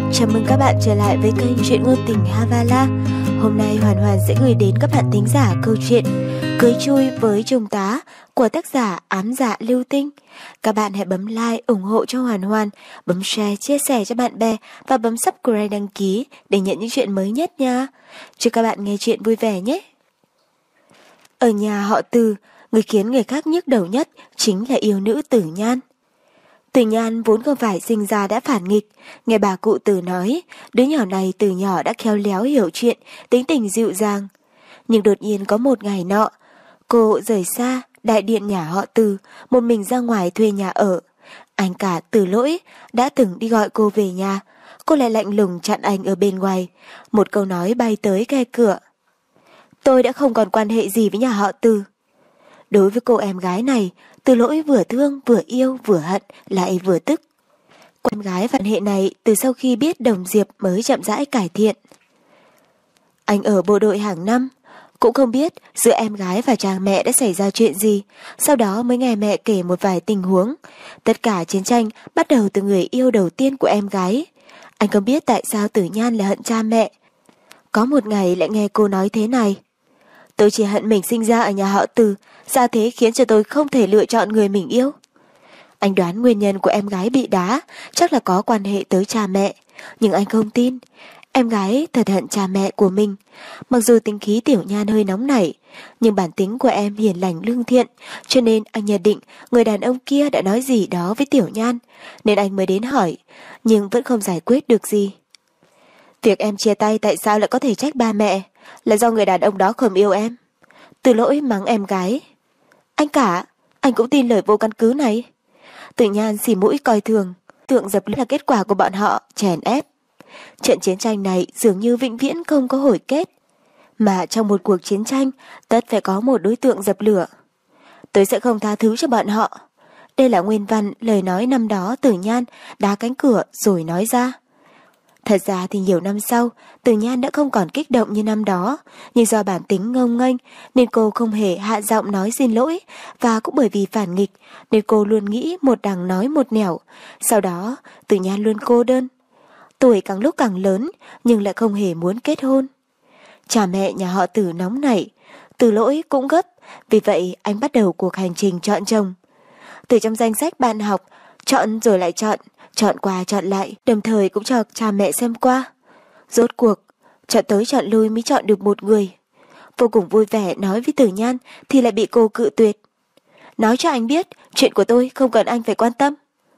Chào mừng các bạn trở lại với kênh Truyện Ngôn Tình Havala. Hôm nay Hoàn Hoàn sẽ gửi đến các bạn thính giả câu chuyện Cưới chui với Trung tá của tác giả Ám Dạ Lưu Tinh. Các bạn hãy bấm like ủng hộ cho Hoàn Hoàn, bấm share chia sẻ cho bạn bè và bấm subscribe đăng ký để nhận những chuyện mới nhất nha. Chúc các bạn nghe chuyện vui vẻ nhé. Ở nhà họ Từ, người khiến người khác nhức đầu nhất chính là yêu nữ Tử Nhan. Tử Nhan vốn không phải sinh ra đã phản nghịch, nghe bà cụ Từ nói, đứa nhỏ này từ nhỏ đã khéo léo hiểu chuyện, tính tình dịu dàng. Nhưng đột nhiên có một ngày nọ, cô rời xa đại điện nhà họ Từ, một mình ra ngoài thuê nhà ở. Anh cả Từ Lỗi đã từng đi gọi cô về nhà, cô lại lạnh lùng chặn anh ở bên ngoài, một câu nói bay tới khe cửa. Tôi đã không còn quan hệ gì với nhà họ Từ. Đối với cô em gái này, Từ Lỗi vừa thương, vừa yêu, vừa hận, lại vừa tức. Cô em gái phản hệ này từ sau khi biết Đồng Diệp mới chậm rãi cải thiện. Anh ở bộ đội hàng năm, cũng không biết giữa em gái và cha mẹ đã xảy ra chuyện gì, sau đó mới nghe mẹ kể một vài tình huống. Tất cả chiến tranh bắt đầu từ người yêu đầu tiên của em gái. Anh không biết tại sao Tử Nhan lại hận cha mẹ. Có một ngày lại nghe cô nói thế này. Tôi chỉ hận mình sinh ra ở nhà họ Từ, ra thế khiến cho tôi không thể lựa chọn người mình yêu. Anh đoán nguyên nhân của em gái bị đá chắc là có quan hệ tới cha mẹ, nhưng anh không tin. Em gái thật hận cha mẹ của mình. Mặc dù tính khí Tiểu Nhan hơi nóng nảy, nhưng bản tính của em hiền lành lương thiện, cho nên anh nhận định người đàn ông kia đã nói gì đó với Tiểu Nhan, nên anh mới đến hỏi, nhưng vẫn không giải quyết được gì. Việc em chia tay tại sao lại có thể trách ba mẹ? Là do người đàn ông đó không yêu em. Từ Lỗi mắng em gái. Anh cả, anh cũng tin lời vô căn cứ này. Tử Nhan xì mũi coi thường, tưởng dập là kết quả của bọn họ chèn ép. Trận chiến tranh này dường như vĩnh viễn không có hồi kết, mà trong một cuộc chiến tranh tất phải có một đối tượng dập lửa. Tôi sẽ không tha thứ cho bọn họ. Đây là nguyên văn lời nói năm đó Tử Nhan đá cánh cửa rồi nói ra. Thật ra thì nhiều năm sau, Tử Nhan đã không còn kích động như năm đó, nhưng do bản tính ngông nghênh nên cô không hề hạ giọng nói xin lỗi, và cũng bởi vì phản nghịch nên cô luôn nghĩ một đằng nói một nẻo. Sau đó, Tử Nhan luôn cô đơn. Tuổi càng lúc càng lớn nhưng lại không hề muốn kết hôn. Cha mẹ nhà họ Tử nóng nảy, Từ Lỗi cũng gấp, vì vậy anh bắt đầu cuộc hành trình chọn chồng. Từ trong danh sách bạn học, chọn rồi lại chọn, chọn qua chọn lại, đồng thời cũng cho cha mẹ xem qua. Rốt cuộc, chọn tới chọn lui mới chọn được một người. Vô cùng vui vẻ nói với Tử Nhan thì lại bị cô cự tuyệt. Nói cho anh biết, chuyện của tôi không cần anh phải quan tâm.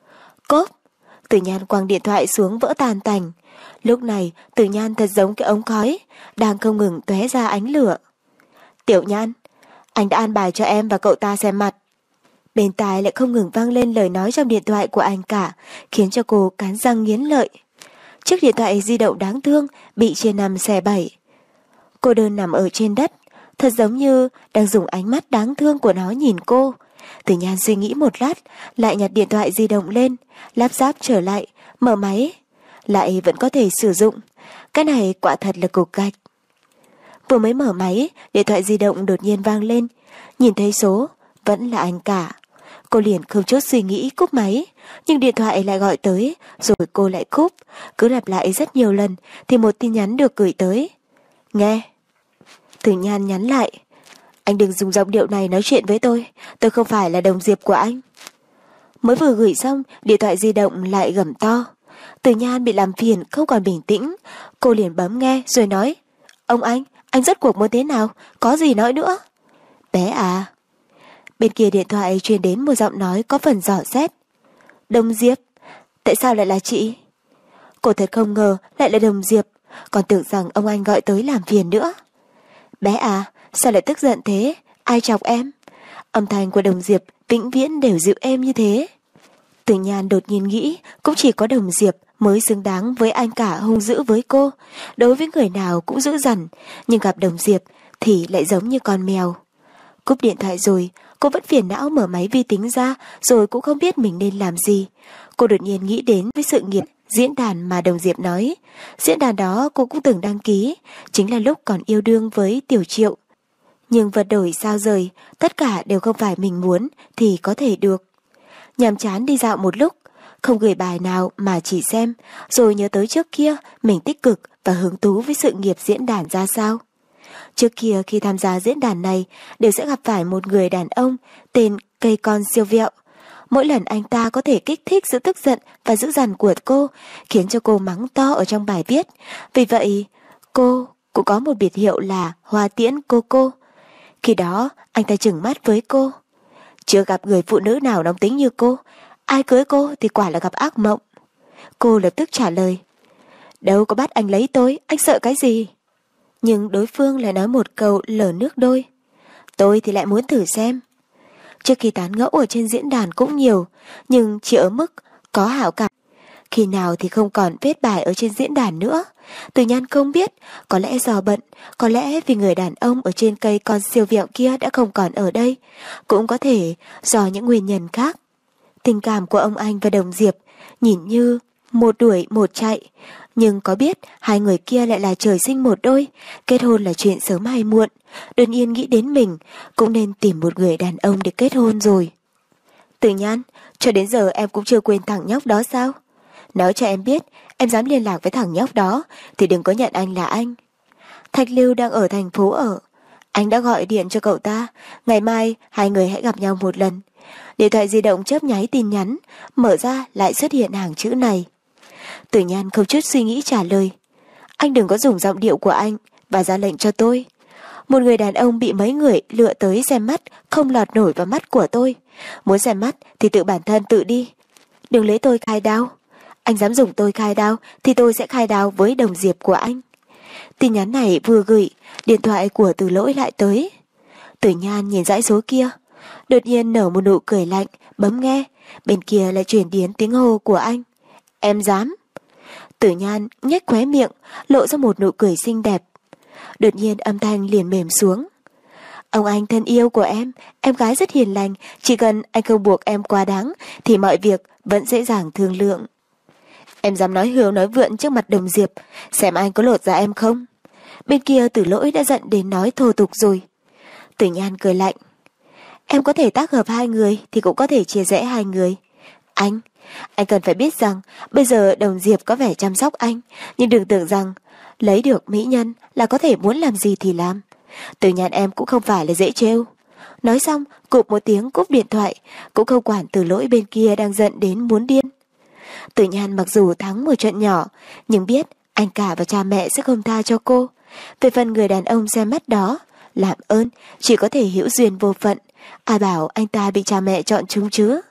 Cốp, Tử Nhan quăng điện thoại xuống vỡ tan tành. Lúc này, Tử Nhan thật giống cái ống khói, đang không ngừng tóe ra ánh lửa. Tiểu Nhan, anh đã an bài cho em và cậu ta xem mặt. Bên tai lại không ngừng vang lên lời nói trong điện thoại của anh cả, khiến cho cô cắn răng nghiến lợi. Chiếc điện thoại di động đáng thương bị chia năm xẻ bảy. Cô đơn nằm ở trên đất, thật giống như đang dùng ánh mắt đáng thương của nó nhìn cô. Tử Nhan suy nghĩ một lát, lại nhặt điện thoại di động lên, lắp ráp trở lại, mở máy. Lại vẫn có thể sử dụng. Cái này quả thật là cục gạch. Vừa mới mở máy, điện thoại di động đột nhiên vang lên. Nhìn thấy số, vẫn là anh cả. Cô liền không chút suy nghĩ cúp máy, nhưng điện thoại lại gọi tới, rồi cô lại cúp. Cứ lặp lại rất nhiều lần thì một tin nhắn được gửi tới. Nghe. Tử Nhan nhắn lại. Anh đừng dùng giọng điệu này nói chuyện với tôi không phải là Đồng Diệp của anh. Mới vừa gửi xong, điện thoại di động lại gầm to. Tử Nhan bị làm phiền không còn bình tĩnh, cô liền bấm nghe rồi nói. Ông anh rốt cuộc muốn thế nào, có gì nói nữa? Bé à. Bên kia điện thoại truyền đến một giọng nói có phần dò xét. Đồng Diệp, tại sao lại là chị? Cô thật không ngờ lại là Đồng Diệp, còn tưởng rằng ông anh gọi tới làm phiền nữa. Bé à, sao lại tức giận thế, ai chọc em? Âm thanh của Đồng Diệp vĩnh viễn đều dịu êm như thế. Tử Nhan đột nhiên nghĩ cũng chỉ có Đồng Diệp mới xứng đáng với anh cả hung dữ với cô. Đối với người nào cũng dữ dằn, nhưng gặp Đồng Diệp thì lại giống như con mèo. Cúp điện thoại rồi, cô vẫn phiền não mở máy vi tính ra, rồi cũng không biết mình nên làm gì. Cô đột nhiên nghĩ đến với sự nghiệp diễn đàn mà Đồng Diệp nói. Diễn đàn đó cô cũng từng đăng ký, chính là lúc còn yêu đương với Tiểu Triệu. Nhưng vật đổi sao rời, tất cả đều không phải mình muốn thì có thể được. Nhàm chán đi dạo một lúc, không gửi bài nào mà chỉ xem, rồi nhớ tới trước kia mình tích cực và hứng thú với sự nghiệp diễn đàn ra sao. Trước kia khi tham gia diễn đàn này đều sẽ gặp phải một người đàn ông tên cây con siêu vẹo. Mỗi lần anh ta có thể kích thích sự tức giận và dữ dằn của cô, khiến cho cô mắng to ở trong bài viết. Vì vậy, cô cũng có một biệt hiệu là Hoa Tiễn Cô. Khi đó, anh ta trừng mắt với cô. Chưa gặp người phụ nữ nào nóng tính như cô, ai cưới cô thì quả là gặp ác mộng. Cô lập tức trả lời, đâu có bắt anh lấy tôi, anh sợ cái gì? Nhưng đối phương lại nói một câu lở nước đôi. Tôi thì lại muốn thử xem. Trước khi tán gẫu ở trên diễn đàn cũng nhiều, nhưng chỉ ở mức có hảo cảm. Khi nào thì không còn viết bài ở trên diễn đàn nữa. Từ Nhan không biết, có lẽ do bận, có lẽ vì người đàn ông ở trên cây con siêu vẹo kia đã không còn ở đây, cũng có thể do những nguyên nhân khác. Tình cảm của ông anh và Đồng Diệp nhìn như một đuổi một chạy, nhưng có biết hai người kia lại là trời sinh một đôi, kết hôn là chuyện sớm hay muộn. Đơn Yên nghĩ đến mình cũng nên tìm một người đàn ông để kết hôn rồi. Từ Nhan, cho đến giờ em cũng chưa quên thằng nhóc đó sao? Nói cho em biết, em dám liên lạc với thằng nhóc đó thì đừng có nhận anh là anh. Thạch Lưu đang ở thành phố ở. Anh đã gọi điện cho cậu ta, ngày mai hai người hãy gặp nhau một lần. Điện thoại di động chớp nháy tin nhắn, mở ra lại xuất hiện hàng chữ này. Tử Nhan không chút suy nghĩ trả lời. Anh đừng có dùng giọng điệu của anh và ra lệnh cho tôi. Một người đàn ông bị mấy người lựa tới xem mắt không lọt nổi vào mắt của tôi. Muốn xem mắt thì tự bản thân tự đi. Đừng lấy tôi khai đao. Anh dám dùng tôi khai đao thì tôi sẽ khai đao với Đồng Diệp của anh. Tin nhắn này vừa gửi, điện thoại của Từ Lỗi lại tới. Tử Nhan nhìn dãy số kia, đột nhiên nở một nụ cười lạnh, bấm nghe. Bên kia lại truyền đến tiếng hô của anh. Em dám? Tử Nhan nhếch khóe miệng, lộ ra một nụ cười xinh đẹp. Đột nhiên âm thanh liền mềm xuống. Ông anh thân yêu của em gái rất hiền lành, chỉ cần anh không buộc em quá đáng thì mọi việc vẫn dễ dàng thương lượng. Em dám nói hưu nói vượn trước mặt Đồng Diệp, xem anh có lột ra em không? Bên kia Tử Lỗi đã giận đến nói thô tục rồi. Tử Nhan cười lạnh. Em có thể tác hợp hai người thì cũng có thể chia rẽ hai người. Anh cần phải biết rằng bây giờ Đồng Diệp có vẻ chăm sóc anh, nhưng đừng tưởng rằng lấy được mỹ nhân là có thể muốn làm gì thì làm. Tử Nhan em cũng không phải là dễ trêu. Nói xong cụp một tiếng cúp điện thoại, cũng không quản Tử Lỗi bên kia đang giận đến muốn điên. Tử Nhan mặc dù thắng một trận nhỏ, nhưng biết anh cả và cha mẹ sẽ không tha cho cô. Về phần người đàn ông xem mắt đó, làm ơn chỉ có thể hữu duyên vô phận. Ai bảo anh ta bị cha mẹ chọn chúng chứ?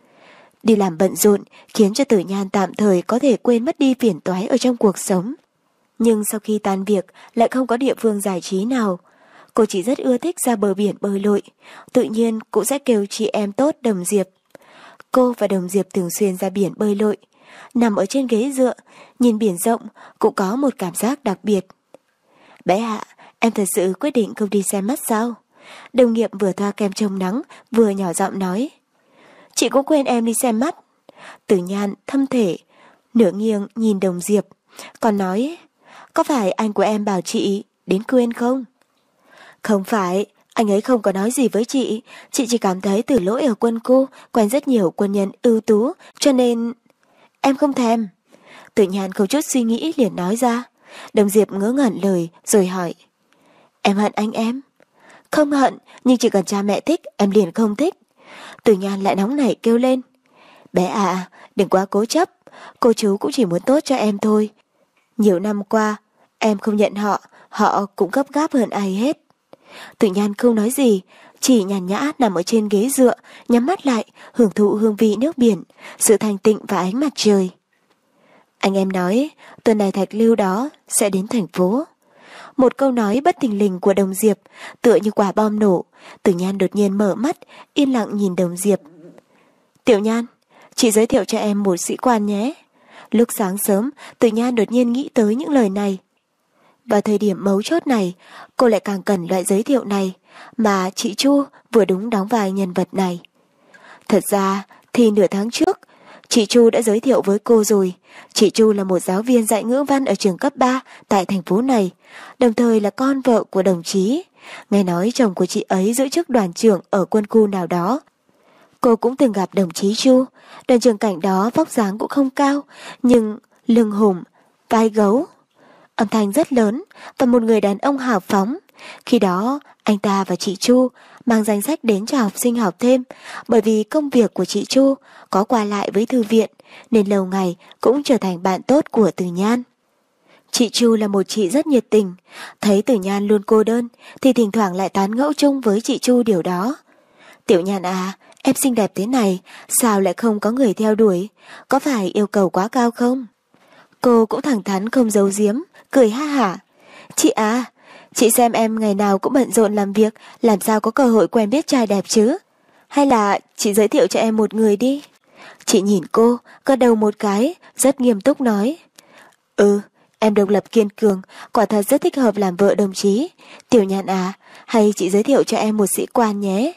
Đi làm bận rộn khiến cho Tử Nhan tạm thời có thể quên mất đi phiền toái ở trong cuộc sống. Nhưng sau khi tan việc lại không có địa phương giải trí nào. Cô chỉ rất ưa thích ra bờ biển bơi lội, tự nhiên cũng sẽ kêu chị em tốt Đồng Diệp. Cô và Đồng Diệp thường xuyên ra biển bơi lội, nằm ở trên ghế dựa, nhìn biển rộng cũng có một cảm giác đặc biệt. Bé ạ, em thật sự quyết định không đi xem mắt sao? Đồng nghiệp vừa thoa kem chống nắng vừa nhỏ giọng nói. Chị cũng quên em đi xem mắt. Tử Nhan thâm thể nửa nghiêng nhìn Đồng Diệp, còn nói, có phải anh của em bảo chị đến quên không? Không phải, anh ấy không có nói gì với chị chỉ cảm thấy Tử Lỗi ở quân khu quen rất nhiều quân nhân ưu tú, cho nên em không thèm. Tử Nhan không chút suy nghĩ liền nói ra. Đồng Diệp ngớ ngẩn lời rồi hỏi, em hận anh em? Không hận, nhưng chỉ cần cha mẹ thích em liền không thích. Tử Nhan lại nóng nảy kêu lên, bé à, đừng quá cố chấp, cô chú cũng chỉ muốn tốt cho em thôi. Nhiều năm qua em không nhận họ cũng gấp gáp hơn ai hết. Tử Nhan không nói gì, chỉ nhàn nhã nằm ở trên ghế dựa, nhắm mắt lại, hưởng thụ hương vị nước biển, sự thanh tịnh và ánh mặt trời. Anh em nói, tuần này Thạch Lưu đó sẽ đến thành phố. Một câu nói bất thình lình của Đồng Diệp, tựa như quả bom nổ. Tử Nhan đột nhiên mở mắt, yên lặng nhìn Đồng Diệp. Tiểu Nhan, chị giới thiệu cho em một sĩ quan nhé. Lúc sáng sớm, Tử Nhan đột nhiên nghĩ tới những lời này. Vào thời điểm mấu chốt này, cô lại càng cần loại giới thiệu này, mà chị Chu vừa đúng đóng vai nhân vật này. Thật ra thì nửa tháng trước, chị Chu đã giới thiệu với cô rồi. Chị Chu là một giáo viên dạy ngữ văn ở trường cấp 3 tại thành phố này, đồng thời là con vợ của đồng chí. Nghe nói chồng của chị ấy giữ chức đoàn trưởng ở quân khu nào đó. Cô cũng từng gặp đồng chí Chu. Đoàn trưởng cảnh đó vóc dáng cũng không cao, nhưng lưng hùm, vai gấu, âm thanh rất lớn và một người đàn ông hào phóng. Khi đó, anh ta và chị Chu mang danh sách đến cho học sinh học thêm, bởi vì công việc của chị Chu có qua lại với thư viện, nên lâu ngày cũng trở thành bạn tốt của Từ Nhan. Chị Chu là một chị rất nhiệt tình, thấy Từ Nhan luôn cô đơn thì thỉnh thoảng lại tán gẫu chung với chị Chu điều đó. Tiểu Nhan à, em xinh đẹp thế này, sao lại không có người theo đuổi, có phải yêu cầu quá cao không? Cô cũng thẳng thắn không giấu giếm, cười ha hả. Chị à, chị xem em ngày nào cũng bận rộn làm việc, làm sao có cơ hội quen biết trai đẹp chứ? Hay là chị giới thiệu cho em một người đi? Chị nhìn cô, gật đầu một cái, rất nghiêm túc nói. Em độc lập kiên cường, quả thật rất thích hợp làm vợ đồng chí. Tiểu Nhan à, hay chị giới thiệu cho em một sĩ quan nhé.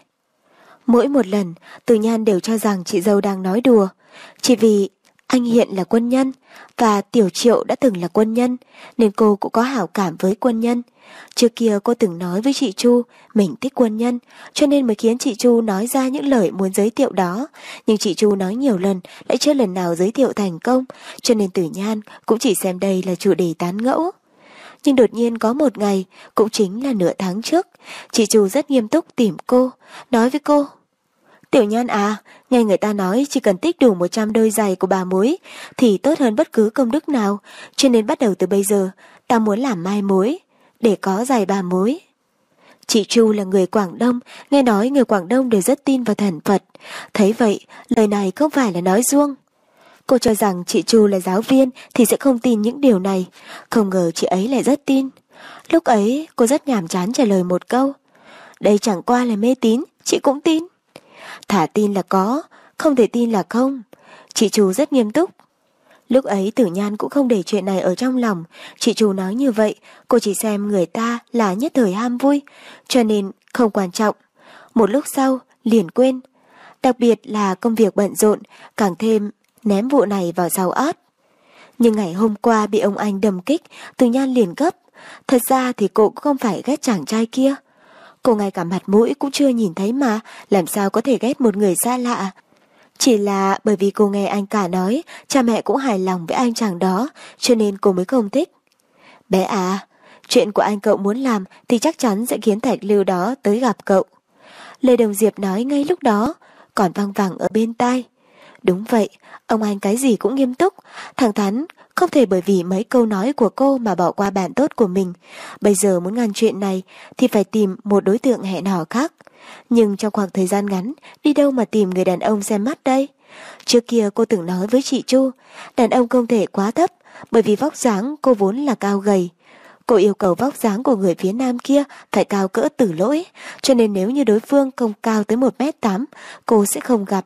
Mỗi một lần, Từ Nhan đều cho rằng chị dâu đang nói đùa. Chỉ vì anh hiện là quân nhân, và Tiểu Triệu đã từng là quân nhân, nên cô cũng có hảo cảm với quân nhân. Trước kia cô từng nói với chị Chu mình thích quân nhân, cho nên mới khiến chị Chu nói ra những lời muốn giới thiệu đó. Nhưng chị Chu nói nhiều lần, lại chưa lần nào giới thiệu thành công, cho nên Tử Nhan cũng chỉ xem đây là chủ đề tán gẫu. Nhưng đột nhiên có một ngày, cũng chính là nửa tháng trước, chị Chu rất nghiêm túc tìm cô, nói với cô. Tiểu Nhan à, nghe người ta nói chỉ cần tích đủ 100 đôi giày của bà mối thì tốt hơn bất cứ công đức nào, cho nên bắt đầu từ bây giờ, ta muốn làm mai mối, để có giày bà mối. Chị Chu là người Quảng Đông, nghe nói người Quảng Đông đều rất tin vào thần Phật. Thấy vậy, lời này không phải là nói suông. Cô cho rằng chị Chu là giáo viên thì sẽ không tin những điều này, không ngờ chị ấy lại rất tin. Lúc ấy, cô rất nhàm chán trả lời một câu. Đây chẳng qua là mê tín, chị cũng tin. Thả tin là có, không thể tin là không. Chị Chu rất nghiêm túc. Lúc ấy Tử Nhan cũng không để chuyện này ở trong lòng. Chị Chu nói như vậy, cô chỉ xem người ta là nhất thời ham vui, cho nên không quan trọng. Một lúc sau, liền quên. Đặc biệt là công việc bận rộn, càng thêm ném vụ này vào sau ớt. Nhưng ngày hôm qua bị ông anh đầm kích, Tử Nhan liền gấp. Thật ra thì cô cũng không phải ghét chàng trai kia. Cô ngay cả mặt mũi cũng chưa nhìn thấy mà, làm sao có thể ghét một người xa lạ. Chỉ là bởi vì cô nghe anh cả nói cha mẹ cũng hài lòng với anh chàng đó, cho nên cô mới không thích. Bé à, chuyện của anh cậu muốn làm thì chắc chắn sẽ khiến Thạch Lưu đó tới gặp cậu. Lê Đồng Diệp nói ngay lúc đó, còn vang vẳng ở bên tai. Đúng vậy, ông anh cái gì cũng nghiêm túc, thẳng thắn, không thể bởi vì mấy câu nói của cô mà bỏ qua bạn tốt của mình. Bây giờ muốn ngăn chuyện này thì phải tìm một đối tượng hẹn hò khác. Nhưng trong khoảng thời gian ngắn, đi đâu mà tìm người đàn ông xem mắt đây? Trước kia cô từng nói với chị Chu, đàn ông không thể quá thấp, bởi vì vóc dáng cô vốn là cao gầy. Cô yêu cầu vóc dáng của người phía nam kia phải cao cỡ Tử Lỗi, cho nên nếu như đối phương không cao tới 1m8, cô sẽ không gặp.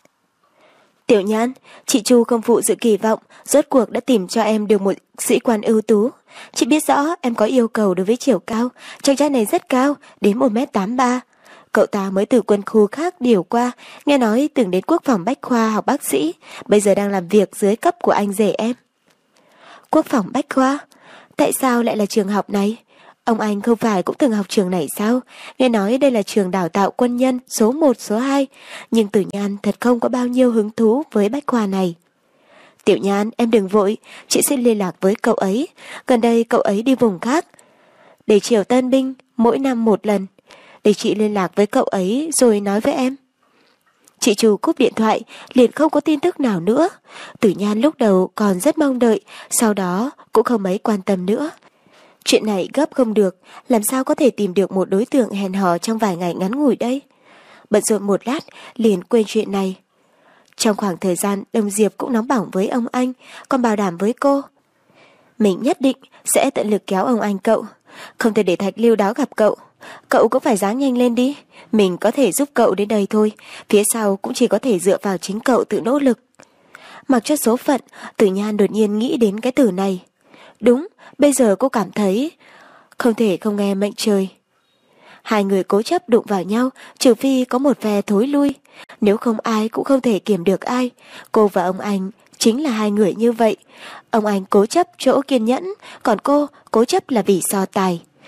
Tiểu Nhan, chị Chu không phụ sự kỳ vọng, rốt cuộc đã tìm cho em được một sĩ quan ưu tú. Chị biết rõ em có yêu cầu đối với chiều cao, chàng trai này rất cao, đến 1m83. Cậu ta mới từ quân khu khác điều qua, nghe nói từng đến Quốc phòng Bách Khoa học bác sĩ, bây giờ đang làm việc dưới cấp của anh rể em. Quốc phòng Bách Khoa? Tại sao lại là trường học này? Ông anh không phải cũng từng học trường này sao? Nghe nói đây là trường đào tạo quân nhân số 1, số 2, nhưng Tử Nhan thật không có bao nhiêu hứng thú với Bách Khoa này. Tiểu Nhan, em đừng vội, chị sẽ liên lạc với cậu ấy. Gần đây cậu ấy đi vùng khác, để chiều tân binh mỗi năm một lần. Để chị liên lạc với cậu ấy rồi nói với em. Chị Chu cúp điện thoại, liền không có tin tức nào nữa. Tử Nhan lúc đầu còn rất mong đợi, sau đó cũng không mấy quan tâm nữa. Chuyện này gấp không được, làm sao có thể tìm được một đối tượng hẹn hò trong vài ngày ngắn ngủi đây. Bận rộn một lát, liền quên chuyện này. Trong khoảng thời gian, Đồng Diệp cũng nóng bỏng với ông anh, còn bảo đảm với cô. Mình nhất định sẽ tận lực kéo ông anh cậu, không thể để Thạch Lưu đó gặp cậu. Cậu cũng phải ráng nhanh lên đi, mình có thể giúp cậu đến đây thôi, phía sau cũng chỉ có thể dựa vào chính cậu tự nỗ lực. Mặc cho số phận, Tử Nhan đột nhiên nghĩ đến cái từ này. Đúng, bây giờ cô cảm thấy không thể không nghe mệnh trời. Hai người cố chấp đụng vào nhau, trừ phi có một phe thối lui, nếu không ai cũng không thể kiềm được ai. Cô và ông anh chính là hai người như vậy. Ông anh cố chấp chỗ kiên nhẫn, còn cô cố chấp là vì so tài.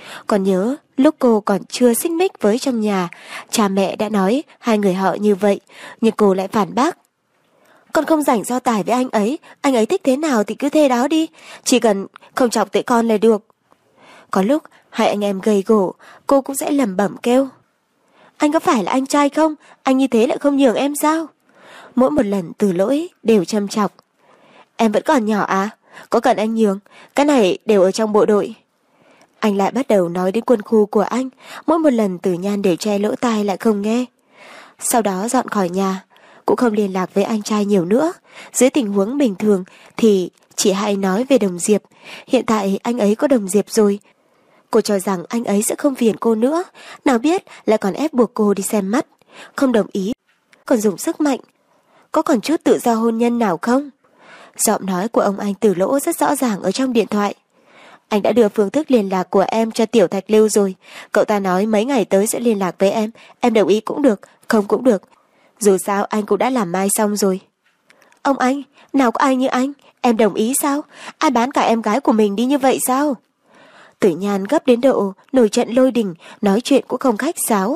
Còn nhớ lúc cô còn chưa xích mích với trong nhà, cha mẹ đã nói hai người họ như vậy, nhưng cô lại phản bác. Con không rảnh so tài với anh ấy thích thế nào thì cứ thế đó đi, chỉ cần không chọc tới con là được. Có lúc hai anh em gầy gổ, cô cũng sẽ lẩm bẩm kêu. Anh có phải là anh trai không? Anh như thế lại không nhường em sao? Mỗi một lần Từ Lỗi đều châm chọc. Em vẫn còn nhỏ à? Có cần anh nhường? Cái này đều ở trong bộ đội. Anh lại bắt đầu nói đến quân khu của anh, mỗi một lần Tử Nhan đều che lỗ tai lại không nghe. Sau đó dọn khỏi nhà, cũng không liên lạc với anh trai nhiều nữa. Dưới tình huống bình thường thì chỉ hay nói về Đồng Diệp. Hiện tại anh ấy có Đồng Diệp rồi. Cô cho rằng anh ấy sẽ không phiền cô nữa, nào biết lại còn ép buộc cô đi xem mắt. Không đồng ý, còn dùng sức mạnh. Có còn chút tự do hôn nhân nào không? Giọng nói của ông anh Từ Lỗ rất rõ ràng ở trong điện thoại. Anh đã đưa phương thức liên lạc của em cho Tiểu Thạch Lưu rồi. Cậu ta nói mấy ngày tới sẽ liên lạc với em đồng ý cũng được, không cũng được. Dù sao anh cũng đã làm mai xong rồi. Ông anh, nào có ai như anh? Em đồng ý sao? Ai bán cả em gái của mình đi như vậy sao? Tử Nhan gấp đến độ nổi trận lôi đình, nói chuyện cũng không khách sáo.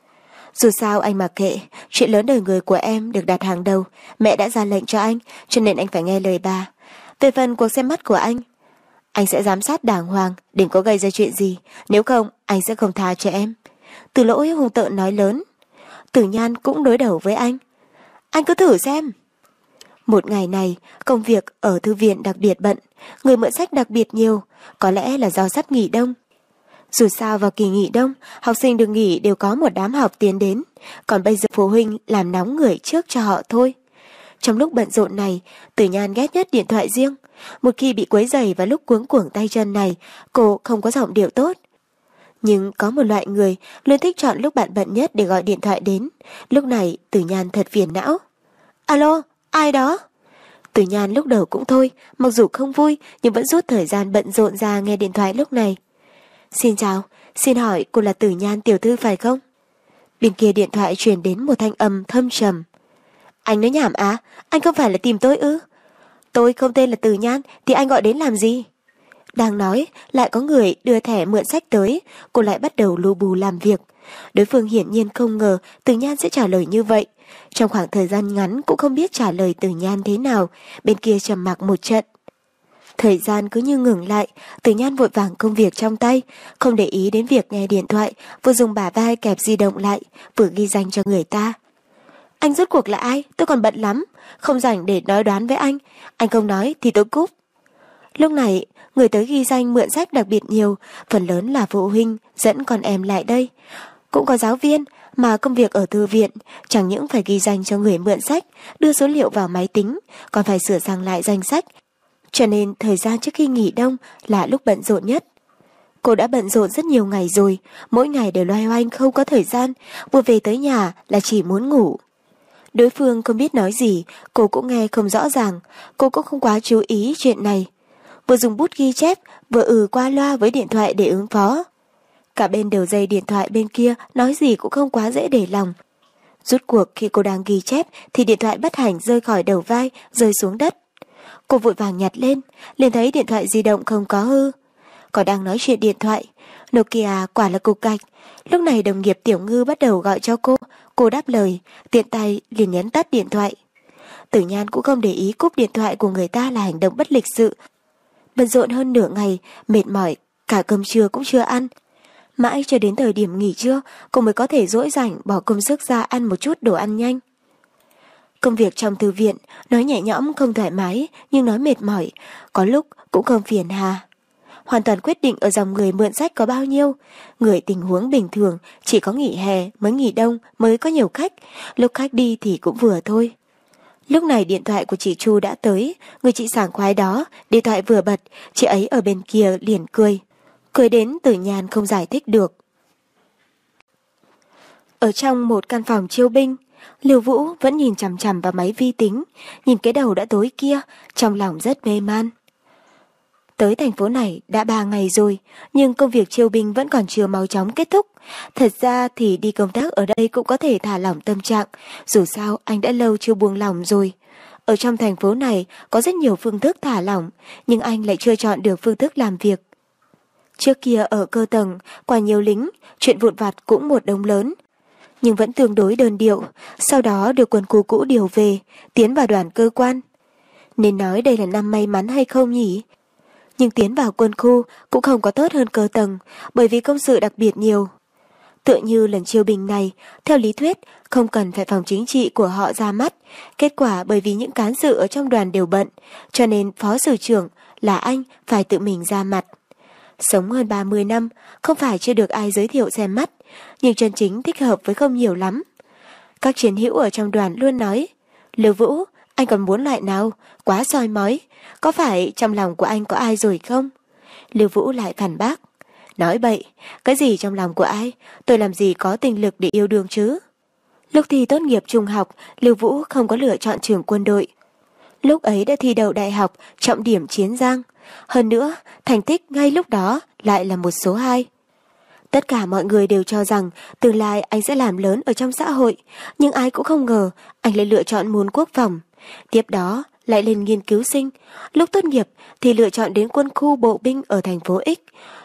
Dù sao anh mặc kệ, chuyện lớn đời người của em được đặt hàng đầu. Mẹ đã ra lệnh cho anh, cho nên anh phải nghe lời bà. Về phần cuộc xem mắt của anh sẽ giám sát đàng hoàng, đừng có gây ra chuyện gì. Nếu không, anh sẽ không tha cho em. Từ Lỗi hung tợn nói lớn. Tử Nhan cũng đối đầu với anh. Anh cứ thử xem. Một ngày này, công việc ở thư viện đặc biệt bận, người mượn sách đặc biệt nhiều, có lẽ là do sắp nghỉ đông. Dù sao vào kỳ nghỉ đông, học sinh được nghỉ đều có một đám học tiến đến, còn bây giờ phụ huynh làm nóng người trước cho họ thôi. Trong lúc bận rộn này, Tử Nhan ghét nhất điện thoại riêng. Một khi bị quấy rầy vào lúc cuống cuồng tay chân này, cô không có giọng điệu tốt. Nhưng có một loại người luôn thích chọn lúc bạn bận nhất để gọi điện thoại đến. Lúc này Tử Nhan thật phiền não. Alo, ai đó? Tử Nhan lúc đầu cũng thôi, mặc dù không vui nhưng vẫn rút thời gian bận rộn ra nghe điện thoại lúc này. Xin chào, xin hỏi cô là Tử Nhan tiểu thư phải không? Bên kia điện thoại truyền đến một thanh âm thâm trầm. Anh nói nhảm à? Anh không phải là tìm tôi ư? Tôi không tên là Tử Nhan thì anh gọi đến làm gì? Đang nói, lại có người đưa thẻ mượn sách tới, cô lại bắt đầu lu bù làm việc. Đối phương hiển nhiên không ngờ Tử Nhan sẽ trả lời như vậy. Trong khoảng thời gian ngắn cũng không biết trả lời Tử Nhan thế nào, bên kia trầm mặc một trận. Thời gian cứ như ngừng lại, Tử Nhan vội vàng công việc trong tay, không để ý đến việc nghe điện thoại, vừa dùng bả vai kẹp di động lại, vừa ghi danh cho người ta. Anh rốt cuộc là ai? Tôi còn bận lắm, không rảnh để nói đoán với anh không nói thì tôi cúp. Lúc này, người tới ghi danh mượn sách đặc biệt nhiều, phần lớn là phụ huynh dẫn con em lại đây. Cũng có giáo viên, mà công việc ở thư viện chẳng những phải ghi danh cho người mượn sách, đưa số liệu vào máy tính, còn phải sửa sang lại danh sách. Cho nên thời gian trước khi nghỉ đông là lúc bận rộn nhất. Cô đã bận rộn rất nhiều ngày rồi, mỗi ngày đều loay hoay không có thời gian, vừa về tới nhà là chỉ muốn ngủ. Đối phương không biết nói gì, cô cũng nghe không rõ ràng, cô cũng không quá chú ý chuyện này. Vừa dùng bút ghi chép, vừa qua loa với điện thoại để ứng phó. Cả bên đầu dây điện thoại bên kia nói gì cũng không quá dễ để lòng. Rút cuộc khi cô đang ghi chép thì điện thoại bất hạnh rơi khỏi đầu vai, rơi xuống đất. Cô vội vàng nhặt lên, liền thấy điện thoại di động không có hư. Còn đang nói chuyện điện thoại, Nokia quả là cục gạch. Lúc này đồng nghiệp Tiểu Ngư bắt đầu gọi cho cô đáp lời, tiện tay liền nhấn tắt điện thoại. Tử Nhan cũng không để ý cúp điện thoại của người ta là hành động bất lịch sự. Bận rộn hơn nửa ngày, mệt mỏi, cả cơm trưa cũng chưa ăn. Mãi cho đến thời điểm nghỉ trưa, cô mới có thể dỗi rảnh bỏ công sức ra ăn một chút đồ ăn nhanh. Công việc trong thư viện, nói nhẹ nhõm không thoải mái, nhưng nói mệt mỏi, có lúc cũng không phiền hà. Hoàn toàn quyết định ở dòng người mượn sách có bao nhiêu. Người tình huống bình thường, chỉ có nghỉ hè mới nghỉ đông mới có nhiều khách, lúc khách đi thì cũng vừa thôi. Lúc này điện thoại của chị Chu đã tới, người chị sảng khoái đó, điện thoại vừa bật, chị ấy ở bên kia liền cười. Cười đến Tử Nhan không giải thích được. Ở trong một căn phòng chiêu binh, Lưu Vũ vẫn nhìn chằm chằm vào máy vi tính, nhìn cái đầu đã tối kia, trong lòng rất mê man. Tới thành phố này đã 3 ngày rồi, nhưng công việc chiêu binh vẫn còn chưa mau chóng kết thúc. Thật ra thì đi công tác ở đây cũng có thể thả lỏng tâm trạng, dù sao anh đã lâu chưa buông lỏng rồi. Ở trong thành phố này có rất nhiều phương thức thả lỏng, nhưng anh lại chưa chọn được phương thức làm việc. Trước kia ở cơ tầng, quả nhiều lính, chuyện vụn vặt cũng một đống lớn. Nhưng vẫn tương đối đơn điệu, sau đó được quân khu cũ điều về, tiến vào đoàn cơ quan. Nên nói đây là năm may mắn hay không nhỉ? Nhưng tiến vào quân khu cũng không có tốt hơn cơ tầng, bởi vì công sự đặc biệt nhiều. Tựa như lần chiêu binh này, theo lý thuyết, không cần phải phòng chính trị của họ ra mắt. Kết quả bởi vì những cán sự ở trong đoàn đều bận, cho nên phó sử trưởng là anh phải tự mình ra mặt. Sống hơn 30 năm, không phải chưa được ai giới thiệu xem mắt, nhưng chân chính thích hợp với không nhiều lắm. Các chiến hữu ở trong đoàn luôn nói, Lưu Vũ, anh còn muốn loại nào? Quá soi mói. Có phải trong lòng của anh có ai rồi không? Lưu Vũ lại phản bác. Nói bậy, cái gì trong lòng của ai? Tôi làm gì có tình lực để yêu đương chứ? Lúc thi tốt nghiệp trung học, Lưu Vũ không có lựa chọn trường quân đội. Lúc ấy đã thi đậu đại học, trọng điểm Chiến Giang. Hơn nữa, thành tích ngay lúc đó lại là một số 2. Tất cả mọi người đều cho rằng tương lai anh sẽ làm lớn ở trong xã hội, nhưng ai cũng không ngờ anh lại lựa chọn môn quốc phòng. Tiếp đó lại lên nghiên cứu sinh, lúc tốt nghiệp thì lựa chọn đến quân khu bộ binh ở thành phố X.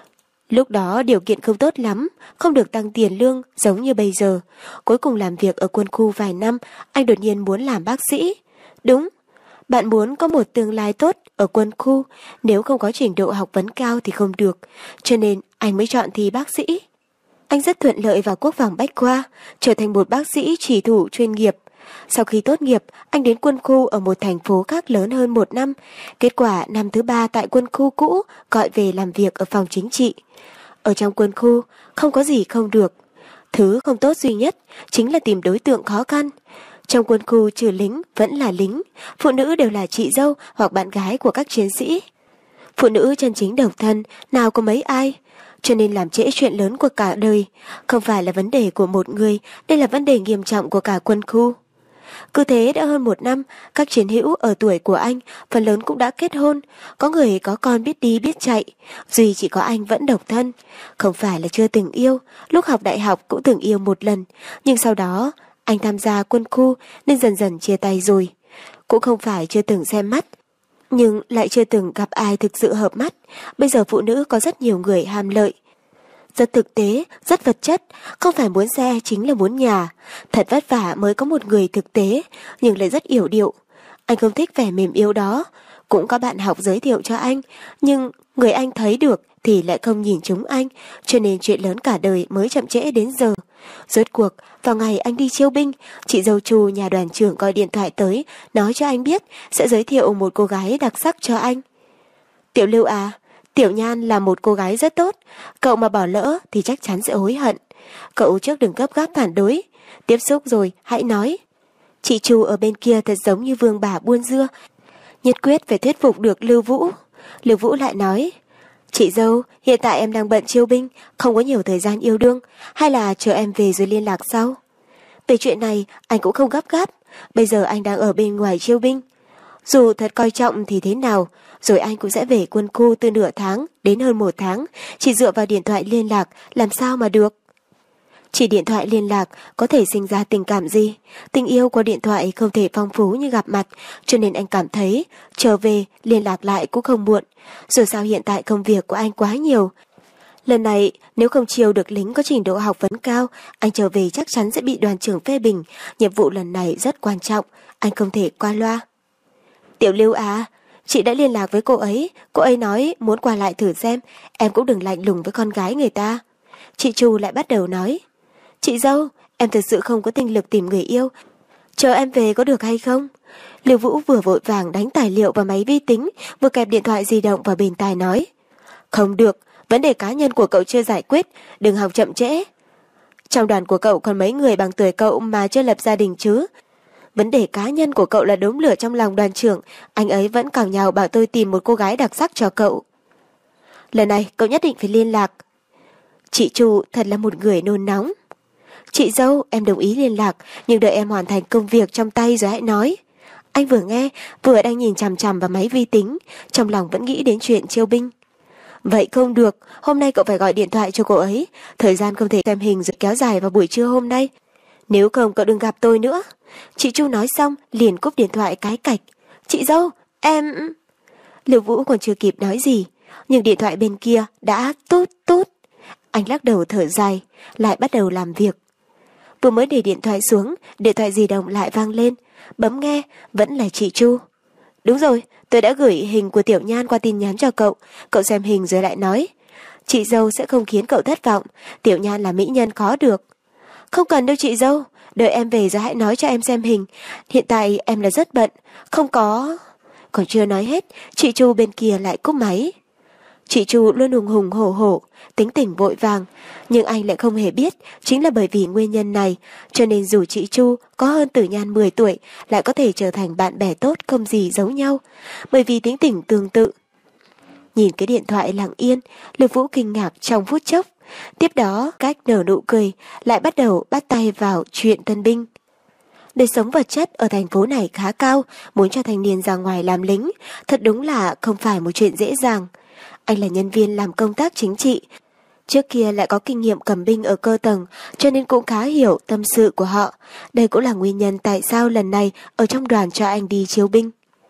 Lúc đó điều kiện không tốt lắm, không được tăng tiền lương giống như bây giờ. Cuối cùng làm việc ở quân khu vài năm, anh đột nhiên muốn làm bác sĩ. Đúng, bạn muốn có một tương lai tốt ở quân khu, nếu không có trình độ học vấn cao thì không được, cho nên anh mới chọn thi bác sĩ. Anh rất thuận lợi vào quốc phòng bách khoa, trở thành một bác sĩ chỉ thủ chuyên nghiệp. Sau khi tốt nghiệp, anh đến quân khu ở một thành phố khác lớn hơn 1 năm. Kết quả năm thứ 3 tại quân khu cũ gọi về làm việc ở phòng chính trị. Ở trong quân khu, không có gì không được. Thứ không tốt duy nhất chính là tìm đối tượng khó khăn. Trong quân khu trừ lính vẫn là lính, phụ nữ đều là chị dâu hoặc bạn gái của các chiến sĩ. Phụ nữ chân chính độc thân, nào có mấy ai. Cho nên làm trễ chuyện lớn của cả đời. Không phải là vấn đề của một người, đây là vấn đề nghiêm trọng của cả quân khu. Cứ thế đã hơn 1 năm, các chiến hữu ở tuổi của anh phần lớn cũng đã kết hôn, có người có con biết đi biết chạy, duy chỉ có anh vẫn độc thân. Không phải là chưa từng yêu, lúc học đại học cũng từng yêu 1 lần, nhưng sau đó anh tham gia quân khu nên dần dần chia tay rồi. Cũng không phải chưa từng xem mắt, nhưng lại chưa từng gặp ai thực sự hợp mắt. Bây giờ phụ nữ có rất nhiều người ham lợi. Rất thực tế, rất vật chất, không phải muốn xe chính là muốn nhà. Thật vất vả mới có một người thực tế, nhưng lại rất yểu điệu. Anh không thích vẻ mềm yếu đó. Cũng có bạn học giới thiệu cho anh, nhưng người anh thấy được thì lại không nhìn chúng anh, cho nên chuyện lớn cả đời mới chậm trễ đến giờ. Rốt cuộc, vào ngày anh đi chiêu binh, chị dâu Chu nhà đoàn trưởng gọi điện thoại tới, nói cho anh biết sẽ giới thiệu một cô gái đặc sắc cho anh. Tiểu Lưu à, Tiểu Nhan là một cô gái rất tốt, cậu mà bỏ lỡ thì chắc chắn sẽ hối hận. Cậu trước đừng gấp gáp phản đối, tiếp xúc rồi hãy nói. Chị Chu ở bên kia thật giống như vương bà buôn dưa, nhất quyết phải thuyết phục được Lưu Vũ. Lưu Vũ lại nói, chị dâu, hiện tại em đang bận chiêu binh, không có nhiều thời gian yêu đương, hay là chờ em về rồi liên lạc sau. Về chuyện này anh cũng không gấp gáp, bây giờ anh đang ở bên ngoài chiêu binh. Dù thật coi trọng thì thế nào, rồi anh cũng sẽ về quân khu từ nửa tháng đến hơn 1 tháng, chỉ dựa vào điện thoại liên lạc làm sao mà được. Chỉ điện thoại liên lạc có thể sinh ra tình cảm gì? Tình yêu qua điện thoại không thể phong phú như gặp mặt, cho nên anh cảm thấy trở về liên lạc lại cũng không muộn. Dù sao hiện tại công việc của anh quá nhiều. Lần này nếu không chiêu được lính có trình độ học vấn cao, anh trở về chắc chắn sẽ bị đoàn trưởng phê bình. Nhiệm vụ lần này rất quan trọng, anh không thể qua loa. Tiểu Lưu à, chị đã liên lạc với cô ấy nói muốn qua lại thử xem, em cũng đừng lạnh lùng với con gái người ta. Chị Chu lại bắt đầu nói, chị dâu, em thực sự không có tinh lực tìm người yêu, chờ em về có được hay không? Lưu Vũ vừa vội vàng đánh tài liệu vào máy vi tính, vừa kẹp điện thoại di động vào bên tai nói, không được, vấn đề cá nhân của cậu chưa giải quyết, đừng học chậm trễ. Trong đoàn của cậu còn mấy người bằng tuổi cậu mà chưa lập gia đình chứ? Vấn đề cá nhân của cậu là đốm lửa trong lòng đoàn trưởng, anh ấy vẫn cào nhào bảo tôi tìm một cô gái đặc sắc cho cậu. Lần này cậu nhất định phải liên lạc. Chị Chu thật là một người nôn nóng. Chị dâu, em đồng ý liên lạc, nhưng đợi em hoàn thành công việc trong tay rồi hãy nói. Anh vừa nghe, vừa đang nhìn chằm chằm vào máy vi tính, trong lòng vẫn nghĩ đến chuyện chiêu binh. Vậy không được, hôm nay cậu phải gọi điện thoại cho cô ấy, thời gian không thể xem hình rồi kéo dài vào buổi trưa hôm nay. Nếu không cậu đừng gặp tôi nữa. Chị Chu nói xong liền cúp điện thoại cái cạch. Chị dâu, em... Lưu Vũ còn chưa kịp nói gì, nhưng điện thoại bên kia đã tút tút. Anh lắc đầu thở dài, lại bắt đầu làm việc. Vừa mới để điện thoại xuống, điện thoại di động lại vang lên. Bấm nghe, vẫn là chị Chu. Đúng rồi, tôi đã gửi hình của Tiểu Nhan qua tin nhắn cho cậu. Cậu xem hình rồi lại nói. Chị dâu sẽ không khiến cậu thất vọng. Tiểu Nhan là mỹ nhân khó được. Không cần đâu chị dâu. Đợi em về rồi hãy nói cho em xem hình. Hiện tại em là rất bận. Không có... Còn chưa nói hết, chị Chu bên kia lại cúp máy. Chị Chu luôn hùng hùng hổ hổ, tính tình vội vàng. Nhưng anh lại không hề biết, chính là bởi vì nguyên nhân này, cho nên dù chị Chu có hơn Tử Nhan 10 tuổi, lại có thể trở thành bạn bè tốt không gì giấu nhau. Bởi vì tính tình tương tự. Nhìn cái điện thoại lặng yên, Lục Vũ kinh ngạc trong phút chốc. Tiếp đó, cách nở nụ cười, lại bắt đầu bắt tay vào chuyện tân binh. Đời sống vật chất ở thành phố này khá cao, muốn cho thanh niên ra ngoài làm lính, thật đúng là không phải một chuyện dễ dàng. Anh là nhân viên làm công tác chính trị. Trước kia lại có kinh nghiệm cầm binh ở cơ tầng, cho nên cũng khá hiểu tâm sự của họ. Đây cũng là nguyên nhân tại sao lần này ở trong đoàn cho anh đi chiếu binh.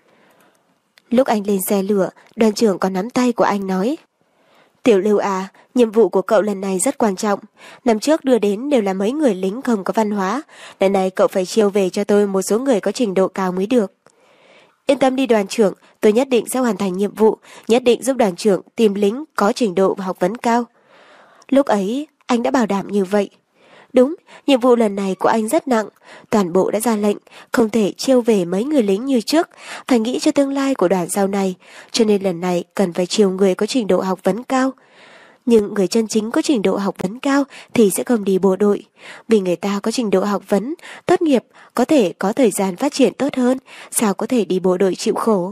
Lúc anh lên xe lửa, đoàn trưởng còn nắm tay của anh nói. Tiểu Lưu à, nhiệm vụ của cậu lần này rất quan trọng. Năm trước đưa đến đều là mấy người lính không có văn hóa. Lần này cậu phải chiêu về cho tôi một số người có trình độ cao mới được. Yên tâm đi đoàn trưởng, tôi nhất định sẽ hoàn thành nhiệm vụ, nhất định giúp đoàn trưởng tìm lính có trình độ và học vấn cao. Lúc ấy, anh đã bảo đảm như vậy. Đúng, nhiệm vụ lần này của anh rất nặng. Toàn bộ đã ra lệnh, không thể chiêu về mấy người lính như trước, phải nghĩ cho tương lai của đoàn sau này. Cho nên lần này cần phải chiêu người có trình độ học vấn cao. Nhưng người chân chính có trình độ học vấn cao thì sẽ không đi bộ đội. Vì người ta có trình độ học vấn, tốt nghiệp, có thể có thời gian phát triển tốt hơn, sao có thể đi bộ đội chịu khổ.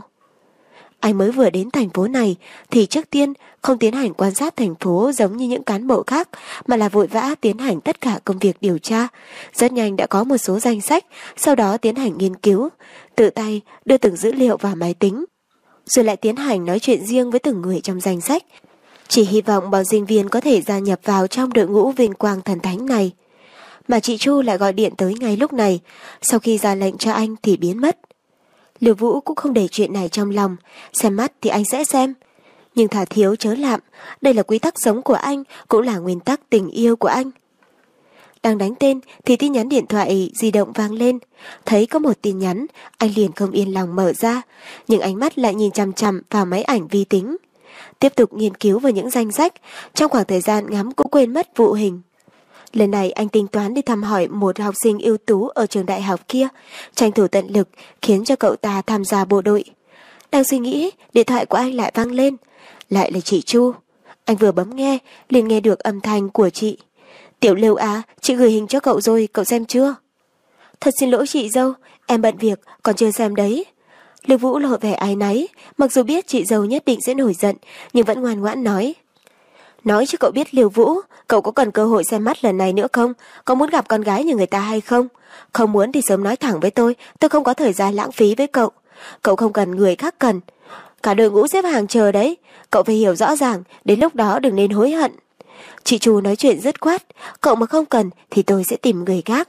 Anh mới vừa đến thành phố này thì trước tiên không tiến hành quan sát thành phố giống như những cán bộ khác, mà là vội vã tiến hành tất cả công việc điều tra. Rất nhanh đã có một số danh sách, sau đó tiến hành nghiên cứu, tự tay đưa từng dữ liệu vào máy tính, rồi lại tiến hành nói chuyện riêng với từng người trong danh sách. Chỉ hy vọng bọn sinh viên có thể gia nhập vào trong đội ngũ vinh quang thần thánh này. Mà chị Chu lại gọi điện tới ngay lúc này, sau khi ra lệnh cho anh thì biến mất. Lưu Vũ cũng không để chuyện này trong lòng, xem mắt thì anh sẽ xem. Nhưng thà thiếu chớ lạm, đây là quy tắc sống của anh, cũng là nguyên tắc tình yêu của anh. Đang đánh tên thì tin nhắn điện thoại di động vang lên. Thấy có một tin nhắn, anh liền không yên lòng mở ra, nhưng ánh mắt lại nhìn chằm chằm vào máy ảnh vi tính. Tiếp tục nghiên cứu vào những danh sách, trong khoảng thời gian ngắn cũng quên mất vụ hình. Lần này anh tính toán đi thăm hỏi một học sinh ưu tú ở trường đại học kia, tranh thủ tận lực khiến cho cậu ta tham gia bộ đội. Đang suy nghĩ, điện thoại của anh lại vang lên. Lại là chị Chu. Anh vừa bấm nghe, liền nghe được âm thanh của chị. Tiểu Lưu à, chị gửi hình cho cậu rồi, cậu xem chưa? Thật xin lỗi chị dâu, em bận việc, còn chưa xem đấy. Lưu Vũ lộ vẻ áy náy, mặc dù biết chị dâu nhất định sẽ nổi giận, nhưng vẫn ngoan ngoãn nói. Nói cho cậu biết Lưu Vũ, cậu có cần cơ hội xem mắt lần này nữa không? Có muốn gặp con gái như người ta hay không? Không muốn thì sớm nói thẳng với tôi không có thời gian lãng phí với cậu. Cậu không cần người khác cần. Cả đội ngũ xếp hàng chờ đấy, cậu phải hiểu rõ ràng, đến lúc đó đừng nên hối hận. Chị Chu nói chuyện dứt khoát, cậu mà không cần thì tôi sẽ tìm người khác.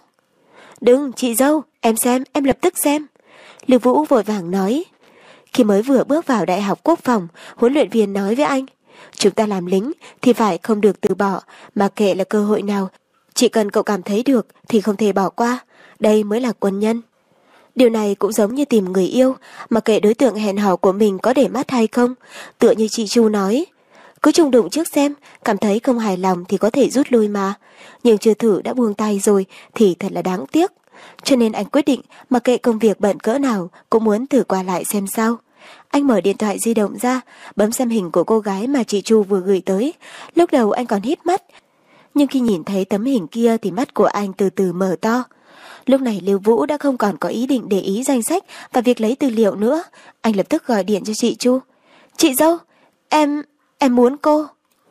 Đừng, chị dâu, em xem, em lập tức xem. Lưu Vũ vội vàng nói. Khi mới vừa bước vào Đại học Quốc phòng, huấn luyện viên nói với anh, chúng ta làm lính thì phải không được từ bỏ, mà kệ là cơ hội nào, chỉ cần cậu cảm thấy được thì không thể bỏ qua, đây mới là quân nhân. Điều này cũng giống như tìm người yêu, mà kệ đối tượng hẹn hò của mình có để mắt hay không, tựa như chị Chu nói. Cứ chung đụng trước xem, cảm thấy không hài lòng thì có thể rút lui mà, nhưng chưa thử đã buông tay rồi thì thật là đáng tiếc. Cho nên anh quyết định mà kệ công việc bận cỡ nào cũng muốn thử qua lại xem sao. Anh mở điện thoại di động ra, bấm xem hình của cô gái mà chị Chu vừa gửi tới. Lúc đầu anh còn híp mắt, nhưng khi nhìn thấy tấm hình kia thì mắt của anh từ từ mở to. Lúc này Lưu Vũ đã không còn có ý định để ý danh sách và việc lấy tư liệu nữa. Anh lập tức gọi điện cho chị Chu. Chị dâu, em muốn cô.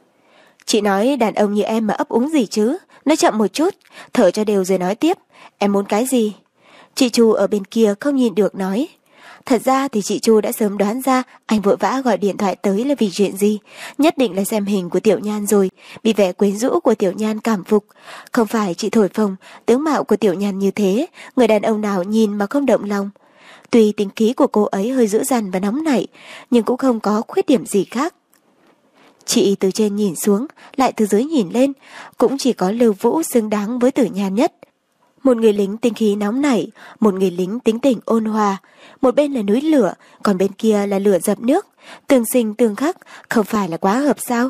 Chị nói đàn ông như em mà ấp úng gì chứ? Nói chậm một chút, thở cho đều rồi nói tiếp. Em muốn cái gì? Chị Chu ở bên kia không nhìn được nói. Thật ra thì chị Chu đã sớm đoán ra anh vội vã gọi điện thoại tới là vì chuyện gì. Nhất định là xem hình của Tiểu Nhan rồi, bị vẻ quyến rũ của Tiểu Nhan cảm phục. Không phải chị thổi phồng, tướng mạo của Tiểu Nhan như thế, người đàn ông nào nhìn mà không động lòng. Tuy tính khí của cô ấy hơi dữ dằn và nóng nảy, nhưng cũng không có khuyết điểm gì khác. Chị từ trên nhìn xuống, lại từ dưới nhìn lên, cũng chỉ có Lưu Vũ xứng đáng với Tử Nhan nhất. Một người lính tinh khí nóng nảy, một người lính tính tình ôn hòa. Một bên là núi lửa, còn bên kia là lửa dập nước. Tương sinh tương khắc, không phải là quá hợp sao?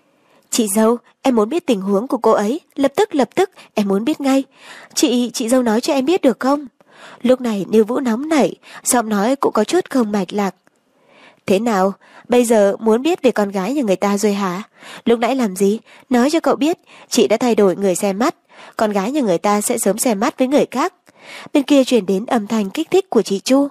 Chị dâu, em muốn biết tình huống của cô ấy. Lập tức, em muốn biết ngay. Chị dâu nói cho em biết được không? Lúc này Lưu Vũ nóng nảy, giọng nói cũng có chút không mạch lạc. Thế nào? Bây giờ muốn biết về con gái nhà người ta rồi hả? Lúc nãy làm gì? Nói cho cậu biết, chị đã thay đổi người xem mắt. Con gái nhà người ta sẽ sớm xem mắt với người khác. Bên kia truyền đến âm thanh kích thích của chị Chu.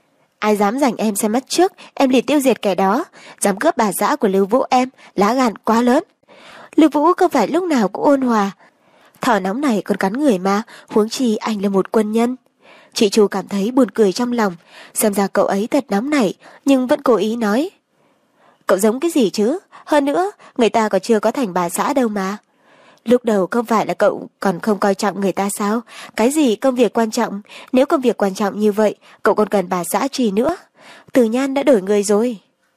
Ai dám giành em xem mắt trước, em liền tiêu diệt kẻ đó. Dám cướp bà dã của Lưu Vũ em, lá gan quá lớn. Lưu Vũ không phải lúc nào cũng ôn hòa. Thỏ nóng này còn cắn người mà, huống chi anh là một quân nhân. Chị Chu cảm thấy buồn cười trong lòng, xem ra cậu ấy thật nóng nảy, nhưng vẫn cố ý nói. Cậu giống cái gì chứ? Hơn nữa, người ta còn chưa có thành bà xã đâu mà. Lúc đầu không phải là cậu còn không coi trọng người ta sao? Cái gì công việc quan trọng? Nếu công việc quan trọng như vậy, cậu còn cần bà xã gì nữa? Tử Nhan đã đổi người rồi.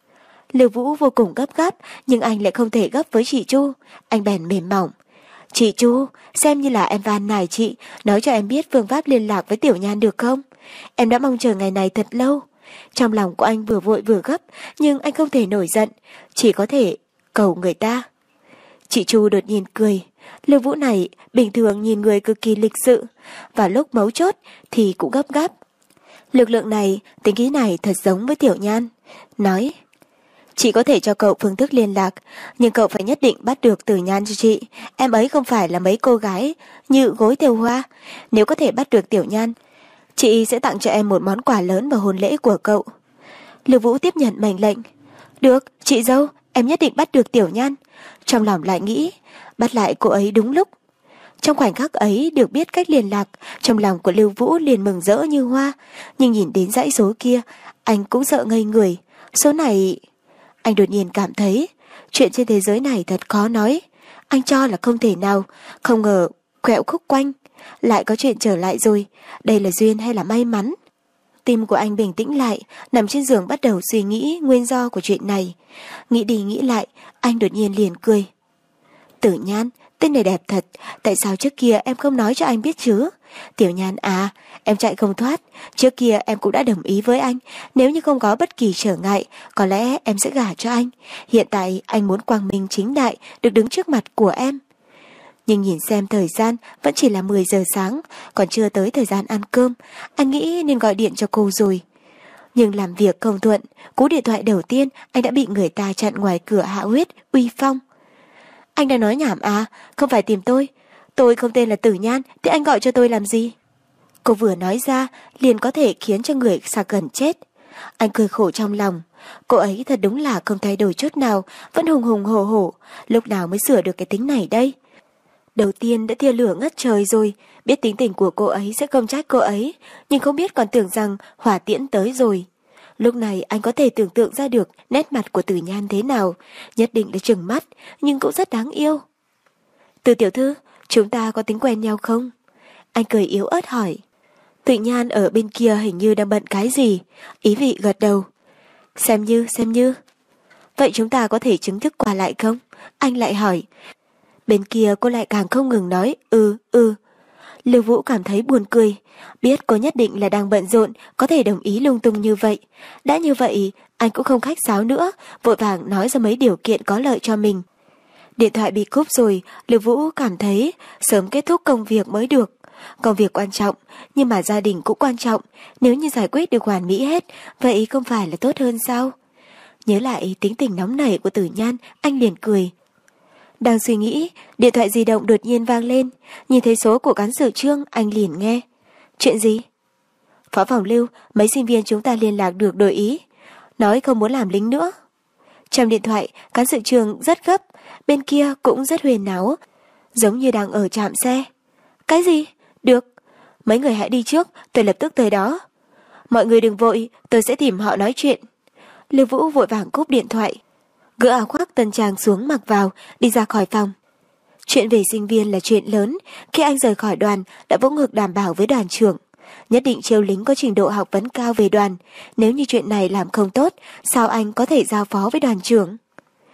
Lưu Vũ vô cùng gấp gáp, nhưng anh lại không thể gấp với chị Chu. Anh bèn mềm mỏng. Chị Chu, xem như là em van nài chị, nói cho em biết phương pháp liên lạc với Tiểu Nhan được không? Em đã mong chờ ngày này thật lâu. Trong lòng của anh vừa vội vừa gấp, nhưng anh không thể nổi giận, chỉ có thể cầu người ta. Chị Chu đột nhiên cười. Lưu Vũ này bình thường nhìn người cực kỳ lịch sự, và lúc mấu chốt thì cũng gấp gáp. Lực lượng này, tính khí này thật giống với Tiểu Nhan. Nói, chị có thể cho cậu phương thức liên lạc, nhưng cậu phải nhất định bắt được Tử Nhan cho chị. Em ấy không phải là mấy cô gái như gối theo hoa. Nếu có thể bắt được Tiểu Nhan, chị sẽ tặng cho em một món quà lớn vào hôn lễ của cậu. Lưu Vũ tiếp nhận mệnh lệnh. Được, chị dâu, em nhất định bắt được Tiểu Nhan. Trong lòng lại nghĩ, bắt lại cô ấy đúng lúc. Trong khoảnh khắc ấy được biết cách liên lạc, trong lòng của Lưu Vũ liền mừng rỡ như hoa. Nhưng nhìn đến dãy số kia, anh cũng sợ ngây người. Số này... Anh đột nhiên cảm thấy, chuyện trên thế giới này thật khó nói. Anh cho là không thể nào, không ngờ quẹo khúc quanh. Lại có chuyện trở lại rồi, đây là duyên hay là may mắn? Tim của anh bình tĩnh lại, nằm trên giường bắt đầu suy nghĩ nguyên do của chuyện này. Nghĩ đi nghĩ lại, anh đột nhiên liền cười. Tử Nhan, tên này đẹp thật, tại sao trước kia em không nói cho anh biết chứ? Tiểu Nhan à, em chạy không thoát, trước kia em cũng đã đồng ý với anh, nếu như không có bất kỳ trở ngại, có lẽ em sẽ gả cho anh. Hiện tại anh muốn quang minh chính đại được đứng trước mặt của em. Nhưng nhìn xem thời gian vẫn chỉ là 10 giờ sáng, còn chưa tới thời gian ăn cơm, anh nghĩ nên gọi điện cho cô rồi. Nhưng làm việc không thuận, cú điện thoại đầu tiên anh đã bị người ta chặn ngoài cửa hạ huyết, uy phong. Anh đang nói nhảm à, không phải tìm tôi không tên là Tử Nhan, thì anh gọi cho tôi làm gì? Cô vừa nói ra, liền có thể khiến cho người xa gần chết. Anh cười khổ trong lòng, cô ấy thật đúng là không thay đổi chút nào, vẫn hùng hùng hổ hổ, lúc nào mới sửa được cái tính này đây? Đầu tiên đã tia lửa ngất trời rồi, biết tính tình của cô ấy sẽ không trách cô ấy, nhưng không biết còn tưởng rằng hỏa tiễn tới rồi. Lúc này anh có thể tưởng tượng ra được nét mặt của Tử Nhan thế nào, nhất định là trừng mắt, nhưng cũng rất đáng yêu. Từ tiểu thư, chúng ta có tính quen nhau không? Anh cười yếu ớt hỏi. Tử Nhan ở bên kia hình như đang bận cái gì, ý vị gật đầu. Xem như. Vậy chúng ta có thể chính thức qua lại không? Anh lại hỏi. Bên kia cô lại càng không ngừng nói ừ. Lưu Vũ cảm thấy buồn cười, biết cô nhất định là đang bận rộn, có thể đồng ý lung tung như vậy. Đã như vậy, anh cũng không khách sáo nữa, vội vàng nói ra mấy điều kiện có lợi cho mình. Điện thoại bị cúp rồi, Lưu Vũ cảm thấy sớm kết thúc công việc mới được. Công việc quan trọng, nhưng mà gia đình cũng quan trọng, nếu như giải quyết được hoàn mỹ hết, vậy không phải là tốt hơn sao? Nhớ lại tính tình nóng nảy của Tử Nhan, anh liền cười. Đang suy nghĩ, điện thoại di động đột nhiên vang lên, nhìn thấy số của cán sự Trương, anh liền nghe. Chuyện gì? Phó phòng Lưu, mấy sinh viên chúng ta liên lạc được đổi ý, nói không muốn làm lính nữa. Trong điện thoại, cán sự Trương rất gấp, bên kia cũng rất huyền náo, giống như đang ở trạm xe. Cái gì? Được, mấy người hãy đi trước, tôi lập tức tới đó. Mọi người đừng vội, tôi sẽ tìm họ nói chuyện. Lưu Vũ vội vàng cúp điện thoại, gỡ áo khoác tân trang xuống mặc vào, đi ra khỏi phòng. Chuyện về sinh viên là chuyện lớn, khi anh rời khỏi đoàn đã vỗ ngực đảm bảo với đoàn trưởng. Nhất định chiêu lính có trình độ học vấn cao về đoàn, nếu như chuyện này làm không tốt, sao anh có thể giao phó với đoàn trưởng?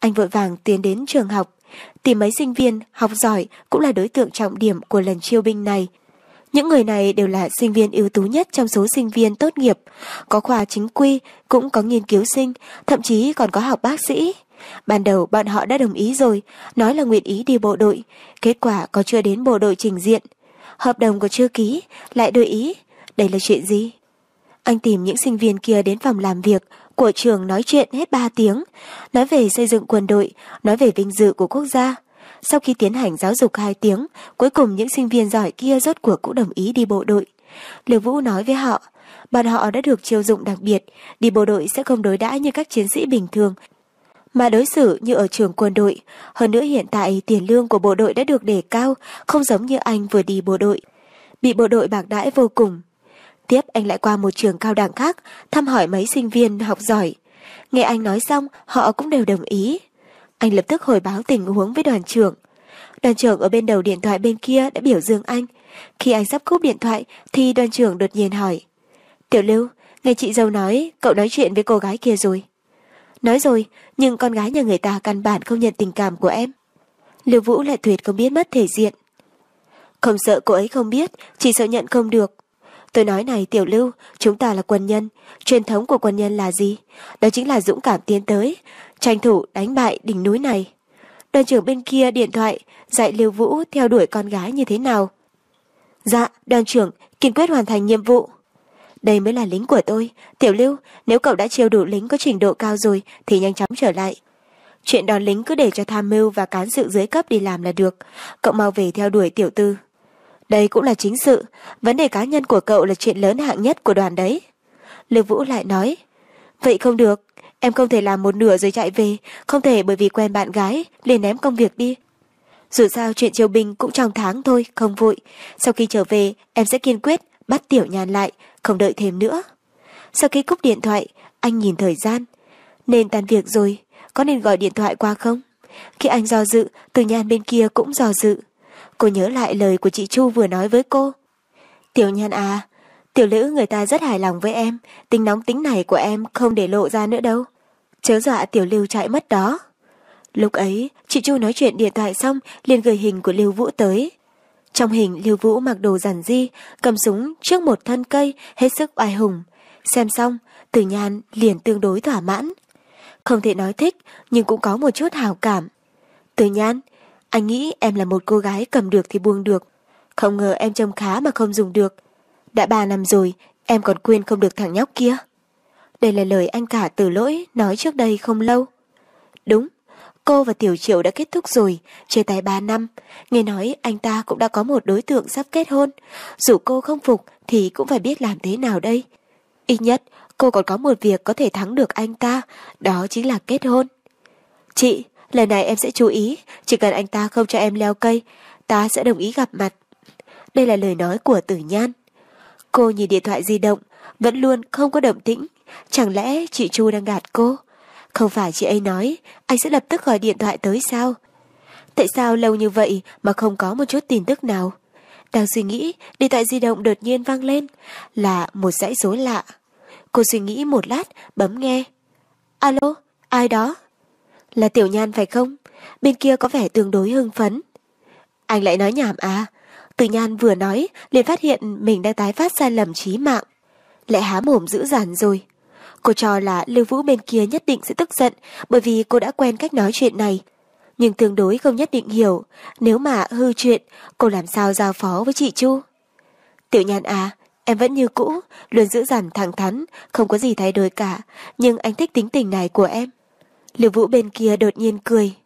Anh vội vàng tiến đến trường học, tìm mấy sinh viên học giỏi cũng là đối tượng trọng điểm của lần chiêu binh này. Những người này đều là sinh viên ưu tú nhất trong số sinh viên tốt nghiệp, có khoa chính quy, cũng có nghiên cứu sinh, thậm chí còn có học bác sĩ. Ban đầu bọn họ đã đồng ý rồi, nói là nguyện ý đi bộ đội, kết quả có chưa đến bộ đội trình diện. Hợp đồng còn chưa ký, lại đổi ý, đây là chuyện gì? Anh tìm những sinh viên kia đến phòng làm việc của trường nói chuyện hết 3 tiếng, nói về xây dựng quân đội, nói về vinh dự của quốc gia. Sau khi tiến hành giáo dục 2 tiếng, cuối cùng những sinh viên giỏi kia rốt cuộc cũng đồng ý đi bộ đội. Lưu Vũ nói với họ, bọn họ đã được chiêu dụng đặc biệt, đi bộ đội sẽ không đối đãi như các chiến sĩ bình thường, mà đối xử như ở trường quân đội. Hơn nữa hiện tại tiền lương của bộ đội đã được đề cao, không giống như anh vừa đi bộ đội, bị bộ đội bạc đãi vô cùng. Tiếp anh lại qua một trường cao đẳng khác, thăm hỏi mấy sinh viên học giỏi. Nghe anh nói xong, họ cũng đều đồng ý. Anh lập tức hồi báo tình huống với đoàn trưởng. Đoàn trưởng ở bên đầu điện thoại bên kia đã biểu dương anh. Khi anh sắp cúp điện thoại thì đoàn trưởng đột nhiên hỏi, Tiểu Lưu, nghe chị dâu nói cậu nói chuyện với cô gái kia rồi. Nói rồi, nhưng con gái nhà người ta căn bản không nhận tình cảm của em. Lưu Vũ lại tuyệt không biết mất thể diện. Không sợ cô ấy không biết, chỉ sợ nhận không được. Tôi nói này Tiểu Lưu, chúng ta là quân nhân, truyền thống của quân nhân là gì? Đó chính là dũng cảm tiến tới, tranh thủ đánh bại đỉnh núi này. Đoàn trưởng bên kia điện thoại dạy Lưu Vũ theo đuổi con gái như thế nào. Dạ, đoàn trưởng, kiên quyết hoàn thành nhiệm vụ. Đây mới là lính của tôi. Tiểu Lưu, nếu cậu đã chiêu đủ lính có trình độ cao rồi thì nhanh chóng trở lại. Chuyện đón lính cứ để cho tham mưu và cán sự dưới cấp đi làm là được. Cậu mau về theo đuổi tiểu tư. Đây cũng là chính sự, vấn đề cá nhân của cậu là chuyện lớn hạng nhất của đoàn đấy. Lưu Vũ lại nói, vậy không được, em không thể làm một nửa rồi chạy về, không thể bởi vì quen bạn gái liền ném công việc đi. Dù sao chuyện chiêu binh cũng trong tháng thôi, không vội. Sau khi trở về, em sẽ kiên quyết bắt Tiểu Nhan lại, không đợi thêm nữa. Sau khi cúp điện thoại, anh nhìn thời gian. Nên tan việc rồi, có nên gọi điện thoại qua không? Khi anh do dự, Từ Nhan bên kia cũng do dự. Cô nhớ lại lời của chị Chu vừa nói với cô. Tiểu Nhan à, Tiểu Lữ người ta rất hài lòng với em, tính nóng tính này của em không để lộ ra nữa đâu. Chớ dọa Tiểu Lưu chạy mất đó. Lúc ấy, chị Chu nói chuyện điện thoại xong liền gửi hình của Lưu Vũ tới. Trong hình Lưu Vũ mặc đồ giản dị, cầm súng trước một thân cây, hết sức oai hùng. Xem xong, Từ Nhan liền tương đối thỏa mãn. Không thể nói thích, nhưng cũng có một chút hào cảm. Từ Nhan, anh nghĩ em là một cô gái cầm được thì buông được. Không ngờ em trông khá mà không dùng được. Đã 3 năm rồi, em còn quên không được thằng nhóc kia. Đây là lời anh cả Từ Lỗi nói trước đây không lâu. Đúng, cô và Tiểu Triệu đã kết thúc rồi, chia tay 3 năm. Nghe nói anh ta cũng đã có một đối tượng sắp kết hôn. Dù cô không phục thì cũng phải biết làm thế nào đây. Ít nhất, cô còn có một việc có thể thắng được anh ta, đó chính là kết hôn. Chị, lần này em sẽ chú ý, chỉ cần anh ta không cho em leo cây, ta sẽ đồng ý gặp mặt. Đây là lời nói của Tử Nhan. Cô nhìn điện thoại di động, vẫn luôn không có động tĩnh. Chẳng lẽ chị Chu đang gạt cô? Không phải chị ấy nói anh sẽ lập tức gọi điện thoại tới sao? Tại sao lâu như vậy mà không có một chút tin tức nào? Đang suy nghĩ, điện thoại di động đột nhiên vang lên, là một dãy số lạ. Cô suy nghĩ một lát, bấm nghe. Alo, ai đó? Là Tiểu Nhan phải không? Bên kia có vẻ tương đối hưng phấn. Anh lại nói nhảm à? Từ Nhan vừa nói, liền phát hiện mình đang tái phát sai lầm chí mạng. Lại há mồm dữ dằn rồi. Cô cho là Lưu Vũ bên kia nhất định sẽ tức giận, bởi vì cô đã quen cách nói chuyện này. Nhưng tương đối không nhất định hiểu, nếu mà hư chuyện, cô làm sao giao phó với chị Chu? Tiểu Nhan à, em vẫn như cũ, luôn giữ dằn thẳng thắn, không có gì thay đổi cả, nhưng anh thích tính tình này của em. Lưu Vũ bên kia đột nhiên cười.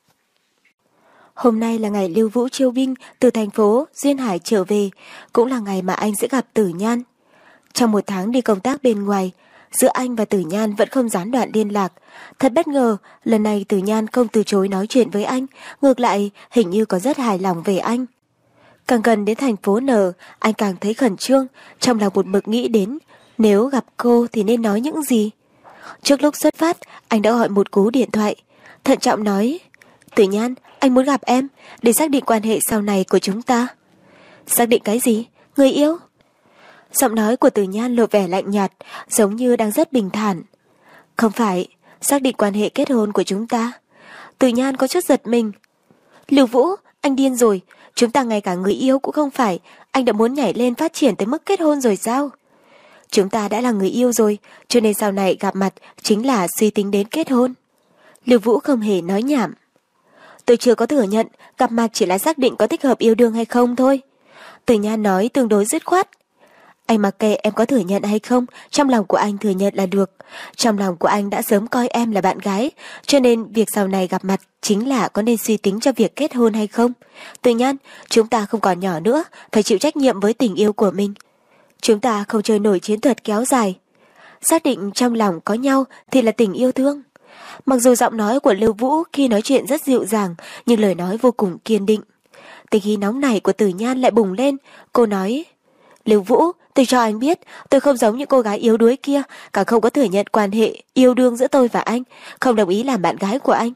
Hôm nay là ngày Lưu Vũ chiêu binh từ thành phố Duyên Hải trở về, cũng là ngày mà anh sẽ gặp Tử Nhan. Trong 1 tháng đi công tác bên ngoài, giữa anh và Tử Nhan vẫn không gián đoạn liên lạc. Thật bất ngờ, lần này Tử Nhan không từ chối nói chuyện với anh, ngược lại hình như có rất hài lòng về anh. Càng gần đến thành phố N, anh càng thấy khẩn trương, trong lòng một mực nghĩ đến nếu gặp cô thì nên nói những gì. Trước lúc xuất phát, anh đã gọi một cú điện thoại, thận trọng nói: Tử Nhan, anh muốn gặp em để xác định quan hệ sau này của chúng ta. Xác định cái gì? Người yêu? Giọng nói của Tử Nhan lộ vẻ lạnh nhạt, giống như đang rất bình thản. Không phải, xác định quan hệ kết hôn của chúng ta. Từ Nhan có chút giật mình. Lưu Vũ, anh điên rồi, chúng ta ngay cả người yêu cũng không phải, anh đã muốn nhảy lên phát triển tới mức kết hôn rồi sao? Chúng ta đã là người yêu rồi, cho nên sau này gặp mặt chính là suy tính đến kết hôn. Lưu Vũ không hề nói nhảm. Tôi chưa có thừa nhận, gặp mặt chỉ là xác định có thích hợp yêu đương hay không thôi. Từ Nhan nói tương đối dứt khoát. Anh mặc kệ em có thừa nhận hay không, trong lòng của anh thừa nhận là được. Trong lòng của anh đã sớm coi em là bạn gái, cho nên việc sau này gặp mặt chính là có nên suy tính cho việc kết hôn hay không. Từ Nhan, chúng ta không còn nhỏ nữa, phải chịu trách nhiệm với tình yêu của mình. Chúng ta không chơi nổi chiến thuật kéo dài. Xác định trong lòng có nhau thì là tình yêu thương. Mặc dù giọng nói của Lưu Vũ khi nói chuyện rất dịu dàng, nhưng lời nói vô cùng kiên định. Tình khí nóng này của Từ Nhan lại bùng lên, cô nói: Lưu Vũ, tôi cho anh biết, tôi không giống những cô gái yếu đuối kia, càng không có thừa nhận quan hệ yêu đương giữa tôi và anh, không đồng ý làm bạn gái của anh.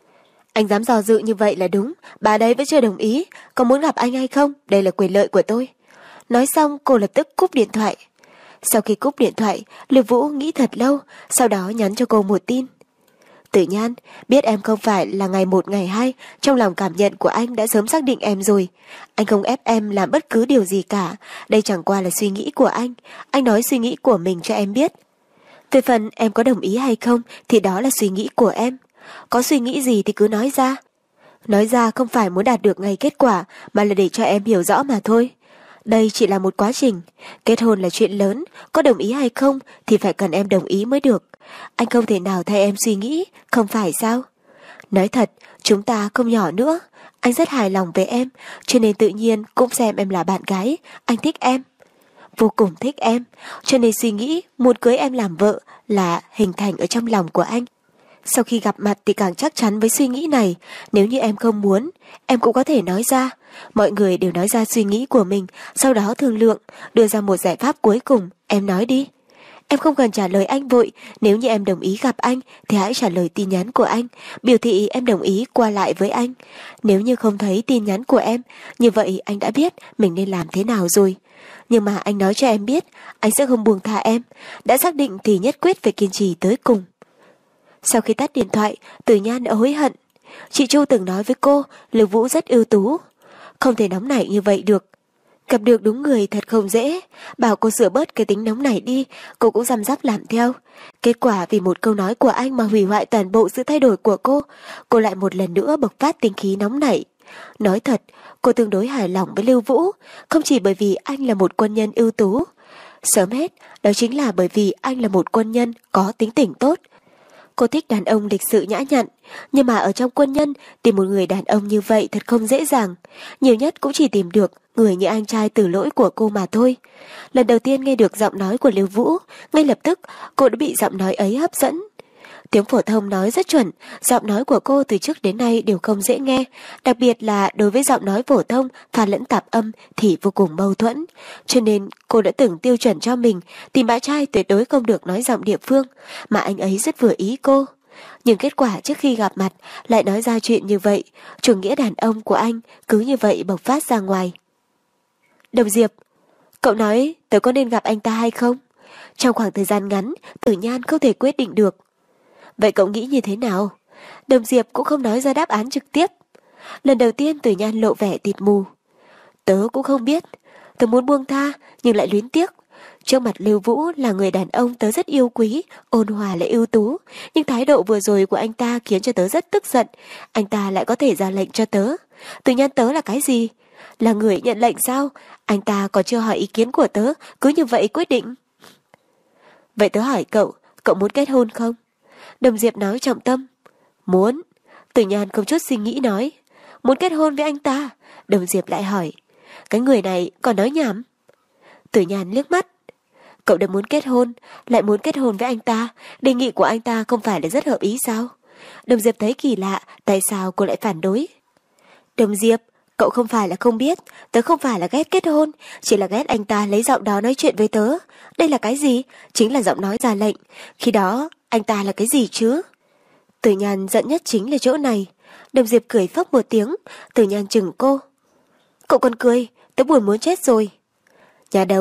Anh dám dò dự như vậy là đúng, bà đấy vẫn chưa đồng ý, có muốn gặp anh hay không, đây là quyền lợi của tôi. Nói xong cô lập tức cúp điện thoại. Sau khi cúp điện thoại, Lưu Vũ nghĩ thật lâu, sau đó nhắn cho cô một tin. Tử Nhan, biết em không phải là ngày một ngày hai, trong lòng cảm nhận của anh đã sớm xác định em rồi. Anh không ép em làm bất cứ điều gì cả, đây chẳng qua là suy nghĩ của anh nói suy nghĩ của mình cho em biết. Về phần em có đồng ý hay không thì đó là suy nghĩ của em. Có suy nghĩ gì thì cứ nói ra. Nói ra không phải muốn đạt được ngay kết quả mà là để cho em hiểu rõ mà thôi. Đây chỉ là một quá trình, kết hôn là chuyện lớn, có đồng ý hay không thì phải cần em đồng ý mới được. Anh không thể nào thay em suy nghĩ, không phải sao? Nói thật, chúng ta không nhỏ nữa, anh rất hài lòng với em, cho nên tự nhiên cũng xem em là bạn gái, anh thích em. Vô cùng thích em, cho nên suy nghĩ muốn cưới em làm vợ là hình thành ở trong lòng của anh. Sau khi gặp mặt thì càng chắc chắn với suy nghĩ này, nếu như em không muốn, em cũng có thể nói ra. Mọi người đều nói ra suy nghĩ của mình, sau đó thương lượng, đưa ra một giải pháp cuối cùng, em nói đi. Em không cần trả lời anh vội, nếu như em đồng ý gặp anh thì hãy trả lời tin nhắn của anh, biểu thị em đồng ý qua lại với anh. Nếu như không thấy tin nhắn của em, như vậy anh đã biết mình nên làm thế nào rồi. Nhưng mà anh nói cho em biết, anh sẽ không buông tha em, đã xác định thì nhất quyết phải kiên trì tới cùng. Sau khi tắt điện thoại, Tử Nhan đã hối hận. Chị Chu từng nói với cô, Lưu Vũ rất ưu tú. Không thể nóng nảy như vậy được. Gặp được đúng người thật không dễ. Bảo cô sửa bớt cái tính nóng nảy đi, cô cũng răm rắp làm theo. Kết quả vì một câu nói của anh mà hủy hoại toàn bộ sự thay đổi của cô lại một lần nữa bộc phát tính khí nóng nảy. Nói thật, cô tương đối hài lòng với Lưu Vũ, không chỉ bởi vì anh là một quân nhân ưu tú. Sớm hết, đó chính là bởi vì anh là một quân nhân có tính tình tốt. Cô thích đàn ông lịch sự nhã nhặn, nhưng mà ở trong quân nhân tìm một người đàn ông như vậy thật không dễ dàng. Nhiều nhất cũng chỉ tìm được người như anh trai Tử Lỗi của cô mà thôi. Lần đầu tiên nghe được giọng nói của Lưu Vũ, ngay lập tức cô đã bị giọng nói ấy hấp dẫn. Tiếng phổ thông nói rất chuẩn, giọng nói của cô từ trước đến nay đều không dễ nghe, đặc biệt là đối với giọng nói phổ thông pha lẫn tạp âm thì vô cùng mâu thuẫn. Cho nên cô đã từng tiêu chuẩn cho mình tìm bạn trai tuyệt đối không được nói giọng địa phương, mà anh ấy rất vừa ý cô. Nhưng kết quả trước khi gặp mặt lại nói ra chuyện như vậy, chủ nghĩa đàn ông của anh cứ như vậy bộc phát ra ngoài. Đồng Diệp, cậu nói tớ có nên gặp anh ta hay không? Trong khoảng thời gian ngắn, Tử Nhan không thể quyết định được. Vậy cậu nghĩ như thế nào? Đồng Diệp cũng không nói ra đáp án trực tiếp. Lần đầu tiên Tử Nhan lộ vẻ tịt mù. Tớ cũng không biết. Tớ muốn buông tha nhưng lại luyến tiếc. Trước mặt Lưu Vũ là người đàn ông tớ rất yêu quý, ôn hòa lại ưu tú. Nhưng thái độ vừa rồi của anh ta khiến cho tớ rất tức giận. Anh ta lại có thể ra lệnh cho tớ. Tử Nhan tớ là cái gì? Là người nhận lệnh sao? Anh ta còn chưa hỏi ý kiến của tớ, cứ như vậy quyết định. Vậy tớ hỏi cậu, cậu muốn kết hôn không? Đồng Diệp nói trọng tâm. Muốn. Tử Nhan không chút suy nghĩ nói. Muốn kết hôn với anh ta? Đồng Diệp lại hỏi. Cái người này còn nói nhảm. Tử Nhan liếc mắt. Cậu đã muốn kết hôn, lại muốn kết hôn với anh ta, đề nghị của anh ta không phải là rất hợp ý sao? Đồng Diệp thấy kỳ lạ, tại sao cô lại phản đối? Đồng Diệp, cậu không phải là không biết, tớ không phải là ghét kết hôn, chỉ là ghét anh ta lấy giọng đó nói chuyện với tớ. Đây là cái gì? Chính là giọng nói ra lệnh. Khi đó, anh ta là cái gì chứ? Tử Nhan giận nhất chính là chỗ này. Đồng Diệp cười phốc một tiếng, Tử Nhan chừng cô. Cậu còn cười, tớ buồn muốn chết rồi. Nhà đầu,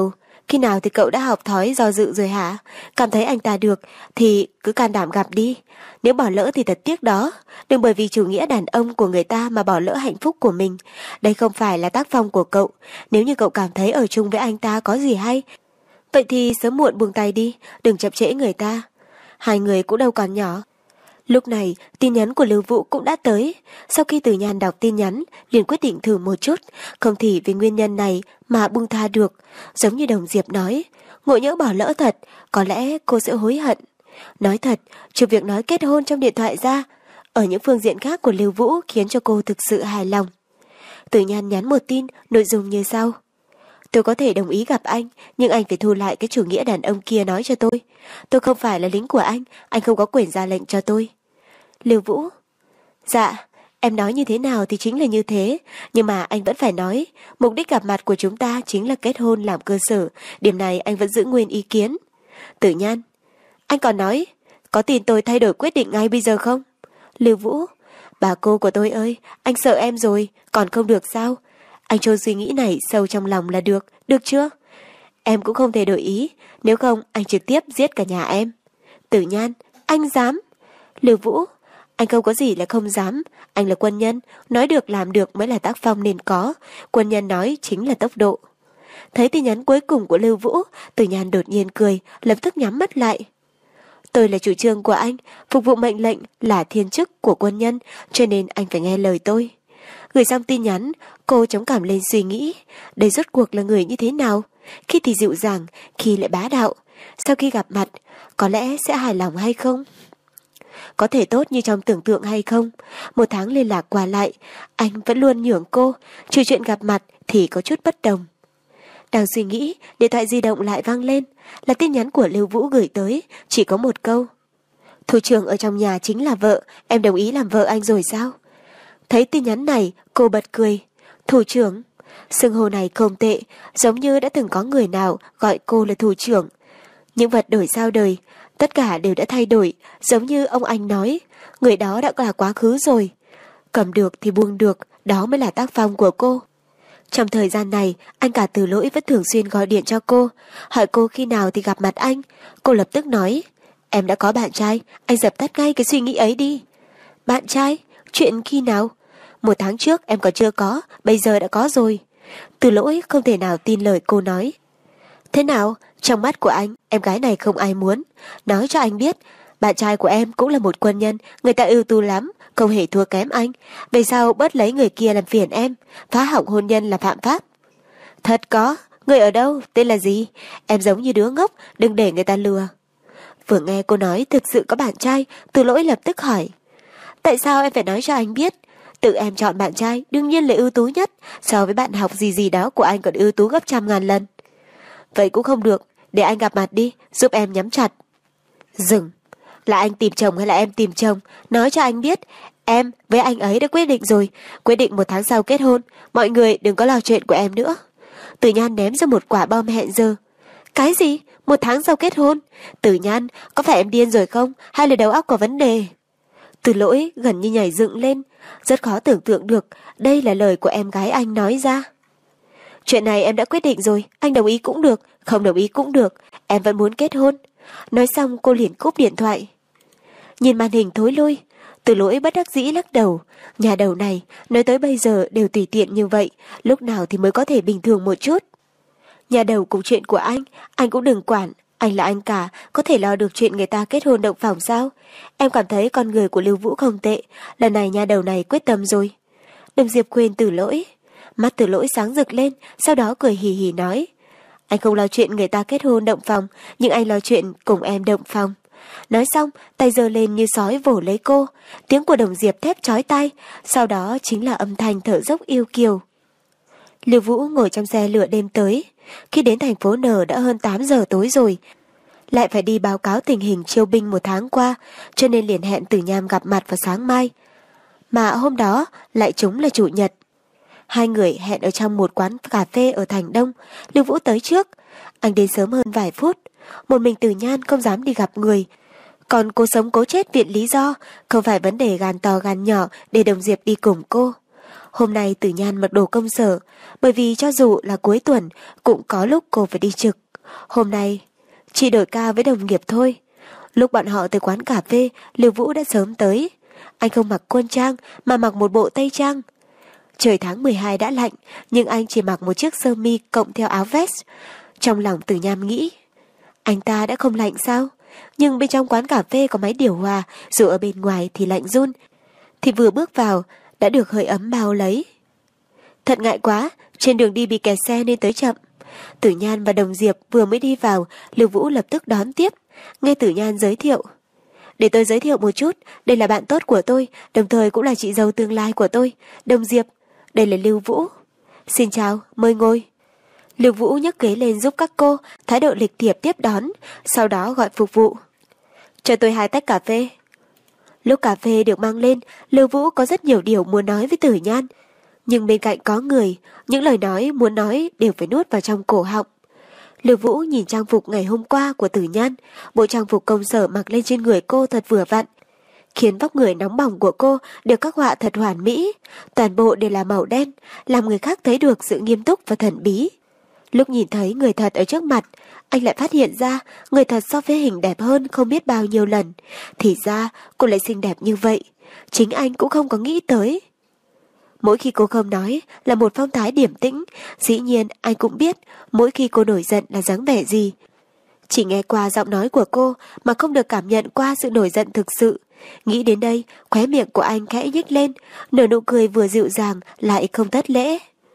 Khi nào thì cậu đã học thói do dự rồi hả? Cảm thấy anh ta được thì cứ can đảm gặp đi. Nếu bỏ lỡ thì thật tiếc đó. Đừng bởi vì chủ nghĩa đàn ông của người ta mà bỏ lỡ hạnh phúc của mình. Đây không phải là tác phong của cậu. Nếu như cậu cảm thấy ở chung với anh ta có gì hay, vậy thì sớm muộn buông tay đi, đừng chậm trễ người ta. Hai người cũng đâu còn nhỏ. Lúc này, tin nhắn của Lưu Vũ cũng đã tới. Sau khi Từ Nhan đọc tin nhắn, liền quyết định thử một chút, không thì vì nguyên nhân này mà buông tha được. Giống như Đồng Diệp nói, ngộ nhỡ bỏ lỡ thật, có lẽ cô sẽ hối hận. Nói thật, trừ việc nói kết hôn trong điện thoại ra, ở những phương diện khác của Lưu Vũ khiến cho cô thực sự hài lòng. Từ Nhan nhắn một tin, nội dung như sau. Tôi có thể đồng ý gặp anh, nhưng anh phải thu lại cái chủ nghĩa đàn ông kia nói cho tôi. Tôi không phải là lính của anh không có quyền ra lệnh cho tôi. Lưu Vũ. Dạ, em nói như thế nào thì chính là như thế, nhưng mà anh vẫn phải nói, mục đích gặp mặt của chúng ta chính là kết hôn làm cơ sở, điểm này anh vẫn giữ nguyên ý kiến. Tử Nhan. Anh còn nói, có tin tôi thay đổi quyết định ngay bây giờ không? Lưu Vũ. Bà cô của tôi ơi, anh sợ em rồi, còn không được sao? Anh chôn suy nghĩ này sâu trong lòng là được chưa? Em cũng không thể đổi ý, nếu không anh trực tiếp giết cả nhà em. Tử Nhan. Anh dám? Lưu Vũ. Anh không có gì là không dám, anh là quân nhân, nói được làm được mới là tác phong nên có, quân nhân nói chính là tốc độ. Thấy tin nhắn cuối cùng của Lưu Vũ, Tử Nhan đột nhiên cười, lập tức nhắm mắt lại. Tôi là chủ trương của anh, phục vụ mệnh lệnh là thiên chức của quân nhân, cho nên anh phải nghe lời tôi. Gửi xong tin nhắn, cô chống cảm lên suy nghĩ, đây rốt cuộc là người như thế nào, khi thì dịu dàng, khi lại bá đạo, sau khi gặp mặt, có lẽ sẽ hài lòng hay không? Có thể tốt như trong tưởng tượng hay không? Một tháng liên lạc qua lại, anh vẫn luôn nhường cô, trừ chuyện gặp mặt thì có chút bất đồng. Đang suy nghĩ, điện thoại di động lại vang lên, là tin nhắn của Lưu Vũ gửi tới, chỉ có một câu. Thủ trưởng ở trong nhà chính là vợ, em đồng ý làm vợ anh rồi sao? Thấy tin nhắn này, cô bật cười. Thủ trưởng, xưng hô này không tệ, giống như đã từng có người nào gọi cô là thủ trưởng. Những vật đổi sao đời, tất cả đều đã thay đổi, giống như ông anh nói, người đó đã là quá khứ rồi. Cầm được thì buông được, đó mới là tác phong của cô. Trong thời gian này, anh cả Từ Lỗi vẫn thường xuyên gọi điện cho cô, hỏi cô khi nào thì gặp mặt anh. Cô lập tức nói, em đã có bạn trai, anh dập tắt ngay cái suy nghĩ ấy đi. Bạn trai? Chuyện khi nào? 1 tháng trước em còn chưa có, bây giờ đã có rồi. Từ Lỗi không thể nào tin lời cô nói. Thế nào? Trong mắt của anh, em gái này không ai muốn. Nói cho anh biết, bạn trai của em cũng là một quân nhân, người ta ưu tú lắm, không hề thua kém anh. Về sau bớt lấy người kia làm phiền em, phá hỏng hôn nhân là phạm pháp. Thật có, người ở đâu, tên là gì? Em giống như đứa ngốc, đừng để người ta lừa. Vừa nghe cô nói thực sự có bạn trai, Từ Lỗi lập tức hỏi. Tại sao em phải nói cho anh biết? Tự em chọn bạn trai, đương nhiên là ưu tú nhất, so với bạn học gì gì đó của anh còn ưu tú gấp 100.000 lần. Vậy cũng không được, để anh gặp mặt đi, giúp em nhắm chặt. Dừng, là anh tìm chồng hay là em tìm chồng, nói cho anh biết, em với anh ấy đã quyết định rồi, quyết định 1 tháng sau kết hôn, mọi người đừng có lo chuyện của em nữa. Tử Nhan ném ra một quả bom hẹn giờ. Cái gì? 1 tháng sau kết hôn? Tử Nhan, có phải em điên rồi không, hay là đầu óc có vấn đề? Từ Lỗi gần như nhảy dựng lên, rất khó tưởng tượng được đây là lời của em gái anh nói ra. Chuyện này em đã quyết định rồi, anh đồng ý cũng được, không đồng ý cũng được, em vẫn muốn kết hôn. Nói xong cô liền cúp điện thoại. Nhìn màn hình thối lui, Từ Lỗi bất đắc dĩ lắc đầu. Nhà đầu này, nói tới bây giờ đều tùy tiện như vậy, lúc nào thì mới có thể bình thường một chút. Nhà đầu cùng chuyện của anh cũng đừng quản. Anh là anh cả, có thể lo được chuyện người ta kết hôn động phòng sao? Em cảm thấy con người của Lưu Vũ không tệ, lần này nhà đầu này quyết tâm rồi. Đồng Diệp khuyên Từ Lỗi. Mắt Từ Lỗi sáng rực lên, sau đó cười hì hì nói. Anh không lo chuyện người ta kết hôn động phòng, nhưng anh lo chuyện cùng em động phòng. Nói xong, tay giơ lên như sói vồ lấy cô, tiếng của Đồng Diệp thét chói tai, sau đó chính là âm thanh thở dốc yêu kiều. Lưu Vũ ngồi trong xe lửa đêm tới, khi đến thành phố N đã hơn 8 giờ tối rồi. Lại phải đi báo cáo tình hình chiêu binh 1 tháng qua, cho nên liền hẹn Tử Nham gặp mặt vào sáng mai. Mà hôm đó lại trúng là chủ nhật. Hai người hẹn ở trong một quán cà phê ở thành Đông. Lưu Vũ tới trước, anh đến sớm hơn vài phút. Một mình Tử Nhan không dám đi gặp người, còn cô sống cố chết viện lý do, không phải vấn đề gan to gan nhỏ để Đồng Diệp đi cùng cô. Hôm nay Tử Nhan mặc đồ công sở, bởi vì cho dù là cuối tuần cũng có lúc cô phải đi trực. hôm nay chỉ đổi ca với đồng nghiệp thôi. Lúc bọn họ tới quán cà phê, Lưu Vũ đã sớm tới. Anh không mặc quân trang mà mặc một bộ tây trang. Trời tháng 12 đã lạnh, nhưng anh chỉ mặc một chiếc sơ mi cộng theo áo vest. Trong lòng Tử Nham nghĩ, anh ta đã không lạnh sao? Nhưng bên trong quán cà phê có máy điều hòa, dù ở bên ngoài thì lạnh run, thì vừa bước vào đã được hơi ấm bao lấy. Thật ngại quá, trên đường đi bị kẹt xe nên tới chậm. Tử Nhan và Đồng Diệp vừa mới đi vào, Lưu Vũ lập tức đón tiếp. Nghe Tử Nhan giới thiệu, để tôi giới thiệu một chút, đây là bạn tốt của tôi, đồng thời cũng là chị dâu tương lai của tôi, Đồng Diệp. Đây là Lưu Vũ. Xin chào, mời ngồi. Lưu Vũ nhấc ghế lên giúp các cô, thái độ lịch thiệp tiếp đón, sau đó gọi phục vụ. Cho tôi 2 tách cà phê. Lúc cà phê được mang lên, Lưu Vũ có rất nhiều điều muốn nói với Tử Nhan, nhưng bên cạnh có người, những lời nói muốn nói đều phải nuốt vào trong cổ họng. Lưu Vũ nhìn trang phục ngày hôm qua của Tử Nhan, bộ trang phục công sở mặc lên trên người cô thật vừa vặn, khiến vóc người nóng bỏng của cô được khắc họa thật hoàn mỹ, toàn bộ đều là màu đen, làm người khác thấy được sự nghiêm túc và thần bí. Lúc nhìn thấy người thật ở trước mặt, anh lại phát hiện ra người thật so với hình đẹp hơn không biết bao nhiêu lần, thì ra cô lại xinh đẹp như vậy, chính anh cũng không có nghĩ tới. Mỗi khi cô không nói là một phong thái điềm tĩnh, dĩ nhiên anh cũng biết mỗi khi cô nổi giận là dáng vẻ gì. Chỉ nghe qua giọng nói của cô mà không được cảm nhận qua sự nổi giận thực sự. Nghĩ đến đây, khóe miệng của anh khẽ nhếch lên, nở nụ cười vừa dịu dàng lại không thất lễ.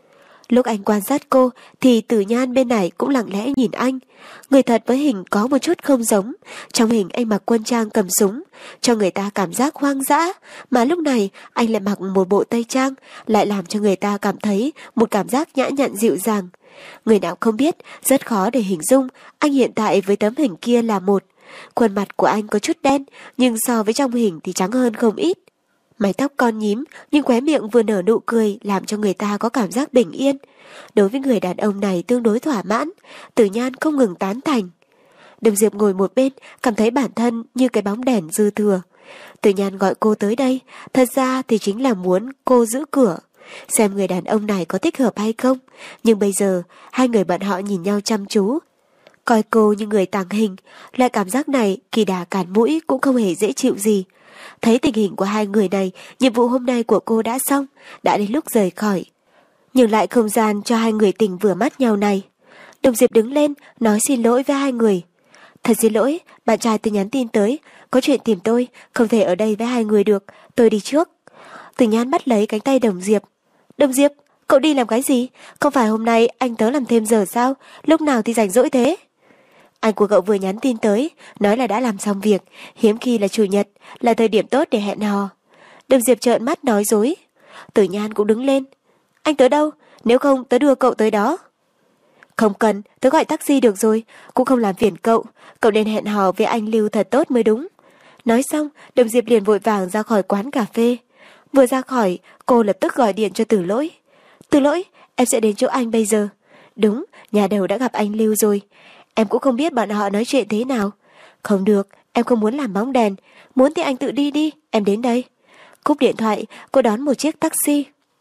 Lúc anh quan sát cô thì Tử Nhan bên này cũng lặng lẽ nhìn anh. Người thật với hình có một chút không giống. Trong hình anh mặc quân trang cầm súng, cho người ta cảm giác hoang dã, mà lúc này anh lại mặc một bộ tây trang, lại làm cho người ta cảm thấy một cảm giác nhã nhặn dịu dàng. Người nào không biết, rất khó để hình dung anh hiện tại với tấm hình kia là một. Khuôn mặt của anh có chút đen, nhưng so với trong hình thì trắng hơn không ít. Mái tóc con nhím, nhưng khóe miệng vừa nở nụ cười làm cho người ta có cảm giác bình yên. Đối với người đàn ông này tương đối thỏa mãn, Tử Nhan không ngừng tán thành. Đồng Diệp ngồi một bên, cảm thấy bản thân như cái bóng đèn dư thừa. Tử Nhan gọi cô tới đây, thật ra thì chính là muốn cô giữ cửa, xem người đàn ông này có thích hợp hay không. Nhưng bây giờ, hai người bọn họ nhìn nhau chăm chú, coi cô như người tàng hình, lại cảm giác này kỳ đà cản mũi cũng không hề dễ chịu gì. Thấy tình hình của hai người này, nhiệm vụ hôm nay của cô đã xong, đã đến lúc rời khỏi. Nhường lại không gian cho hai người tình vừa mắt nhau này. Đồng Diệp đứng lên, nói xin lỗi với hai người. Thật xin lỗi, bạn trai tôi nhắn tin tới, có chuyện tìm tôi, không thể ở đây với hai người được, tôi đi trước. Tử Nhan bắt lấy cánh tay Đồng Diệp. Đồng Diệp, cậu đi làm cái gì? Không phải hôm nay anh tớ làm thêm giờ sao? Lúc nào thì rảnh rỗi thế? Anh của cậu vừa nhắn tin tới, nói là đã làm xong việc, hiếm khi là chủ nhật, là thời điểm tốt để hẹn hò. Đồng Diệp trợn mắt nói dối. Tử Nhan cũng đứng lên. Anh tới đâu? Nếu không tớ đưa cậu tới đó. Không cần, tớ gọi taxi được rồi, cũng không làm phiền cậu. Cậu nên hẹn hò với anh Lưu thật tốt mới đúng. Nói xong, Đồng Diệp liền vội vàng ra khỏi quán cà phê. Vừa ra khỏi, cô lập tức gọi điện cho Tử Lỗi. Tử Lỗi, em sẽ đến chỗ anh bây giờ. Đúng, nhà đầu đã gặp anh Lưu rồi. Em cũng không biết bọn họ nói chuyện thế nào. Không được, em không muốn làm bóng đèn. Muốn thì anh tự đi đi, em đến đây. Cúp điện thoại, cô đón một chiếc taxi.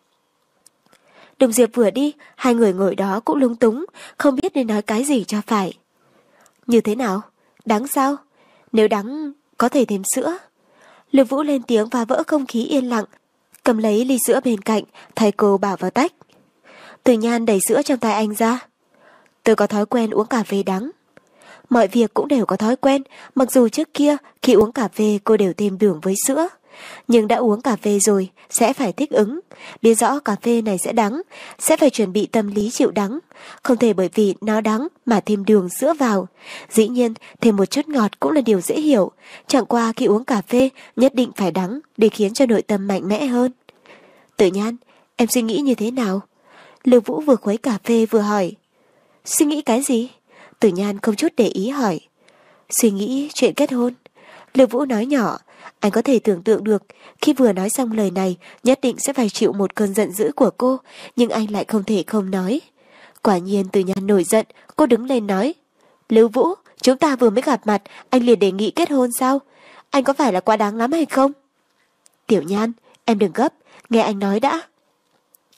Đồng Diệp vừa đi, hai người ngồi đó cũng lúng túng, không biết nên nói cái gì cho phải. Như thế nào? Đắng sao? Nếu đắng, có thể thêm sữa. Lưu Vũ lên tiếng phá vỡ không khí yên lặng, cầm lấy ly sữa bên cạnh, thay cô bảo vào tách. Tử Nhan đẩy sữa trong tay anh ra. Tôi có thói quen uống cà phê đắng. Mọi việc cũng đều có thói quen, mặc dù trước kia khi uống cà phê cô đều thêm đường với sữa. Nhưng đã uống cà phê rồi, sẽ phải thích ứng. Biết rõ cà phê này sẽ đắng, sẽ phải chuẩn bị tâm lý chịu đắng. Không thể bởi vì nó đắng mà thêm đường sữa vào. Dĩ nhiên, thêm một chút ngọt cũng là điều dễ hiểu. Chẳng qua khi uống cà phê, nhất định phải đắng để khiến cho nội tâm mạnh mẽ hơn. Tử Nhan, em suy nghĩ như thế nào? Lưu Vũ vừa khuấy cà phê vừa hỏi. Suy nghĩ cái gì? Tử Nhan không chút để ý hỏi. Suy nghĩ chuyện kết hôn. Lưu Vũ nói nhỏ. Anh có thể tưởng tượng được, khi vừa nói xong lời này, nhất định sẽ phải chịu một cơn giận dữ của cô, nhưng anh lại không thể không nói. Quả nhiên Tử Nhan nổi giận, cô đứng lên nói. Lưu Vũ, chúng ta vừa mới gặp mặt, anh liền đề nghị kết hôn sao? Anh có phải là quá đáng lắm hay không? Tiểu Nhan, em đừng gấp, nghe anh nói đã.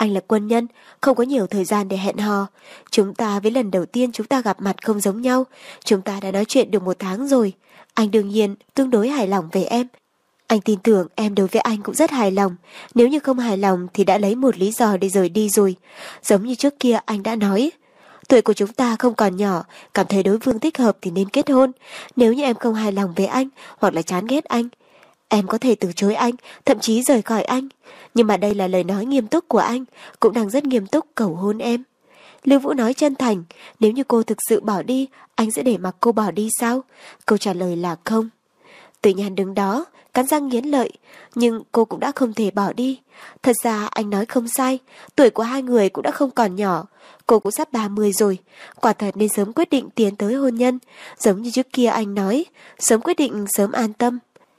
Anh là quân nhân, không có nhiều thời gian để hẹn hò. Chúng ta với lần đầu tiên chúng ta gặp mặt không giống nhau. Chúng ta đã nói chuyện được 1 tháng rồi. Anh đương nhiên tương đối hài lòng về em. Anh tin tưởng em đối với anh cũng rất hài lòng. Nếu như không hài lòng thì đã lấy một lý do để rời đi rồi. Giống như trước kia anh đã nói. Tuổi của chúng ta không còn nhỏ, cảm thấy đối phương thích hợp thì nên kết hôn. Nếu như em không hài lòng với anh hoặc là chán ghét anh, em có thể từ chối anh, thậm chí rời khỏi anh. Nhưng mà đây là lời nói nghiêm túc của anh, cũng đang rất nghiêm túc cầu hôn em. Lưu Vũ nói chân thành, nếu như cô thực sự bỏ đi, anh sẽ để mặc cô bỏ đi sao? Câu trả lời là không. Tử Nhan đứng đó, cắn răng nghiến lợi, nhưng cô cũng đã không thể bỏ đi. Thật ra anh nói không sai, tuổi của hai người cũng đã không còn nhỏ. Cô cũng sắp 30 rồi, quả thật nên sớm quyết định tiến tới hôn nhân. Giống như trước kia anh nói, sớm quyết định sớm an tâm.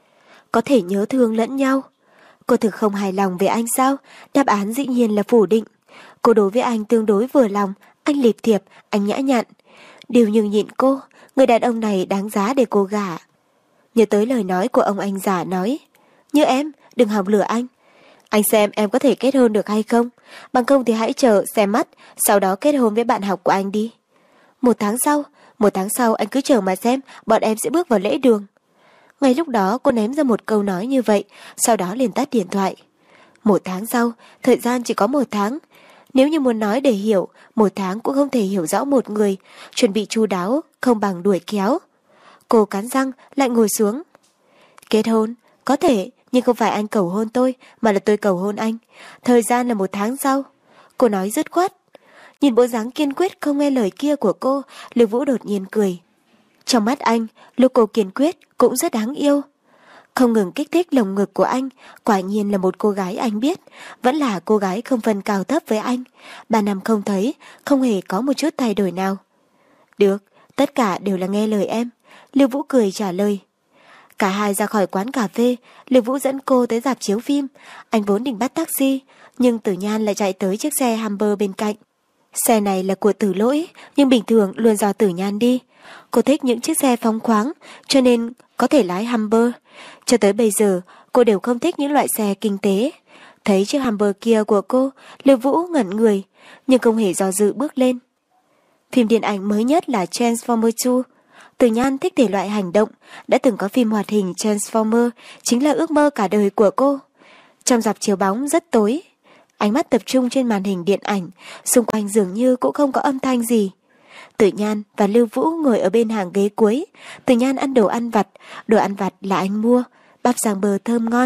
Có thể nhớ thương lẫn nhau. Cô thực không hài lòng về anh sao? Đáp án dĩ nhiên là phủ định. Cô đối với anh tương đối vừa lòng, anh lịp thiệp, anh nhã nhặn. Điều nhường nhịn cô, người đàn ông này đáng giá để cô gả. Nhớ tới lời nói của ông anh già nói, như em, đừng hòng lừa anh. Anh xem em có thể kết hôn được hay không? Bằng không thì hãy chờ xem mắt, sau đó kết hôn với bạn học của anh đi. 1 tháng sau anh cứ chờ mà xem, bọn em sẽ bước vào lễ đường. Ngay lúc đó cô ném ra một câu nói như vậy, sau đó liền tắt điện thoại. 1 tháng sau, thời gian chỉ có 1 tháng. Nếu như muốn nói để hiểu, 1 tháng cũng không thể hiểu rõ một người, chuẩn bị chu đáo, không bằng đuổi kéo. Cô cắn răng, lại ngồi xuống. Kết hôn, có thể, nhưng không phải anh cầu hôn tôi, mà là tôi cầu hôn anh. Thời gian là 1 tháng sau. Cô nói dứt khoát. Nhìn bộ dáng kiên quyết không nghe lời kia của cô, Lưu Vũ đột nhiên cười. Trong mắt anh, lúc cô kiên quyết cũng rất đáng yêu. Không ngừng kích thích lồng ngực của anh, quả nhiên là một cô gái anh biết, vẫn là cô gái không phân cao thấp với anh. 3 năm không thấy, không hề có một chút thay đổi nào. Được, tất cả đều là nghe lời em. Lưu Vũ cười trả lời. Cả hai ra khỏi quán cà phê, Lưu Vũ dẫn cô tới rạp chiếu phim. Anh vốn định bắt taxi, nhưng Tử Nhan lại chạy tới chiếc xe Humber bên cạnh. Xe này là của Tử Lỗi, nhưng bình thường luôn do Tử Nhan đi. Cô thích những chiếc xe phóng khoáng, cho nên có thể lái Humber. Cho tới bây giờ, cô đều không thích những loại xe kinh tế. Thấy chiếc Humber kia của cô, Lưu Vũ ngẩn người, nhưng không hề do dự bước lên. Phim điện ảnh mới nhất là Transformer 2. Tử Nhan thích thể loại hành động, đã từng có phim hoạt hình Transformer, chính là ước mơ cả đời của cô. Trong rạp chiếu bóng rất tối, ánh mắt tập trung trên màn hình điện ảnh, xung quanh dường như cũng không có âm thanh gì. Tử Nhan và Lưu Vũ ngồi ở bên hàng ghế cuối. Tử Nhan ăn đồ ăn vặt là anh mua, bắp rang bơ thơm ngon.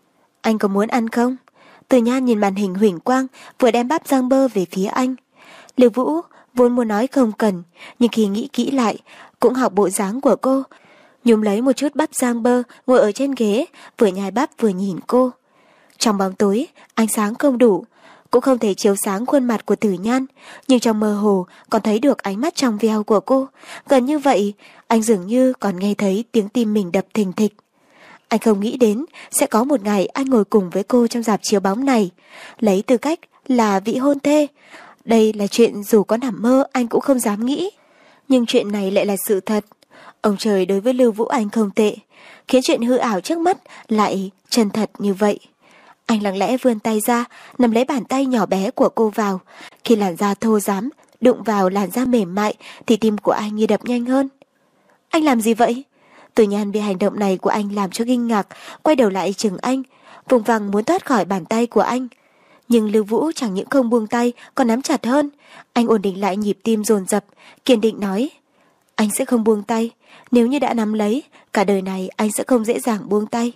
Anh có muốn ăn không? Tử Nhan nhìn màn hình huỳnh quang, vừa đem bắp rang bơ về phía anh. Lưu Vũ vốn muốn nói không cần, nhưng khi nghĩ kỹ lại, cũng học bộ dáng của cô, nhúm lấy một chút bắp rang bơ, ngồi ở trên ghế, vừa nhai bắp vừa nhìn cô. Trong bóng tối, ánh sáng không đủ, cũng không thể chiếu sáng khuôn mặt của Tử Nhan, nhưng trong mơ hồ còn thấy được ánh mắt trong veo của cô. Gần như vậy, anh dường như còn nghe thấy tiếng tim mình đập thình thịch. Anh không nghĩ đến sẽ có một ngày anh ngồi cùng với cô trong rạp chiếu bóng này, lấy tư cách là vị hôn thê. Đây là chuyện dù có nằm mơ anh cũng không dám nghĩ, nhưng chuyện này lại là sự thật. Ông trời đối với Lưu Vũ Anh không tệ, khiến chuyện hư ảo trước mắt lại chân thật như vậy. Anh lặng lẽ vươn tay ra, nắm lấy bàn tay nhỏ bé của cô vào. Khi làn da thô rám đụng vào làn da mềm mại thì tim của anh như đập nhanh hơn. Anh làm gì vậy? Tử Nhan bị hành động này của anh làm cho kinh ngạc, quay đầu lại chừng anh, vùng vằng muốn thoát khỏi bàn tay của anh. Nhưng Lưu Vũ chẳng những không buông tay, còn nắm chặt hơn. Anh ổn định lại nhịp tim dồn dập, kiên định nói: anh sẽ không buông tay. Nếu như đã nắm lấy, cả đời này anh sẽ không dễ dàng buông tay.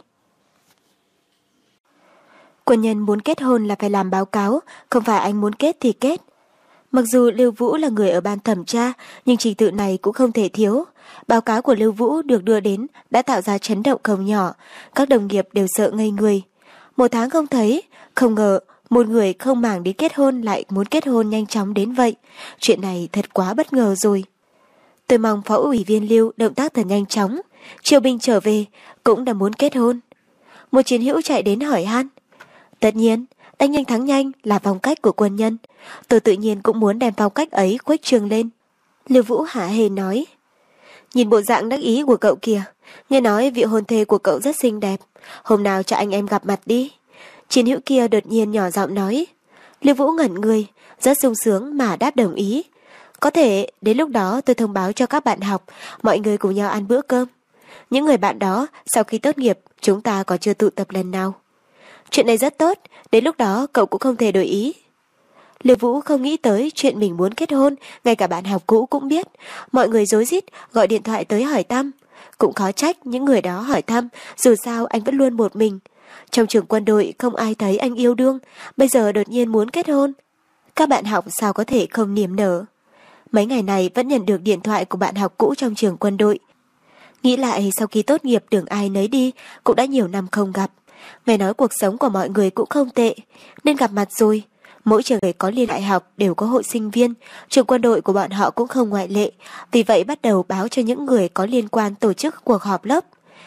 Quân nhân muốn kết hôn là phải làm báo cáo, không phải anh muốn kết thì kết. Mặc dù Lưu Vũ là người ở ban thẩm tra, nhưng trình tự này cũng không thể thiếu. Báo cáo của Lưu Vũ được đưa đến đã tạo ra chấn động không nhỏ, các đồng nghiệp đều sợ ngây người. 1 tháng không thấy, không ngờ một người không màng đến kết hôn lại muốn kết hôn nhanh chóng đến vậy. Chuyện này thật quá bất ngờ rồi. Tôi mong Phó Ủy viên Lưu động tác thật nhanh chóng. Triều Bình trở về cũng đã muốn kết hôn. Một chiến hữu chạy đến hỏi han. Tất nhiên, đánh nhanh thắng nhanh là phong cách của quân nhân. Tôi tự nhiên cũng muốn đem phong cách ấy khuếch trương lên. Lưu Vũ hả hê nói. Nhìn bộ dạng đắc ý của cậu kìa. Nghe nói vị hôn thê của cậu rất xinh đẹp. Hôm nào cho anh em gặp mặt đi. Chiến hữu kia đột nhiên nhỏ giọng nói. Lưu Vũ ngẩn người, rất sung sướng mà đáp đồng ý. Có thể đến lúc đó tôi thông báo cho các bạn học, mọi người cùng nhau ăn bữa cơm. Những người bạn đó sau khi tốt nghiệp chúng ta còn chưa tụ tập lần nào. Chuyện này rất tốt, đến lúc đó cậu cũng không thể đổi ý. Lưu Vũ không nghĩ tới chuyện mình muốn kết hôn, ngay cả bạn học cũ cũng biết. Mọi người rối rít gọi điện thoại tới hỏi thăm. Cũng khó trách những người đó hỏi thăm, dù sao anh vẫn luôn một mình. Trong trường quân đội không ai thấy anh yêu đương, bây giờ đột nhiên muốn kết hôn. Các bạn học sao có thể không niềm nở. Mấy ngày này vẫn nhận được điện thoại của bạn học cũ trong trường quân đội. Nghĩ lại sau khi tốt nghiệp đường ai nấy đi, cũng đã nhiều năm không gặp. Nghe nói cuộc sống của mọi người cũng không tệ, nên gặp mặt rồi. Mỗi trường người có liên đại học đều có hội sinh viên, trường quân đội của bọn họ cũng không ngoại lệ, vì vậy bắt đầu báo cho những người có liên quan tổ chức cuộc họp lớp.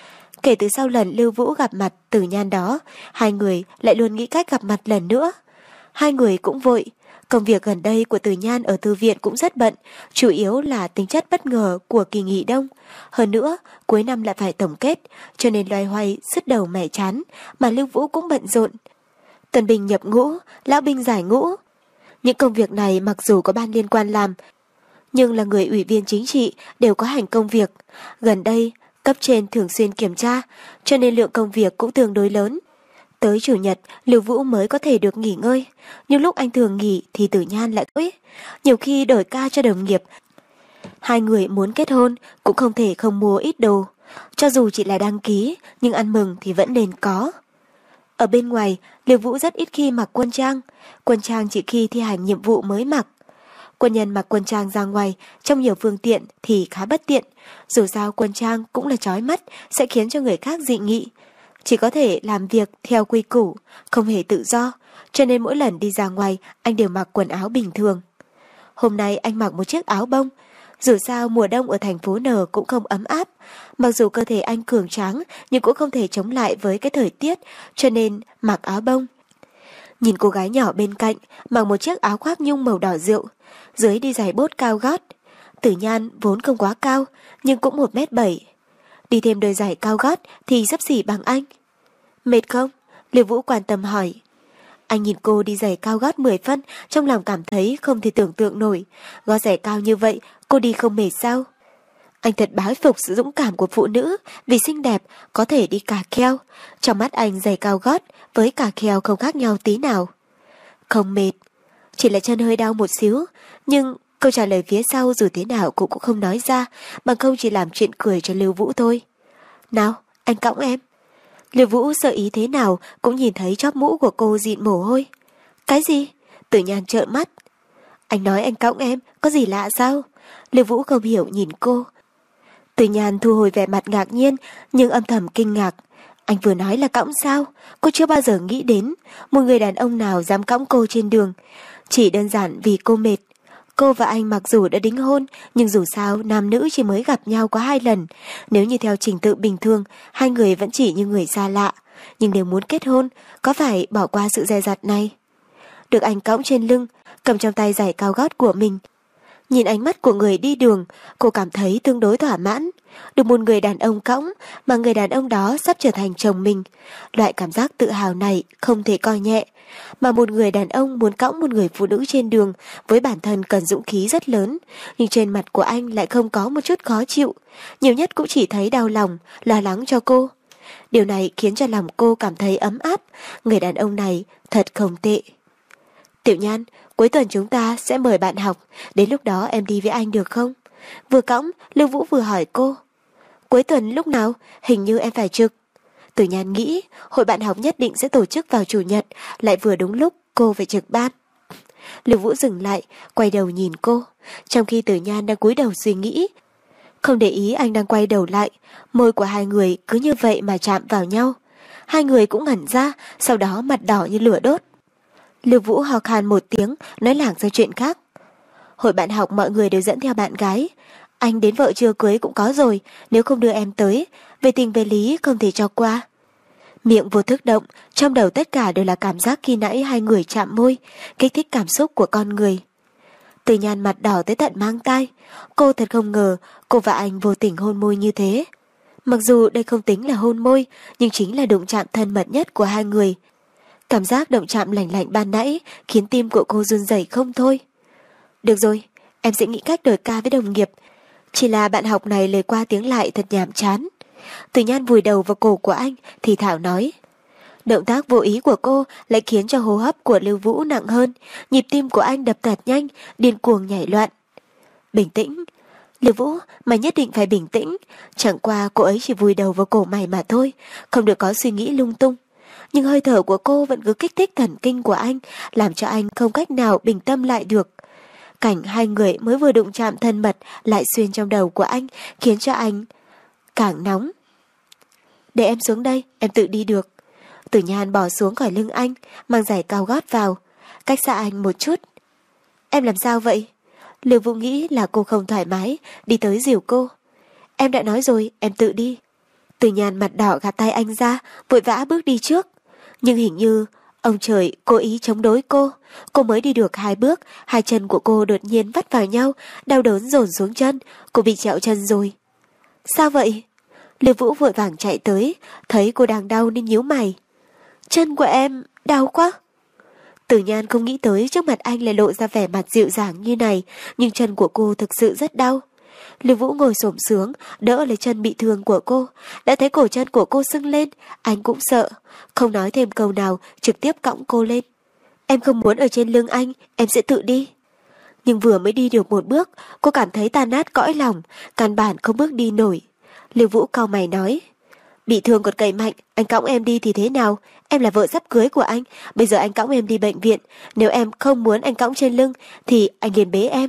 Kể từ sau lần Lưu Vũ gặp mặt Tử Nhan đó, hai người lại luôn nghĩ cách gặp mặt lần nữa. Hai người cũng vội. Công việc gần đây của Tử Nhan ở thư viện cũng rất bận, chủ yếu là tính chất bất ngờ của kỳ nghỉ đông. Hơn nữa, cuối năm lại phải tổng kết, cho nên loay hoay sứt đầu mẻ chán, mà Lưu Vũ cũng bận rộn. Tân binh nhập ngũ, lão binh giải ngũ. Những công việc này mặc dù có ban liên quan làm, nhưng là người ủy viên chính trị đều có hành công việc. Gần đây, cấp trên thường xuyên kiểm tra, cho nên lượng công việc cũng tương đối lớn. Tới chủ nhật, Lưu Vũ mới có thể được nghỉ ngơi. Nhưng lúc anh thường nghỉ thì Tử Nhan lại tối. Nhiều khi đổi ca cho đồng nghiệp. Hai người muốn kết hôn cũng không thể không mua ít đồ. Cho dù chỉ là đăng ký, nhưng ăn mừng thì vẫn nên có. Ở bên ngoài, Lưu Vũ rất ít khi mặc quân trang. Quân trang chỉ khi thi hành nhiệm vụ mới mặc. Quân nhân mặc quân trang ra ngoài trong nhiều phương tiện thì khá bất tiện. Dù sao quân trang cũng là chói mắt, sẽ khiến cho người khác dị nghị. Chỉ có thể làm việc theo quy củ, không hề tự do, cho nên mỗi lần đi ra ngoài anh đều mặc quần áo bình thường. Hôm nay anh mặc một chiếc áo bông, dù sao mùa đông ở thành phố N cũng không ấm áp, mặc dù cơ thể anh cường tráng nhưng cũng không thể chống lại với cái thời tiết, cho nên mặc áo bông. Nhìn cô gái nhỏ bên cạnh mặc một chiếc áo khoác nhung màu đỏ rượu, dưới đi giày bốt cao gót. Tử Nhan vốn không quá cao nhưng cũng 1m7. Đi thêm đôi giày cao gót thì xấp xỉ bằng anh. Mệt không? Lưu Vũ quan tâm hỏi. Anh nhìn cô đi giày cao gót 10 phân, trong lòng cảm thấy không thể tưởng tượng nổi. Gót giày cao như vậy, cô đi không mệt sao? Anh thật bái phục sự dũng cảm của phụ nữ, vì xinh đẹp có thể đi cà kheo. Trong mắt anh giày cao gót với cà kheo không khác nhau tí nào. Không mệt, chỉ là chân hơi đau một xíu, nhưng câu trả lời phía sau dù thế nào cũng không nói ra, bằng không chỉ làm chuyện cười cho Lưu Vũ thôi. Nào, anh cõng em. Lưu Vũ sợ ý thế nào cũng nhìn thấy chóp mũ của cô dịn mồ hôi. Cái gì? Tử Nhan trợn mắt. Anh nói anh cõng em, có gì lạ sao? Lưu Vũ không hiểu nhìn cô. Tử Nhan thu hồi vẻ mặt ngạc nhiên, nhưng âm thầm kinh ngạc. Anh vừa nói là cõng sao? Cô chưa bao giờ nghĩ đến một người đàn ông nào dám cõng cô trên đường. Chỉ đơn giản vì cô mệt. Cô và anh mặc dù đã đính hôn, nhưng dù sao nam nữ chỉ mới gặp nhau có 2 lần. Nếu như theo trình tự bình thường, hai người vẫn chỉ như người xa lạ. Nhưng nếu muốn kết hôn, có phải bỏ qua sự dè dặt này? Được anh cõng trên lưng, cầm trong tay giày cao gót của mình. Nhìn ánh mắt của người đi đường, cô cảm thấy tương đối thỏa mãn. Được một người đàn ông cõng, mà người đàn ông đó sắp trở thành chồng mình. Loại cảm giác tự hào này không thể coi nhẹ. Mà một người đàn ông muốn cõng một người phụ nữ trên đường, với bản thân cần dũng khí rất lớn. Nhưng trên mặt của anh lại không có một chút khó chịu. Nhiều nhất cũng chỉ thấy đau lòng, lo lắng cho cô. Điều này khiến cho lòng cô cảm thấy ấm áp. Người đàn ông này thật không tệ. Tiểu Nhan, cuối tuần chúng ta sẽ mời bạn học, đến lúc đó em đi với anh được không? Vừa cõng, Lưu Vũ vừa hỏi cô. Cuối tuần lúc nào? Hình như em phải trực. Tử Nhan nghĩ hội bạn học nhất định sẽ tổ chức vào chủ nhật, lại vừa đúng lúc cô phải trực ban. Lưu Vũ dừng lại, quay đầu nhìn cô, trong khi Tử Nhan đang cúi đầu suy nghĩ. Không để ý anh đang quay đầu lại, môi của hai người cứ như vậy mà chạm vào nhau. Hai người cũng ngẩn ra, sau đó mặt đỏ như lửa đốt. Lưu Vũ ho khan một tiếng, nói lảng ra chuyện khác. Hội bạn học mọi người đều dẫn theo bạn gái. Anh đến vợ chưa cưới cũng có rồi, nếu không đưa em tới, về tình về lý không thể cho qua. Miệng vô thức động, trong đầu tất cả đều là cảm giác khi nãy hai người chạm môi, kích thích cảm xúc của con người. Tử Nhan mặt đỏ tới tận mang tai. Cô thật không ngờ cô và anh vô tình hôn môi như thế. Mặc dù đây không tính là hôn môi, nhưng chính là đụng chạm thân mật nhất của hai người. Cảm giác động chạm lành lạnh ban nãy khiến tim của cô run rẩy không thôi. Được rồi, em sẽ nghĩ cách đổi ca với đồng nghiệp. Chỉ là bạn học này lời qua tiếng lại thật nhàm chán. Từ Nhan vùi đầu vào cổ của anh thì thảo nói. Động tác vô ý của cô lại khiến cho hô hấp của Lưu Vũ nặng hơn, nhịp tim của anh đập thật nhanh, điên cuồng nhảy loạn. Bình tĩnh. Lưu Vũ, mày nhất định phải bình tĩnh. Chẳng qua cô ấy chỉ vùi đầu vào cổ mày mà thôi, không được có suy nghĩ lung tung. Nhưng hơi thở của cô vẫn cứ kích thích thần kinh của anh, làm cho anh không cách nào bình tâm lại được. Cảnh hai người mới vừa đụng chạm thân mật lại xuyên trong đầu của anh, khiến cho anh càng nóng. Để em xuống đây, em tự đi được. Tử Nhan bỏ xuống khỏi lưng anh, mang giày cao gót vào, cách xa anh một chút. Em làm sao vậy? Lưu Vũ nghĩ là cô không thoải mái, đi tới dìu cô. Em đã nói rồi, em tự đi. Tử Nhan mặt đỏ gạt tay anh ra, vội vã bước đi trước. Nhưng hình như ông trời cố ý chống đối cô. Cô mới đi được 2 bước, hai chân của cô đột nhiên vắt vào nhau, đau đớn dồn xuống chân, cô bị trẹo chân rồi. Sao vậy? Lưu Vũ vội vàng chạy tới, thấy cô đang đau nên nhíu mày. Chân của em đau quá. Tử Nhan không nghĩ tới trước mặt anh lại lộ ra vẻ mặt dịu dàng như này, nhưng chân của cô thực sự rất đau. Lưu Vũ ngồi xổm xuống, đỡ lấy chân bị thương của cô, đã thấy cổ chân của cô sưng lên, anh cũng sợ, không nói thêm câu nào, trực tiếp cõng cô lên. Em không muốn ở trên lưng anh, em sẽ tự đi. Nhưng vừa mới đi được 1 bước, cô cảm thấy tan nát cõi lòng, căn bản không bước đi nổi. Lưu Vũ cau mày nói, bị thương còn cậy mạnh, anh cõng em đi thì thế nào? Em là vợ sắp cưới của anh, bây giờ anh cõng em đi bệnh viện, nếu em không muốn anh cõng trên lưng thì anh liền bế em.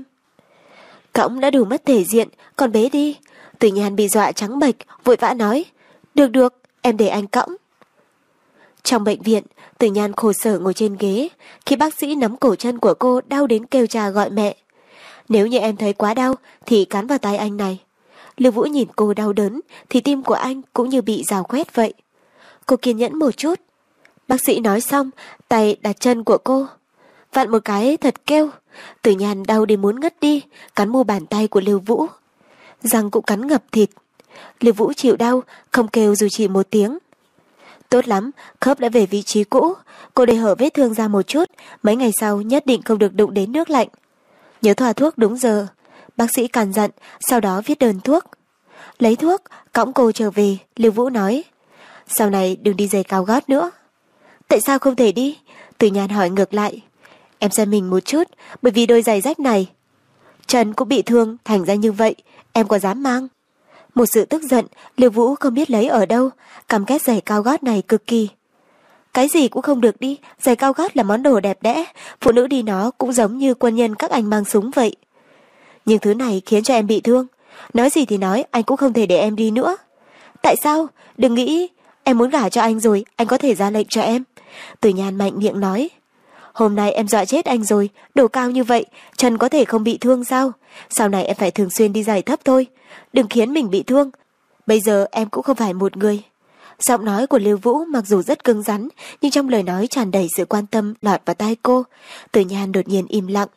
Cõng đã đủ mất thể diện, còn bế đi. Tử Nhan bị dọa trắng bệch, vội vã nói, được, em để anh cõng. Trong bệnh viện, Tử Nhan khổ sở ngồi trên ghế, khi bác sĩ nắm cổ chân của cô đau đến kêu cha gọi mẹ. Nếu như em thấy quá đau thì cắn vào tay anh này. Lưu Vũ nhìn cô đau đớn thì tim của anh cũng như bị rào quét vậy. Cô kiên nhẫn một chút. Bác sĩ nói xong, tay đặt chân của cô. Vặn một cái thật kêu. Tử Nhan đau đến muốn ngất đi, cắn mu bàn tay của Lưu Vũ. Răng cũng cắn ngập thịt. Lưu Vũ chịu đau, không kêu dù chỉ một tiếng. Tốt lắm, khớp đã về vị trí cũ. Cô để hở vết thương ra một chút, mấy ngày sau nhất định không được đụng đến nước lạnh. Nhớ thoa thuốc đúng giờ. Bác sĩ cằn dặn, sau đó viết đơn thuốc. Lấy thuốc, cõng cô trở về, Lưu Vũ nói. Sau này đừng đi giày cao gót nữa. Tại sao không thể đi? Tử Nhan hỏi ngược lại. Em xem mình một chút, bởi vì đôi giày rách này. Chân cũng bị thương, thành ra như vậy, em có dám mang? Một sự tức giận, Lưu Vũ không biết lấy ở đâu, căm ghét giày cao gót này cực kỳ. Cái gì cũng không được đi, giày cao gót là món đồ đẹp đẽ, phụ nữ đi nó cũng giống như quân nhân các anh mang súng vậy. Nhưng thứ này khiến cho em bị thương. Nói gì thì nói, anh cũng không thể để em đi nữa. Tại sao? Đừng nghĩ, em muốn gả cho anh rồi, anh có thể ra lệnh cho em. Tử Nhan mạnh miệng nói. Hôm nay em dọa chết anh rồi, độ cao như vậy, chân có thể không bị thương sao? Sau này em phải thường xuyên đi giày thấp thôi, đừng khiến mình bị thương. Bây giờ em cũng không phải một người. Giọng nói của Lưu Vũ mặc dù rất cứng rắn, nhưng trong lời nói tràn đầy sự quan tâm lọt vào tai cô. Tử Nhan đột nhiên im lặng.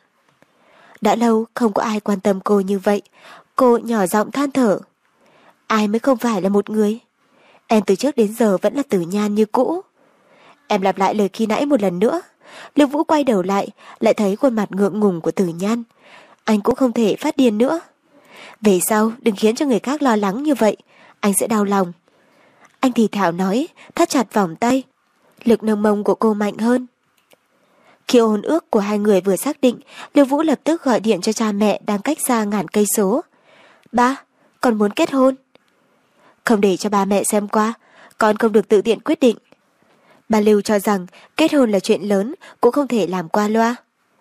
Đã lâu không có ai quan tâm cô như vậy. Cô nhỏ giọng than thở. Ai mới không phải là một người? Em từ trước đến giờ vẫn là Tử Nhan như cũ. Em lặp lại lời khi nãy một lần nữa. Lưu Vũ quay đầu lại thấy khuôn mặt ngượng ngùng của Tử Nhan. Anh cũng không thể phát điên nữa. Về sau đừng khiến cho người khác lo lắng như vậy, anh sẽ đau lòng. Anh thì thảo nói, thắt chặt vòng tay. Lực nâng mông của cô mạnh hơn. Khi hôn ước của hai người vừa xác định, Lưu Vũ lập tức gọi điện cho cha mẹ đang cách xa ngàn cây số. Ba, con muốn kết hôn. Không để cho ba mẹ xem qua, con không được tự tiện quyết định. Bà Lưu cho rằng kết hôn là chuyện lớn, cũng không thể làm qua loa.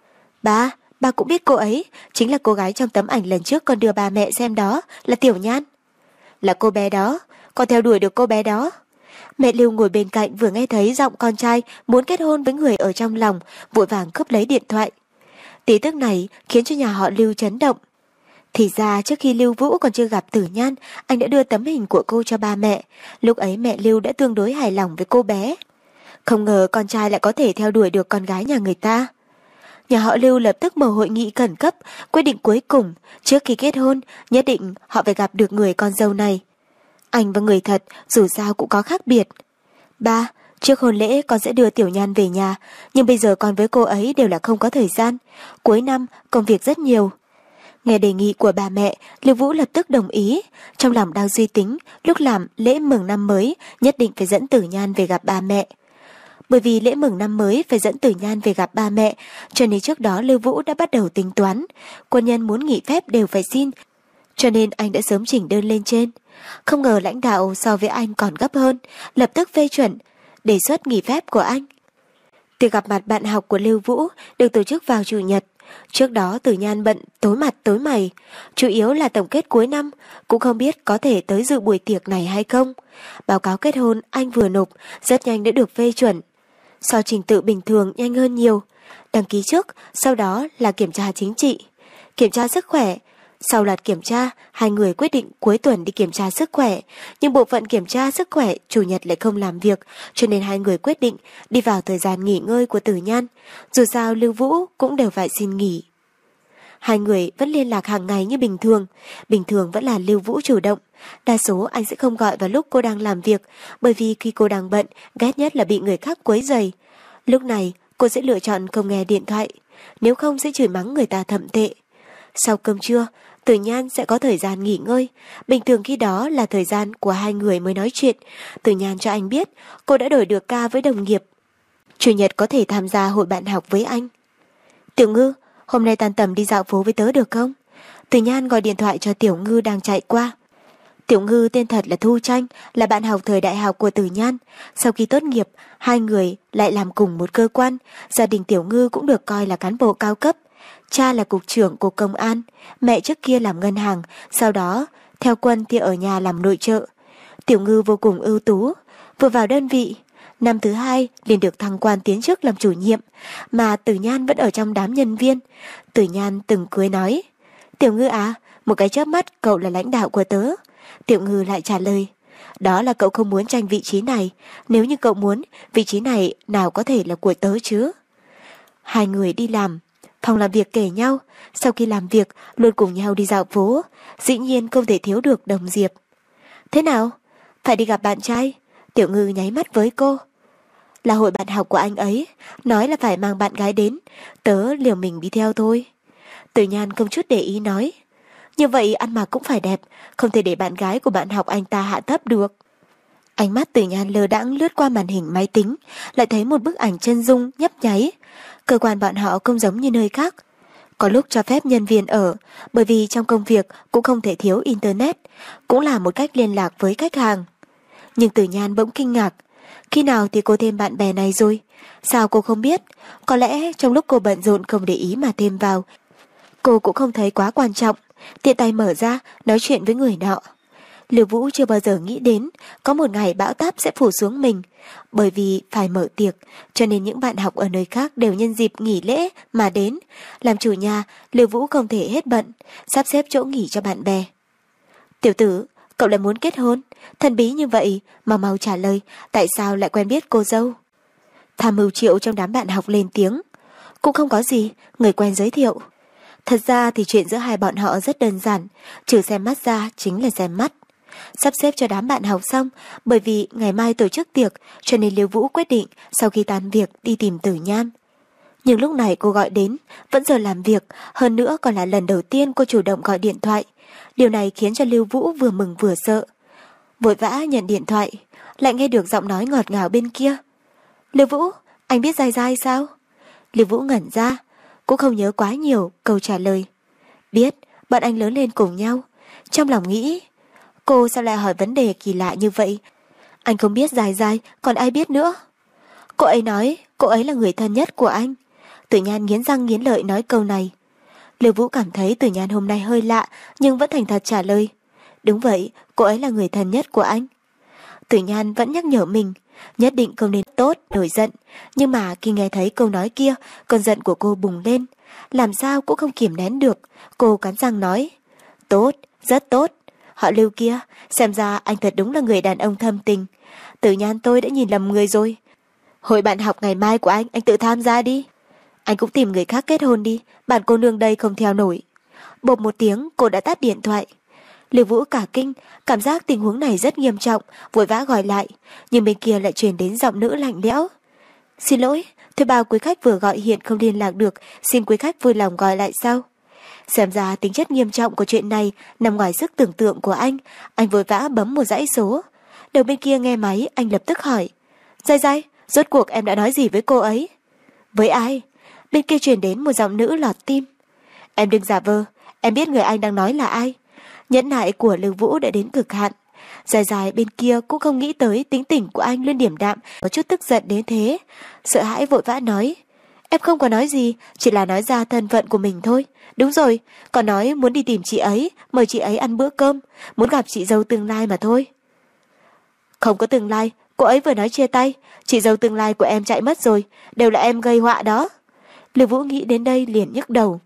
Ba cũng biết cô ấy, chính là cô gái trong tấm ảnh lần trước con đưa ba mẹ xem đó, là Tiểu Nhan. Là cô bé đó, con theo đuổi được cô bé đó. Mẹ Lưu ngồi bên cạnh vừa nghe thấy giọng con trai muốn kết hôn với người ở trong lòng, vội vàng cướp lấy điện thoại. Tin tức này khiến cho nhà họ Lưu chấn động. Thì ra trước khi Lưu Vũ còn chưa gặp Tử Nhan, anh đã đưa tấm hình của cô cho ba mẹ. Lúc ấy mẹ Lưu đã tương đối hài lòng với cô bé. Không ngờ con trai lại có thể theo đuổi được con gái nhà người ta. Nhà họ Lưu lập tức mở hội nghị khẩn cấp, quyết định cuối cùng, trước khi kết hôn, nhất định họ phải gặp được người con dâu này. Anh và người thật, dù sao cũng có khác biệt. Ba, Trước hôn lễ con sẽ đưa Tiểu Nhan về nhà, nhưng bây giờ con với cô ấy đều là không có thời gian. Cuối năm, công việc rất nhiều. Nghe đề nghị của bà mẹ, Lưu Vũ lập tức đồng ý. Trong lòng đang suy tính, lúc làm lễ mừng năm mới, nhất định phải dẫn Tử Nhan về gặp ba mẹ. Bởi vì lễ mừng năm mới phải dẫn Tử Nhan về gặp ba mẹ, cho nên trước đó Lưu Vũ đã bắt đầu tính toán. Quân nhân muốn nghỉ phép đều phải xin, cho nên anh đã sớm chỉnh đơn lên trên. Không ngờ lãnh đạo so với anh còn gấp hơn, lập tức phê chuẩn đề xuất nghỉ phép của anh. Tiệc gặp mặt bạn học của Lưu Vũ được tổ chức vào Chủ nhật. Trước đó Tử Nhan bận tối mặt tối mày, chủ yếu là tổng kết cuối năm, cũng không biết có thể tới dự buổi tiệc này hay không. Báo cáo kết hôn anh vừa nộp, rất nhanh đã được phê chuẩn. So trình tự bình thường nhanh hơn nhiều. Đăng ký trước, sau đó là kiểm tra chính trị, kiểm tra sức khỏe. Sau loạt kiểm tra, hai người quyết định cuối tuần đi kiểm tra sức khỏe, nhưng bộ phận kiểm tra sức khỏe Chủ nhật lại không làm việc, cho nên hai người quyết định đi vào thời gian nghỉ ngơi của Tử Nhan. Dù sao Lưu Vũ cũng đều phải xin nghỉ. Hai người vẫn liên lạc hàng ngày như bình thường vẫn là Lưu Vũ chủ động. Đa số anh sẽ không gọi vào lúc cô đang làm việc, bởi vì khi cô đang bận, ghét nhất là bị người khác quấy rầy. Lúc này, cô sẽ lựa chọn không nghe điện thoại, nếu không sẽ chửi mắng người ta thậm tệ. Sau cơm trưa, Tử Nhan sẽ có thời gian nghỉ ngơi, bình thường khi đó là thời gian của hai người mới nói chuyện. Tử Nhan cho anh biết cô đã đổi được ca với đồng nghiệp. Chủ nhật có thể tham gia hội bạn học với anh. Tiểu Ngư, hôm nay tan tầm đi dạo phố với tớ được không? Tử Nhan gọi điện thoại cho Tiểu Ngư đang chạy qua. Tiểu Ngư tên thật là Thu Tranh, là bạn học thời đại học của Tử Nhan. Sau khi tốt nghiệp, hai người lại làm cùng một cơ quan. Gia đình Tiểu Ngư cũng được coi là cán bộ cao cấp. Cha là cục trưởng cục công an, mẹ trước kia làm ngân hàng, sau đó theo quân thì ở nhà làm nội trợ. Tiểu Ngư vô cùng ưu tú, vừa vào đơn vị, năm thứ 2 liền được thăng quan tiến chức làm chủ nhiệm, mà Tử Nhan vẫn ở trong đám nhân viên. Tử Nhan từng cười nói, Tiểu Ngư à, một cái chớp mắt cậu là lãnh đạo của tớ. Tiểu Ngư lại trả lời, đó là cậu không muốn tranh vị trí này, nếu như cậu muốn, vị trí này nào có thể là của tớ chứ. Hai người đi làm, phòng làm việc kể nhau, sau khi làm việc luôn cùng nhau đi dạo phố, dĩ nhiên không thể thiếu được Đồng Diệp. Thế nào? Phải đi gặp bạn trai? Tiểu Ngư nháy mắt với cô. Là hội bạn học của anh ấy, nói là phải mang bạn gái đến, tớ liều mình đi theo thôi. Tử Nhan không chút để ý nói, như vậy ăn mặc cũng phải đẹp, không thể để bạn gái của bạn học anh ta hạ thấp được. Ánh mắt Tử Nhan lơ đãng lướt qua màn hình máy tính, lại thấy một bức ảnh chân dung nhấp nháy. Cơ quan bọn họ không giống như nơi khác, có lúc cho phép nhân viên ở, bởi vì trong công việc cũng không thể thiếu internet, cũng là một cách liên lạc với khách hàng. Nhưng Tử Nhan bỗng kinh ngạc, khi nào thì cô thêm bạn bè này rồi? Sao cô không biết? Có lẽ trong lúc cô bận rộn không để ý mà thêm vào. Cô cũng không thấy quá quan trọng, tiện tay mở ra nói chuyện với người nọ. Lưu Vũ chưa bao giờ nghĩ đến có một ngày bão táp sẽ phủ xuống mình. Bởi vì phải mở tiệc, cho nên những bạn học ở nơi khác đều nhân dịp nghỉ lễ mà đến. Làm chủ nhà, Lưu Vũ không thể hết bận, sắp xếp chỗ nghỉ cho bạn bè. Tiểu tử, cậu lại muốn kết hôn? Thần bí như vậy, mau trả lời, tại sao lại quen biết cô dâu? Tham mưu Triệu trong đám bạn học lên tiếng. Cũng không có gì, người quen giới thiệu. Thật ra thì chuyện giữa hai bọn họ rất đơn giản, trừ xem mắt ra chính là xem mắt. Sắp xếp cho đám bạn học xong, bởi vì ngày mai tổ chức tiệc, cho nên Lưu Vũ quyết định sau khi tan việc đi tìm Tử Nhan. Nhưng lúc này cô gọi đến, vẫn giờ làm việc, hơn nữa còn là lần đầu tiên cô chủ động gọi điện thoại. Điều này khiến cho Lưu Vũ vừa mừng vừa sợ. Vội vã nhận điện thoại, lại nghe được giọng nói ngọt ngào bên kia. Lưu Vũ, anh biết Giai Giai sao? Lưu Vũ ngẩn ra, cũng không nhớ quá nhiều câu trả lời. Biết, bọn anh lớn lên cùng nhau. Trong lòng nghĩ, cô sao lại hỏi vấn đề kỳ lạ như vậy? Anh không biết Giai Giai, còn ai biết nữa? Cô ấy nói, cô ấy là người thân nhất của anh. Tử Nhan nghiến răng nghiến lợi nói câu này. Lưu Vũ cảm thấy Tử Nhan hôm nay hơi lạ, nhưng vẫn thành thật trả lời. Đúng vậy, cô ấy là người thân nhất của anh. Tử Nhan vẫn nhắc nhở mình, nhất định không nên tốt, nổi giận. Nhưng mà khi nghe thấy câu nói kia, cơn giận của cô bùng lên. Làm sao cũng không kiềm nén được, cô cắn răng nói. Tốt, rất tốt. Họ Lưu kia, xem ra anh thật đúng là người đàn ông thâm tình. Tử Nhan tôi đã nhìn lầm người rồi. Hội bạn học ngày mai của anh tự tham gia đi. Anh cũng tìm người khác kết hôn đi, bạn cô nương đây không theo nổi. Bộp một tiếng, cô đã tắt điện thoại. Lưu Vũ cả kinh, cảm giác tình huống này rất nghiêm trọng, vội vã gọi lại, nhưng bên kia lại truyền đến giọng nữ lạnh lẽo. Xin lỗi, thuê bao quý khách vừa gọi hiện không liên lạc được, xin quý khách vui lòng gọi lại sau. Xem ra tính chất nghiêm trọng của chuyện này nằm ngoài sức tưởng tượng của anh vội vã bấm một dãy số. Đầu bên kia nghe máy, anh lập tức hỏi. Dai Dai, rốt cuộc em đã nói gì với cô ấy? Với ai? Bên kia truyền đến một giọng nữ lọt tim. Em đừng giả vờ, em biết người anh đang nói là ai. Nhẫn nại của Lưu Vũ đã đến cực hạn. Dài dài bên kia cũng không nghĩ tới tính tình của anh luôn điềm đạm, có chút tức giận đến thế. Sợ hãi vội vã nói. Em không có nói gì, chỉ là nói ra thân phận của mình thôi. Đúng rồi, còn nói muốn đi tìm chị ấy, mời chị ấy ăn bữa cơm, muốn gặp chị dâu tương lai mà thôi. Không có tương lai, cô ấy vừa nói chia tay, chị dâu tương lai của em chạy mất rồi, đều là em gây họa đó. Lưu Vũ nghĩ đến đây liền nhức đầu.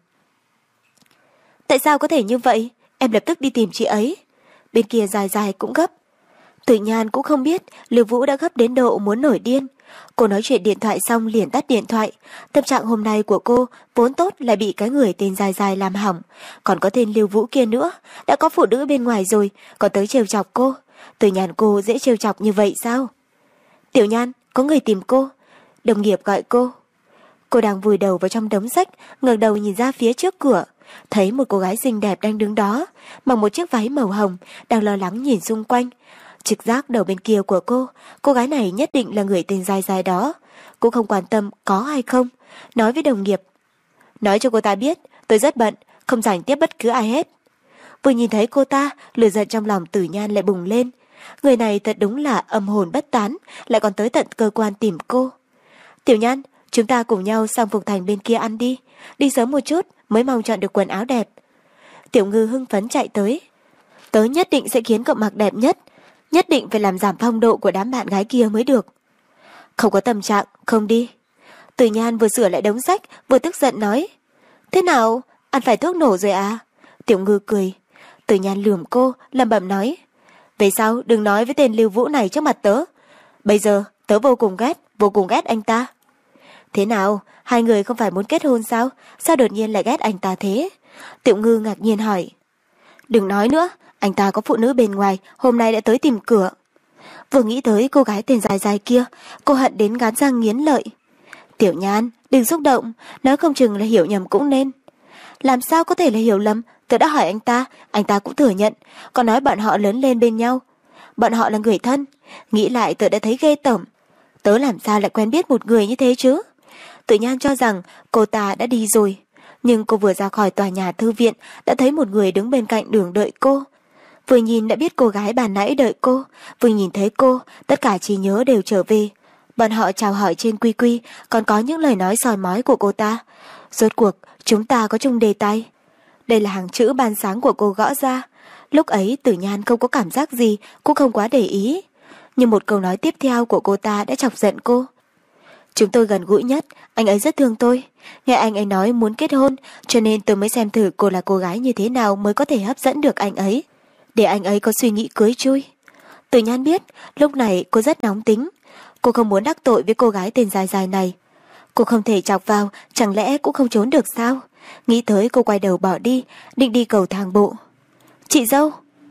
Tại sao có thể như vậy? Em lập tức đi tìm chị ấy. Bên kia dài dài cũng gấp. Tử Nhan cũng không biết Lưu Vũ đã gấp đến độ muốn nổi điên. Cô nói chuyện điện thoại xong liền tắt điện thoại. Tâm trạng hôm nay của cô vốn tốt lại bị cái người tên dài dài làm hỏng. Còn có tên Lưu Vũ kia nữa, đã có phụ nữ bên ngoài rồi, còn tới trêu chọc cô. Tử Nhan cô dễ trêu chọc như vậy sao? Tiểu Nhan, có người tìm cô. Đồng nghiệp gọi cô. Cô đang vùi đầu vào trong đống sách, ngẩng đầu nhìn ra phía trước cửa. Thấy một cô gái xinh đẹp đang đứng đó, mặc một chiếc váy màu hồng, đang lo lắng nhìn xung quanh. Trực giác đầu bên kia của cô gái này nhất định là người tên dài dài đó. Cô không quan tâm có hay không, nói với đồng nghiệp. Nói cho cô ta biết, tôi rất bận, không rảnh tiếp bất cứ ai hết. Vừa nhìn thấy cô ta, lửa giận trong lòng Tử Nhan lại bùng lên. Người này thật đúng là âm hồn bất tán, lại còn tới tận cơ quan tìm cô. Tiểu Nhan, chúng ta cùng nhau sang Phục Thành bên kia ăn đi. Đi sớm một chút mới mong chọn được quần áo đẹp. Tiểu Ngư hưng phấn chạy tới. Tớ nhất định sẽ khiến cậu mặc đẹp nhất. Nhất định phải làm giảm phong độ của đám bạn gái kia mới được. Không có tâm trạng, không đi. Tử Nhan vừa sửa lại đống sách, vừa tức giận nói. Thế nào, ăn phải thuốc nổ rồi à? Tiểu Ngư cười. Tử Nhan lườm cô, lẩm bẩm nói. Về sau đừng nói với tên Lưu Vũ này trước mặt tớ. Bây giờ tớ vô cùng ghét anh ta. Thế nào, hai người không phải muốn kết hôn sao? Sao đột nhiên lại ghét anh ta thế? Tiểu Ngư ngạc nhiên hỏi. Đừng nói nữa, anh ta có phụ nữ bên ngoài, hôm nay đã tới tìm cửa. Vừa nghĩ tới cô gái tên dài dài kia, cô hận đến gán răng nghiến lợi. Tiểu Nhan, đừng xúc động, nói không chừng là hiểu nhầm cũng nên. Làm sao có thể là hiểu lầm? Tớ đã hỏi anh ta cũng thừa nhận, còn nói bọn họ lớn lên bên nhau. Bọn họ là người thân, nghĩ lại tớ đã thấy ghê tởm. Tớ làm sao lại quen biết một người như thế chứ? Tử Nhan cho rằng cô ta đã đi rồi, nhưng cô vừa ra khỏi tòa nhà thư viện đã thấy một người đứng bên cạnh đường đợi cô. Vừa nhìn đã biết cô gái bàn nãy đợi cô, vừa nhìn thấy cô, tất cả trí nhớ đều trở về. Bọn họ chào hỏi trên quy quy, còn có những lời nói soi mói của cô ta. Rốt cuộc, chúng ta có chung đề tài. Đây là hàng chữ ban sáng của cô gõ ra. Lúc ấy Tử Nhan không có cảm giác gì, cũng không quá để ý. Nhưng một câu nói tiếp theo của cô ta đã chọc giận cô. Chúng tôi gần gũi nhất, anh ấy rất thương tôi. Nghe anh ấy nói muốn kết hôn, cho nên tôi mới xem thử cô là cô gái như thế nào mới có thể hấp dẫn được anh ấy. Để anh ấy có suy nghĩ cưới chui. Tử Nhan biết, lúc này cô rất nóng tính. Cô không muốn đắc tội với cô gái tên dài dài này. Cô không thể chọc vào, chẳng lẽ cũng không trốn được sao? Nghĩ tới cô quay đầu bỏ đi, định đi cầu thang bộ. Chị dâu!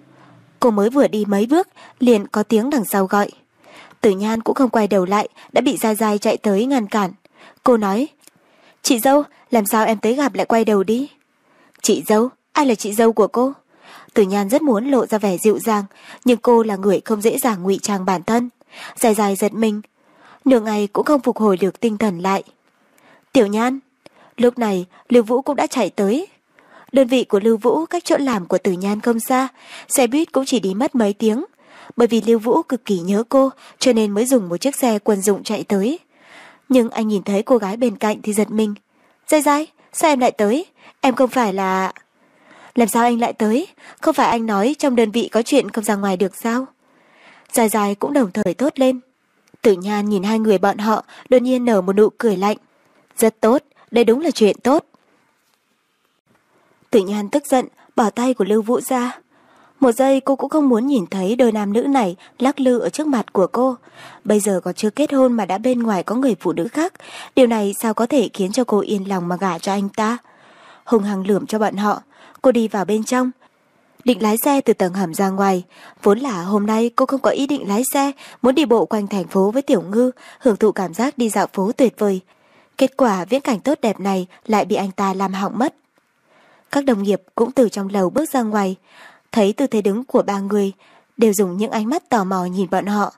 Cô mới vừa đi mấy bước, liền có tiếng đằng sau gọi. Tử Nhan cũng không quay đầu lại, đã bị Dài Dài chạy tới ngăn cản. Cô nói, chị dâu, làm sao em tới gặp lại quay đầu đi? Chị dâu? Ai là chị dâu của cô? Tử Nhan rất muốn lộ ra vẻ dịu dàng, nhưng cô là người không dễ dàng ngụy trang bản thân. Dài Dài giật mình, nửa ngày cũng không phục hồi được tinh thần lại. Tiểu Nhan! Lúc này, Lưu Vũ cũng đã chạy tới. Đơn vị của Lưu Vũ cách chỗ làm của Tử Nhan không xa, xe buýt cũng chỉ đi mất mấy tiếng. Bởi vì Lưu Vũ cực kỳ nhớ cô, cho nên mới dùng một chiếc xe quân dụng chạy tới. Nhưng anh nhìn thấy cô gái bên cạnh thì giật mình. Dài Dài, sao em lại tới? Em không phải là... Làm sao anh lại tới? Không phải anh nói trong đơn vị có chuyện không ra ngoài được sao? Dài Dài cũng đồng thời thốt lên. Tử Nhan nhìn hai người bọn họ, đột nhiên nở một nụ cười lạnh. Rất tốt, đây đúng là chuyện tốt. Tử Nhan tức giận, bỏ tay của Lưu Vũ ra. Một giây cô cũng không muốn nhìn thấy đôi nam nữ này lắc lư ở trước mặt của cô. Bây giờ còn chưa kết hôn mà đã bên ngoài có người phụ nữ khác. Điều này sao có thể khiến cho cô yên lòng mà gả cho anh ta? Hùng hăng lườm cho bọn họ. Cô đi vào bên trong. định lái xe từ tầng hầm ra ngoài. Vốn là hôm nay cô không có ý định lái xe, muốn đi bộ quanh thành phố với Tiểu Ngư, hưởng thụ cảm giác đi dạo phố tuyệt vời. Kết quả viễn cảnh tốt đẹp này lại bị anh ta làm hỏng mất. Các đồng nghiệp cũng từ trong lầu bước ra ngoài, thấy tư thế đứng của ba người, đều dùng những ánh mắt tò mò nhìn bọn họ.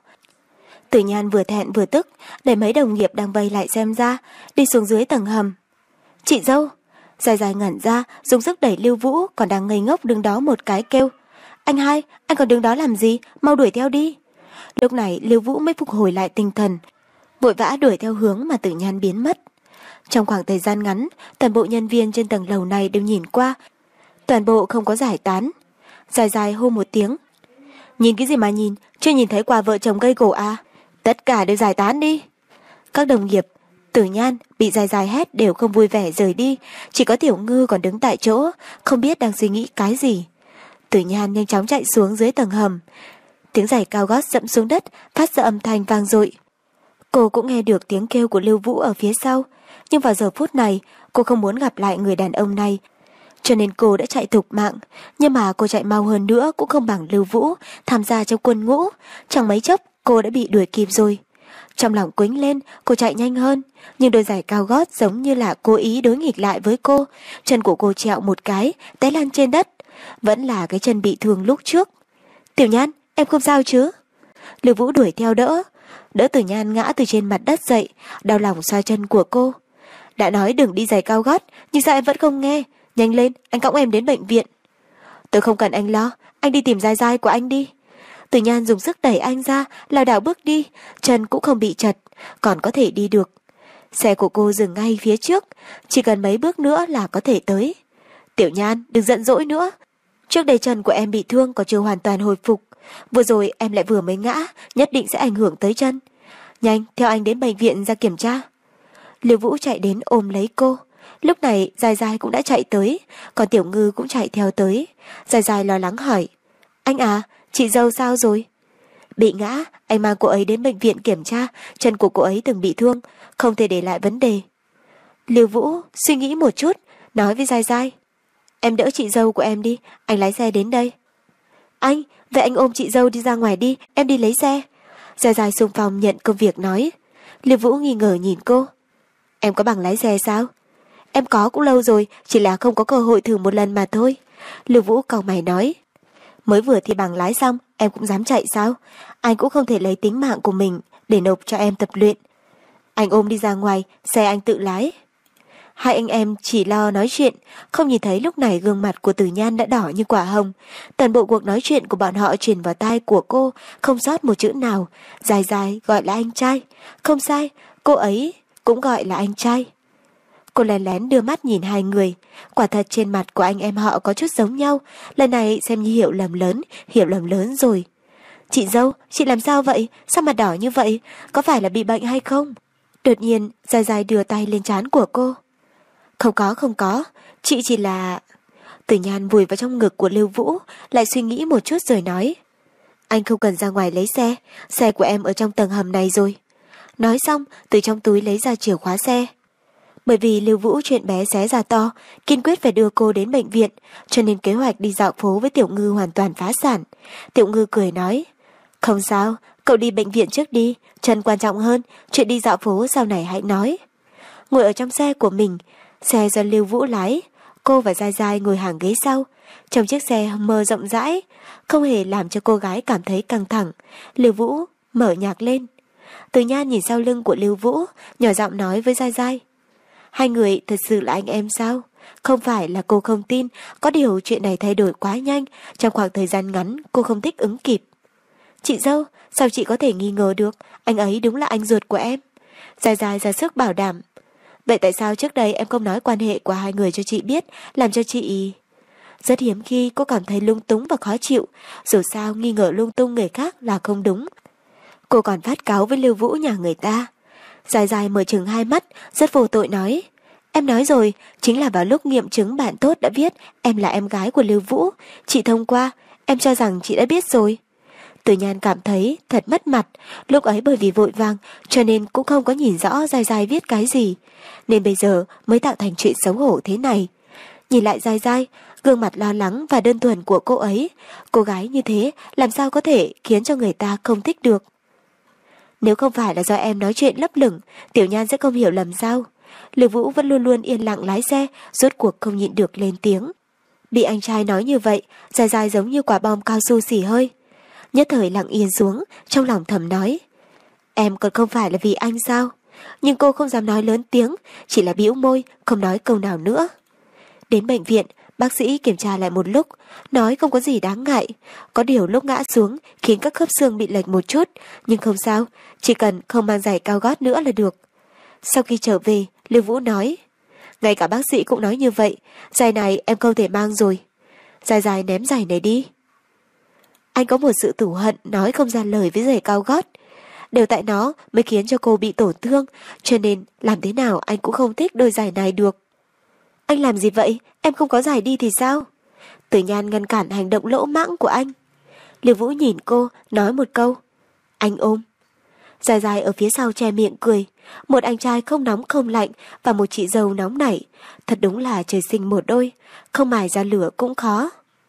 Tử Nhan vừa thẹn vừa tức, để mấy đồng nghiệp đang vây lại xem ra, đi xuống dưới tầng hầm. Chị dâu! Dài dài ngẩn ra, dùng sức đẩy Lưu Vũ còn đang ngây ngốc đứng đó một cái kêu. Anh hai, anh còn đứng đó làm gì? Mau đuổi theo đi! Lúc này Lưu Vũ mới phục hồi lại tinh thần, vội vã đuổi theo hướng mà Tử Nhan biến mất. Trong khoảng thời gian ngắn, toàn bộ nhân viên trên tầng lầu này đều nhìn qua, toàn bộ không có giải tán. Dài dài hô một tiếng. Nhìn cái gì mà nhìn, chưa nhìn thấy quả vợ chồng gây gổ à? Tất cả đều giải tán đi. Các đồng nghiệp, Tử Nhan bị dài dài hét đều không vui vẻ rời đi, chỉ có Tiểu Ngư còn đứng tại chỗ, không biết đang suy nghĩ cái gì. Tử Nhan nhanh chóng chạy xuống dưới tầng hầm, tiếng giày cao gót dẫm xuống đất phát ra âm thanh vang dội. Cô cũng nghe được tiếng kêu của Lưu Vũ ở phía sau, nhưng vào giờ phút này cô không muốn gặp lại người đàn ông này, cho nên cô đã chạy thục mạng. Nhưng mà cô chạy mau hơn nữa cũng không bằng Lưu Vũ tham gia trong quân ngũ, chẳng mấy chốc cô đã bị đuổi kịp rồi. Trong lòng quĩnh lên, cô chạy nhanh hơn, nhưng đôi giày cao gót giống như là cố ý đối nghịch lại với cô. Chân của cô trẹo một cái, té lăn trên đất, vẫn là cái chân bị thương lúc trước. Tiểu Nhan, em không sao chứ? Lưu Vũ đuổi theo đỡ Tử Nhan ngã từ trên mặt đất dậy, đau lòng xoa chân của cô. Đã nói đừng đi giày cao gót, nhưng sao em vẫn không nghe? Nhanh lên, anh cõng em đến bệnh viện. Tôi không cần anh lo, anh đi tìm Giai Giai của anh đi. Tử Nhan dùng sức đẩy anh ra, lảo đảo bước đi, chân cũng không bị chật, còn có thể đi được. Xe của cô dừng ngay phía trước, chỉ cần mấy bước nữa là có thể tới. Tiểu Nhan, đừng giận dỗi nữa. Trước đây chân của em bị thương còn chưa hoàn toàn hồi phục, vừa rồi em lại vừa mới ngã, nhất định sẽ ảnh hưởng tới chân. Nhanh, theo anh đến bệnh viện ra kiểm tra. Lưu Vũ chạy đến ôm lấy cô. Lúc này Giai Giai cũng đã chạy tới, còn Tiểu Ngư cũng chạy theo tới. Giai Giai lo lắng hỏi, anh à, chị dâu sao rồi? Bị ngã, anh mang cô ấy đến bệnh viện kiểm tra, chân của cô ấy từng bị thương, không thể để lại vấn đề. Lưu Vũ suy nghĩ một chút, nói với Giai Giai, em đỡ chị dâu của em đi, anh lái xe đến đây. Anh, vậy anh ôm chị dâu đi ra ngoài đi, em đi lấy xe. Giai Giai xung phong nhận công việc nói. Lưu Vũ nghi ngờ nhìn cô, em có bằng lái xe sao? Em có cũng lâu rồi, chỉ là không có cơ hội thử một lần mà thôi. Lưu Vũ cau mày nói, mới vừa thi bằng lái xong, em cũng dám chạy sao? Anh cũng không thể lấy tính mạng của mình để nộp cho em tập luyện. Anh ôm đi ra ngoài, xe anh tự lái. Hai anh em chỉ lo nói chuyện, không nhìn thấy lúc này gương mặt của Tử Nhan đã đỏ như quả hồng. Toàn bộ cuộc nói chuyện của bọn họ truyền vào tai của cô, không sót một chữ nào. Dài dài gọi là anh trai. Không sai, cô ấy cũng gọi là anh trai. Cô lén lén đưa mắt nhìn hai người. Quả thật trên mặt của anh em họ có chút giống nhau. Lần này xem như hiểu lầm lớn rồi. Chị dâu, chị làm sao vậy? Sao mặt đỏ như vậy? Có phải là bị bệnh hay không? Đột nhiên, Dài Dài đưa tay lên trán của cô. Không có, chị chỉ là... Tử Nhan vùi vào trong ngực của Lưu Vũ, lại suy nghĩ một chút rồi nói, anh không cần ra ngoài lấy xe, xe của em ở trong tầng hầm này rồi. Nói xong, từ trong túi lấy ra chìa khóa xe. Bởi vì Lưu Vũ chuyện bé xé ra to, kiên quyết phải đưa cô đến bệnh viện, cho nên kế hoạch đi dạo phố với Tiểu Ngư hoàn toàn phá sản. Tiểu Ngư cười nói, không sao, cậu đi bệnh viện trước đi, chân quan trọng hơn, chuyện đi dạo phố sau này hãy nói. Ngồi ở trong xe của mình, xe do Lưu Vũ lái, cô và Giai Giai ngồi hàng ghế sau. Trong chiếc xe mờ rộng rãi, không hề làm cho cô gái cảm thấy căng thẳng. Lưu Vũ mở nhạc lên. Tử Nhan nhìn sau lưng của Lưu Vũ, nhỏ giọng nói với Giai Giai, hai người thật sự là anh em sao? Không phải là cô không tin, có điều chuyện này thay đổi quá nhanh, trong khoảng thời gian ngắn cô không thích ứng kịp. Chị dâu, sao chị có thể nghi ngờ được, anh ấy đúng là anh ruột của em. Giai Giai ra sức bảo đảm. Vậy tại sao trước đây em không nói quan hệ của hai người cho chị biết, làm cho chị... Rất hiếm khi cô cảm thấy lung túng và khó chịu, dù sao nghi ngờ lung tung người khác là không đúng. Cô còn phát cáu với Lưu Vũ nhà người ta. Dài dài mở trừng hai mắt, rất vô tội nói, em nói rồi, chính là vào lúc nghiệm chứng bạn tốt đã viết em là em gái của Lưu Vũ, chị thông qua, em cho rằng chị đã biết rồi. Tử Nhan cảm thấy thật mất mặt, lúc ấy bởi vì vội vàng cho nên cũng không có nhìn rõ Giai Giai viết cái gì, nên bây giờ mới tạo thành chuyện xấu hổ thế này. Nhìn lại Giai Giai, Gương mặt lo lắng và đơn thuần của cô ấy, cô gái như thế làm sao có thể khiến cho người ta không thích được. Nếu không phải là do em nói chuyện lấp lửng, Tiểu Nhan sẽ không hiểu lầm sao? Lưu Vũ vẫn luôn luôn yên lặng lái xe, rốt cuộc không nhịn được lên tiếng. Bị anh trai nói như vậy, Dài Dài giống như quả bom cao su xì hơi. Nhất thời lặng yên xuống, trong lòng thầm nói, em còn không phải là vì anh sao? Nhưng cô không dám nói lớn tiếng, chỉ là bĩu môi, không nói câu nào nữa. Đến bệnh viện, bác sĩ kiểm tra lại một lúc, nói không có gì đáng ngại. Có điều lúc ngã xuống khiến các khớp xương bị lệch một chút, nhưng không sao, chỉ cần không mang giày cao gót nữa là được. Sau khi trở về, Lưu Vũ nói, ngay cả bác sĩ cũng nói như vậy, giày này em không thể mang rồi. Dài Dài ném giày này đi. Anh có một sự tủi hận nói không ra lời với giày cao gót. Đều tại nó mới khiến cho cô bị tổn thương, cho nên làm thế nào anh cũng không thích đôi giày này được. Anh làm gì vậy? Em không có giày đi thì sao? Tử Nhan ngăn cản hành động lỗ mãng của anh. Lưu Vũ nhìn cô, nói một câu, anh ôm. Dài Dài ở phía sau che miệng cười. Một anh trai không nóng không lạnh và một chị dâu nóng nảy. Thật đúng là trời sinh một đôi, không mài ra lửa cũng khó.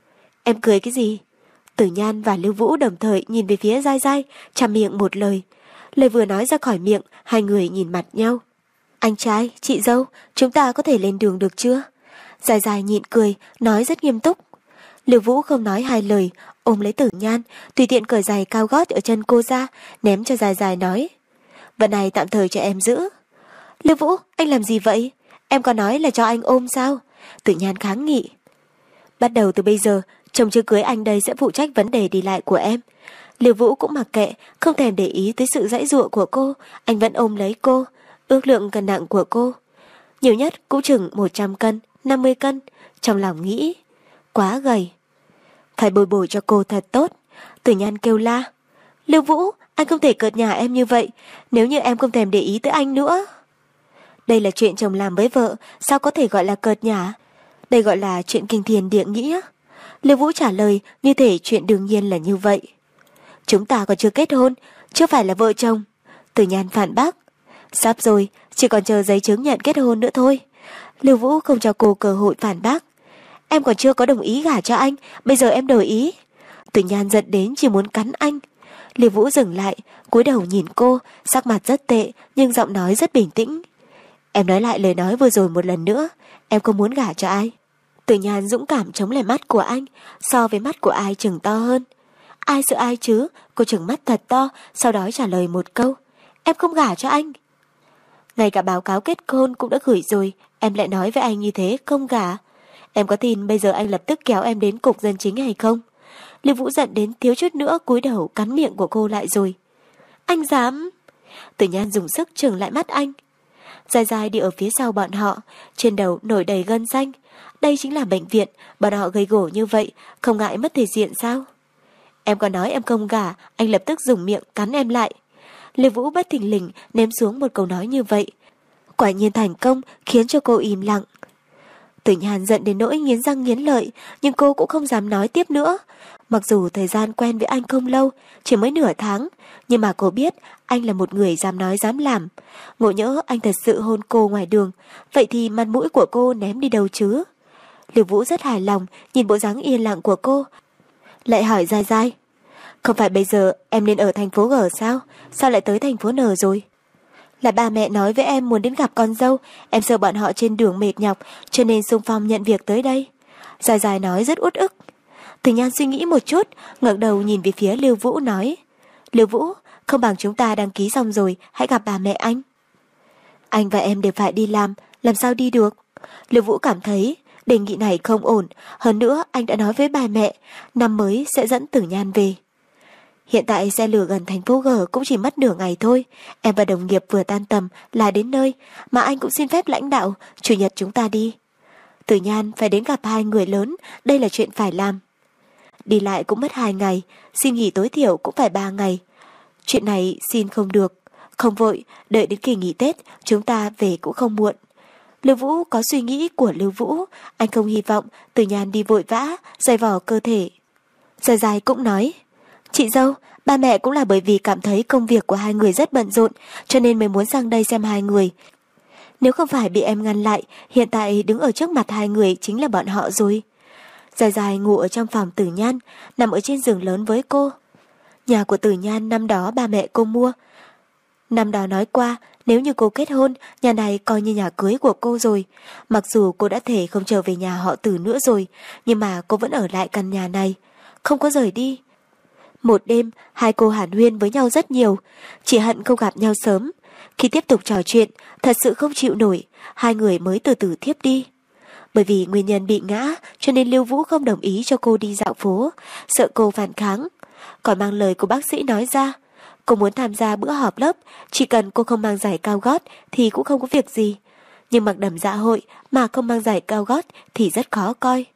Em cười cái gì? Tử Nhan và Lưu Vũ đồng thời nhìn về phía Dài Dài, chằm miệng một lời. Lời vừa nói ra khỏi miệng, hai người nhìn mặt nhau. Anh trai, chị dâu, chúng ta có thể lên đường được chưa? Dài Dài nhịn cười, nói rất nghiêm túc. Lưu Vũ không nói hai lời, ôm lấy Tử Nhan, tùy tiện cởi giày cao gót ở chân cô ra, ném cho Dài Dài nói. Vật này tạm thời cho em giữ. Lưu Vũ, anh làm gì vậy? Em có nói là cho anh ôm sao? Tử Nhan kháng nghị. Bắt đầu từ bây giờ, chồng chưa cưới anh đây sẽ phụ trách vấn đề đi lại của em. Lưu Vũ cũng mặc kệ, không thèm để ý tới sự giãy giụa của cô, anh vẫn ôm lấy cô, ước lượng cân nặng của cô. Nhiều nhất cũng chừng 100 cân, 50 cân, trong lòng nghĩ, quá gầy. Phải bồi bổ cho cô thật tốt. Tử Nhan kêu la, Lưu Vũ, anh không thể cợt nhả em như vậy, nếu như em không thèm để ý tới anh nữa. Đây là chuyện chồng làm với vợ, sao có thể gọi là cợt nhả? Đây gọi là chuyện kinh thiên địa nghĩa. Lưu Vũ trả lời như thể chuyện đương nhiên là như vậy. Chúng ta còn chưa kết hôn, chưa phải là vợ chồng. Tử Nhan phản bác. Sắp rồi, chỉ còn chờ giấy chứng nhận kết hôn nữa thôi. Lưu Vũ không cho cô cơ hội phản bác. Em còn chưa có đồng ý gả cho anh, bây giờ em đổi ý. Tử Nhan giận đến chỉ muốn cắn anh. Lưu Vũ dừng lại, cúi đầu nhìn cô, sắc mặt rất tệ nhưng giọng nói rất bình tĩnh. Em nói lại lời nói vừa rồi một lần nữa, em không muốn gả cho ai. Tử Nhan dũng cảm chống lại mắt của anh, so với mắt của ai chừng to hơn. Ai sợ ai chứ, cô trừng mắt thật to, sau đó trả lời một câu. Em không gả cho anh. Ngay cả báo cáo kết hôn cũng đã gửi rồi, em lại nói với anh như thế, không gả. Em có tin bây giờ anh lập tức kéo em đến cục dân chính hay không? Lưu Vũ giận đến thiếu chút nữa cúi đầu cắn miệng của cô lại rồi. Anh dám? Tử Nhan dùng sức trừng lại mắt anh. Dài Dài đi ở phía sau bọn họ, trên đầu nổi đầy gân xanh. Đây chính là bệnh viện, bọn họ gầy gổ như vậy, không ngại mất thể diện sao? Em còn nói em không gả, anh lập tức dùng miệng cắn em lại. Lưu Vũ bất thình lình ném xuống một câu nói như vậy. Quả nhiên thành công khiến cho cô im lặng. Tử Nhan giận đến nỗi nghiến răng nghiến lợi, nhưng cô cũng không dám nói tiếp nữa. Mặc dù thời gian quen với anh không lâu, chỉ mới nửa tháng, nhưng mà cô biết anh là một người dám nói dám làm. Ngộ nhỡ anh thật sự hôn cô ngoài đường, vậy thì mặt mũi của cô ném đi đâu chứ? Lưu Vũ rất hài lòng nhìn bộ dáng yên lặng của cô, lại hỏi Dài Dài. Không phải bây giờ em nên ở thành phố G sao? Sao lại tới thành phố N rồi? Là ba mẹ nói với em muốn đến gặp con dâu, em sợ bọn họ trên đường mệt nhọc, cho nên xung phong nhận việc tới đây. Dài Dài nói rất uất ức. Tử Nhan suy nghĩ một chút, ngẩng đầu nhìn về phía Lưu Vũ nói. Lưu Vũ, không bằng chúng ta đăng ký xong rồi, hãy gặp bà mẹ anh. Anh và em đều phải đi làm sao đi được? Lưu Vũ cảm thấy đề nghị này không ổn, hơn nữa anh đã nói với bà mẹ, năm mới sẽ dẫn Tử Nhan về. Hiện tại xe lửa gần thành phố G cũng chỉ mất nửa ngày thôi, em và đồng nghiệp vừa tan tầm là đến nơi, mà anh cũng xin phép lãnh đạo, chủ nhật chúng ta đi. Tử Nhan phải đến gặp hai người lớn, đây là chuyện phải làm. Đi lại cũng mất 2 ngày, xin nghỉ tối thiểu cũng phải 3 ngày. Chuyện này xin không được, không vội, đợi đến kỳ nghỉ Tết, chúng ta về cũng không muộn. Lưu Vũ có suy nghĩ của Lưu Vũ, anh không hy vọng Tử Nhan đi vội vã, dày vò cơ thể. Dài Dài cũng nói, chị dâu, ba mẹ cũng là bởi vì cảm thấy công việc của hai người rất bận rộn, cho nên mới muốn sang đây xem hai người. Nếu không phải bị em ngăn lại, hiện tại đứng ở trước mặt hai người chính là bọn họ rồi. Dài Dài ngủ ở trong phòng Tử Nhan, nằm ở trên giường lớn với cô. Nhà của Tử Nhan năm đó ba mẹ cô mua. Năm đó nói qua, nếu như cô kết hôn, nhà này coi như nhà cưới của cô rồi. Mặc dù cô đã thề không trở về nhà họ Tử nữa rồi, nhưng mà cô vẫn ở lại căn nhà này, không có rời đi. Một đêm, hai cô hàn huyên với nhau rất nhiều, chỉ hận không gặp nhau sớm. Khi tiếp tục trò chuyện, thật sự không chịu nổi, hai người mới từ từ thiếp đi. Bởi vì nguyên nhân bị ngã, cho nên Lưu Vũ không đồng ý cho cô đi dạo phố, sợ cô phản kháng. Còn mang lời của bác sĩ nói ra, cô muốn tham gia bữa họp lớp, chỉ cần cô không mang giày cao gót thì cũng không có việc gì. Nhưng mặc đầm dạ hội mà không mang giày cao gót thì rất khó coi.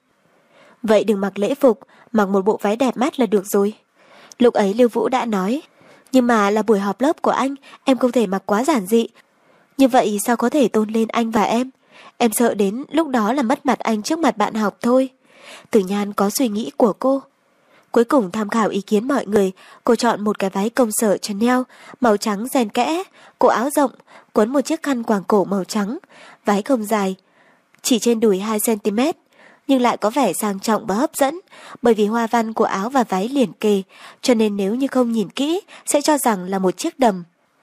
Vậy đừng mặc lễ phục, mặc một bộ váy đẹp mắt là được rồi. Lúc ấy Lưu Vũ đã nói, nhưng mà là buổi họp lớp của anh, em không thể mặc quá giản dị. Như vậy sao có thể tôn lên anh và em sợ đến lúc đó là mất mặt anh trước mặt bạn học thôi. Tử Nhan có suy nghĩ của cô. Cuối cùng tham khảo ý kiến mọi người, cô chọn một cái váy công sở Chanel, màu trắng ren kẽ, cổ áo rộng, quấn một chiếc khăn quàng cổ màu trắng, váy không dài, chỉ trên đùi 2 cm, nhưng lại có vẻ sang trọng và hấp dẫn, bởi vì hoa văn của áo và váy liền kề, cho nên nếu như không nhìn kỹ, sẽ cho rằng là một chiếc đầm.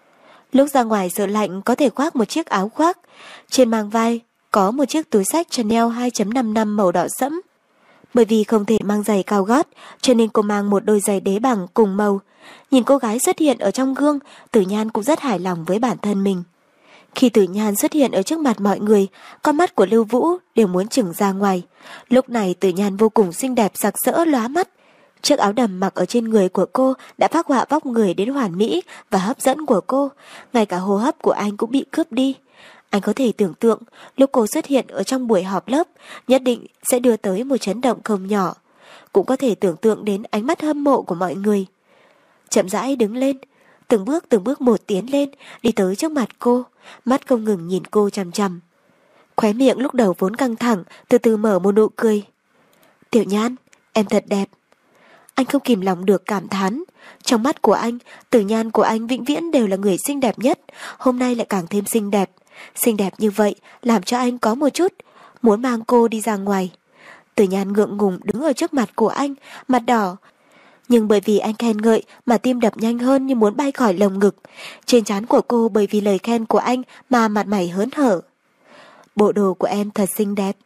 Lúc ra ngoài sợ lạnh có thể khoác một chiếc áo khoác, trên mang vai có một chiếc túi xách Chanel 2.55 màu đỏ sẫm. Bởi vì không thể mang giày cao gót, cho nên cô mang một đôi giày đế bằng cùng màu. Nhìn cô gái xuất hiện ở trong gương, Tử Nhan cũng rất hài lòng với bản thân mình. Khi Tử Nhan xuất hiện ở trước mặt mọi người, con mắt của Lưu Vũ đều muốn trừng ra ngoài. Lúc này Tử Nhan vô cùng xinh đẹp sặc sỡ lóa mắt. Chiếc áo đầm mặc ở trên người của cô đã phác họa vóc người đến hoàn mỹ và hấp dẫn của cô. Ngay cả hô hấp của anh cũng bị cướp đi. Anh có thể tưởng tượng, lúc cô xuất hiện ở trong buổi họp lớp, nhất định sẽ đưa tới một chấn động không nhỏ. Cũng có thể tưởng tượng đến ánh mắt hâm mộ của mọi người. Chậm rãi đứng lên, từng bước một tiến lên, đi tới trước mặt cô, mắt không ngừng nhìn cô chằm chằm. Khóe miệng lúc đầu vốn căng thẳng, từ từ mở một nụ cười. Tiểu Nhan, em thật đẹp. Anh không kìm lòng được cảm thán. Trong mắt của anh, Tử Nhan của anh vĩnh viễn đều là người xinh đẹp nhất, hôm nay lại càng thêm xinh đẹp. Xinh đẹp như vậy làm cho anh có một chút muốn mang cô đi ra ngoài. Tử Nhan ngượng ngùng đứng ở trước mặt của anh, mặt đỏ. Nhưng bởi vì anh khen ngợi mà tim đập nhanh hơn như muốn bay khỏi lồng ngực. Trên trán của cô bởi vì lời khen của anh mà mặt mày hớn hở. Bộ đồ của em thật xinh đẹp.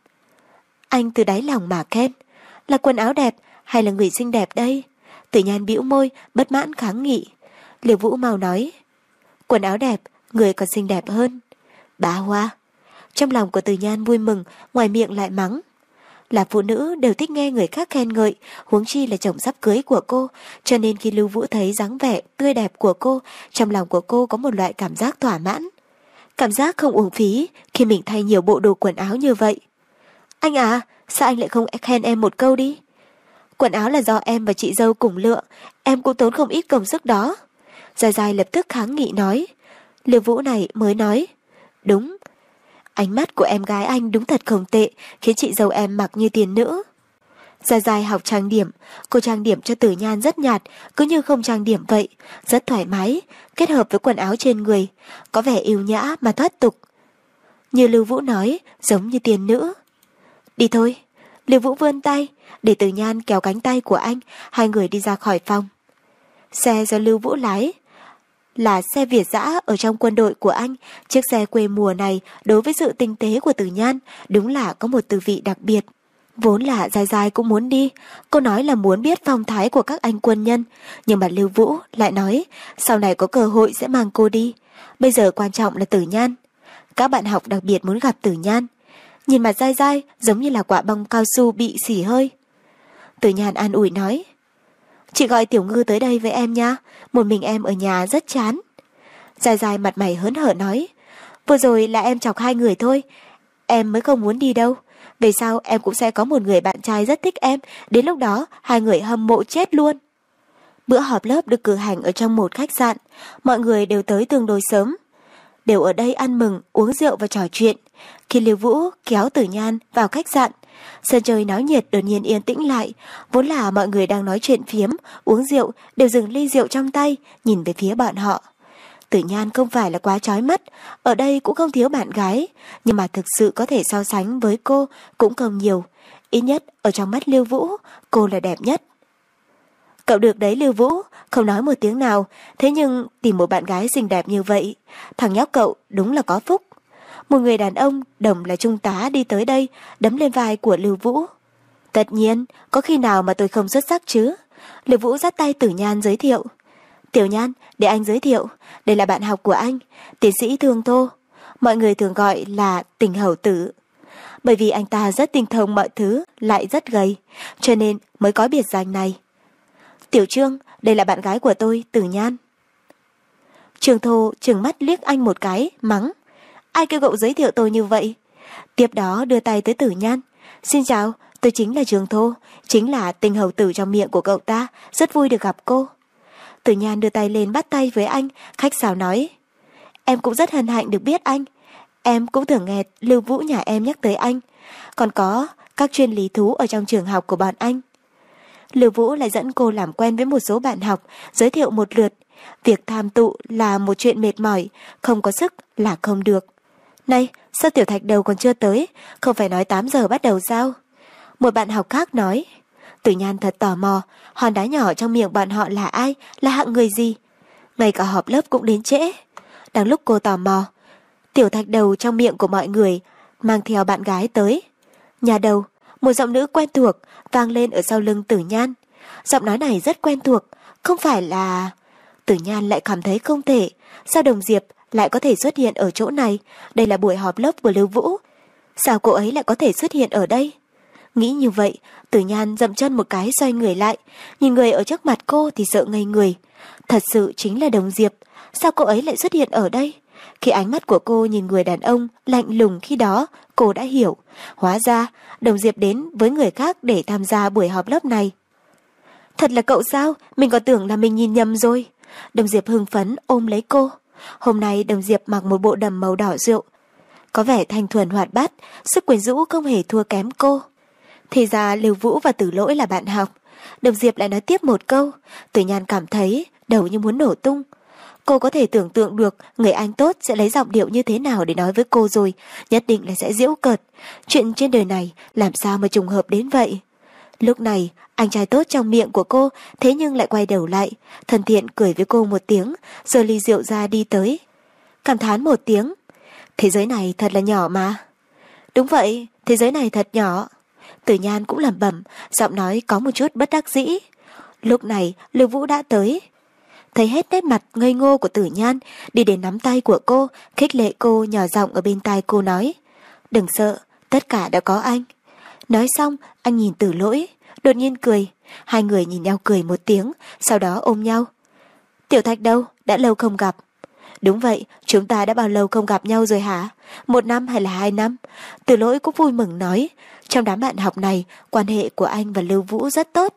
Anh từ đáy lòng mà khen. Là quần áo đẹp hay là người xinh đẹp đây? Tử Nhan bĩu môi, bất mãn kháng nghị. Liễu Vũ mau nói, quần áo đẹp, người còn xinh đẹp hơn. Bá Hoa. Trong lòng của Tử Nhan vui mừng, ngoài miệng lại mắng. Là phụ nữ đều thích nghe người khác khen ngợi, huống chi là chồng sắp cưới của cô, cho nên khi Lưu Vũ thấy dáng vẻ tươi đẹp của cô, trong lòng của cô có một loại cảm giác thỏa mãn. Cảm giác không uổng phí khi mình thay nhiều bộ đồ quần áo như vậy. Anh à, sao anh lại không khen em một câu đi? Quần áo là do em và chị dâu cùng lựa, em cũng tốn không ít công sức đó. Dài Dài lập tức kháng nghị nói. Lưu Vũ này mới nói. Đúng. Ánh mắt của em gái anh đúng thật không tệ, khiến chị dâu em mặc như tiền nữ. Dài Dài học trang điểm, cô trang điểm cho Tử Nhan rất nhạt, cứ như không trang điểm vậy, rất thoải mái, kết hợp với quần áo trên người, có vẻ yêu nhã mà thoát tục. Như Lưu Vũ nói, giống như tiền nữ. Đi thôi. Lưu Vũ vươn tay, để Tử Nhan kéo cánh tay của anh, hai người đi ra khỏi phòng. Xe do Lưu Vũ lái là xe Việt dã ở trong quân đội của anh. Chiếc xe quê mùa này đối với sự tinh tế của Tử Nhan đúng là có một tư vị đặc biệt. Vốn là Dài Dài cũng muốn đi, cô nói là muốn biết phong thái của các anh quân nhân, nhưng mà Lưu Vũ lại nói sau này có cơ hội sẽ mang cô đi. Bây giờ quan trọng là Tử Nhan. Các bạn học đặc biệt muốn gặp Tử Nhan. Nhìn mặt Dài Dài giống như là quả bóng cao su bị xỉ hơi. Tử Nhan an ủi nói, chị gọi Tiểu Ngư tới đây với em nha, một mình em ở nhà rất chán. Dài Dài mặt mày hớn hở nói, vừa rồi là em chọc hai người thôi, em mới không muốn đi đâu. Về sau em cũng sẽ có một người bạn trai rất thích em, đến lúc đó hai người hâm mộ chết luôn. Bữa họp lớp được cử hành ở trong một khách sạn, mọi người đều tới tương đối sớm, đều ở đây ăn mừng, uống rượu và trò chuyện. Khi Lưu Vũ kéo Tử Nhan vào khách sạn, sân chơi náo nhiệt đột nhiên yên tĩnh lại. Vốn là mọi người đang nói chuyện phiếm, uống rượu, đều dừng ly rượu trong tay, nhìn về phía bọn họ. Tử Nhan không phải là quá chói mắt, ở đây cũng không thiếu bạn gái, nhưng mà thực sự có thể so sánh với cô cũng không nhiều. ít nhất ở trong mắt Lưu Vũ, cô là đẹp nhất. Cậu được đấy Lưu Vũ, không nói một tiếng nào, thế nhưng tìm một bạn gái xinh đẹp như vậy, thằng nhóc cậu đúng là có phúc. Một người đàn ông đồng là trung tá đi tới đây, đấm lên vai của Lưu Vũ. Tất nhiên, có khi nào mà tôi không xuất sắc chứ? Lưu Vũ dắt tay Tử Nhan giới thiệu. Tiểu Nhan, để anh giới thiệu, đây là bạn học của anh, tiến sĩ Thương Tô. Mọi người thường gọi là Tình Hầu Tử. Bởi vì anh ta rất tinh thông mọi thứ, lại rất gầy, cho nên mới có biệt danh này. Tiểu Trương, đây là bạn gái của tôi, Tử Nhan. Trương Thô trừng mắt liếc anh một cái, mắng. Ai kêu cậu giới thiệu tôi như vậy? Tiếp đó đưa tay tới Tử Nhan. Xin chào, tôi chính là Trương Thô, chính là Tình Hầu Tử trong miệng của cậu ta, rất vui được gặp cô. Tử Nhan đưa tay lên bắt tay với anh, khách sáo nói. Em cũng rất hân hạnh được biết anh. Em cũng thường nghe Lưu Vũ nhà em nhắc tới anh. Còn có các chuyên lý thú ở trong trường học của bọn anh. Lưu Vũ lại dẫn cô làm quen với một số bạn học, giới thiệu một lượt. Việc tham tụ là một chuyện mệt mỏi, không có sức là không được. Này, sao Tiểu Thạch Đầu còn chưa tới? Không phải nói 8 giờ bắt đầu sao? Một bạn học khác nói. Tử Nhan thật tò mò, hòn đá nhỏ trong miệng bọn họ là ai, là hạng người gì? Ngay cả họp lớp cũng đến trễ. Đang lúc cô tò mò, Tiểu Thạch Đầu trong miệng của mọi người mang theo bạn gái tới. Nhà đầu, một giọng nữ quen thuộc vang lên ở sau lưng Tử Nhan. Giọng nói này rất quen thuộc, không phải là... Tử Nhan lại cảm thấy không thể. Sao Đồng Diệp lại có thể xuất hiện ở chỗ này? Đây là buổi họp lớp của Lưu Vũ. Sao cô ấy lại có thể xuất hiện ở đây? Nghĩ như vậy, Tử Nhan dậm chân một cái xoay người lại. Nhìn người ở trước mặt cô thì sợ ngây người. Thật sự chính là Đồng Diệp. Sao cô ấy lại xuất hiện ở đây? Khi ánh mắt của cô nhìn người đàn ông lạnh lùng khi đó, cô đã hiểu. Hóa ra, Đồng Diệp đến với người khác để tham gia buổi họp lớp này. Thật là cậu sao? Mình còn tưởng là mình nhìn nhầm rồi. Đồng Diệp hưng phấn ôm lấy cô. Hôm nay Đồng Diệp mặc một bộ đầm màu đỏ rượu. Có vẻ thanh thuần hoạt bát, sức quyến rũ không hề thua kém cô. Thì ra Lưu Vũ và Tử Lỗi là bạn học. Đồng Diệp lại nói tiếp một câu. Tử Nhan cảm thấy đầu như muốn nổ tung. Cô có thể tưởng tượng được người anh tốt sẽ lấy giọng điệu như thế nào để nói với cô rồi. Nhất định là sẽ giễu cợt. Chuyện trên đời này làm sao mà trùng hợp đến vậy? Lúc này, anh trai tốt trong miệng của cô thế nhưng lại quay đầu lại, thân thiện cười với cô một tiếng, giơ ly rượu ra đi tới. Cảm thán một tiếng. Thế giới này thật là nhỏ mà. Đúng vậy, thế giới này thật nhỏ. Tử Nhan cũng lẩm bẩm, giọng nói có một chút bất đắc dĩ. Lúc này, Lưu Vũ đã tới. Thấy hết nét mặt ngây ngô của Tử Nhan, đi đến nắm tay của cô, khích lệ cô nhỏ giọng ở bên tai cô nói. Đừng sợ, tất cả đã có anh. Nói xong, anh nhìn Tử Lỗi, đột nhiên cười. Hai người nhìn nhau cười một tiếng, sau đó ôm nhau. Tiểu Thạch đâu, đã lâu không gặp. Đúng vậy, chúng ta đã bao lâu không gặp nhau rồi hả? 1 năm hay là 2 năm? Tử Lỗi cũng vui mừng nói. Trong đám bạn học này, quan hệ của anh và Lưu Vũ rất tốt.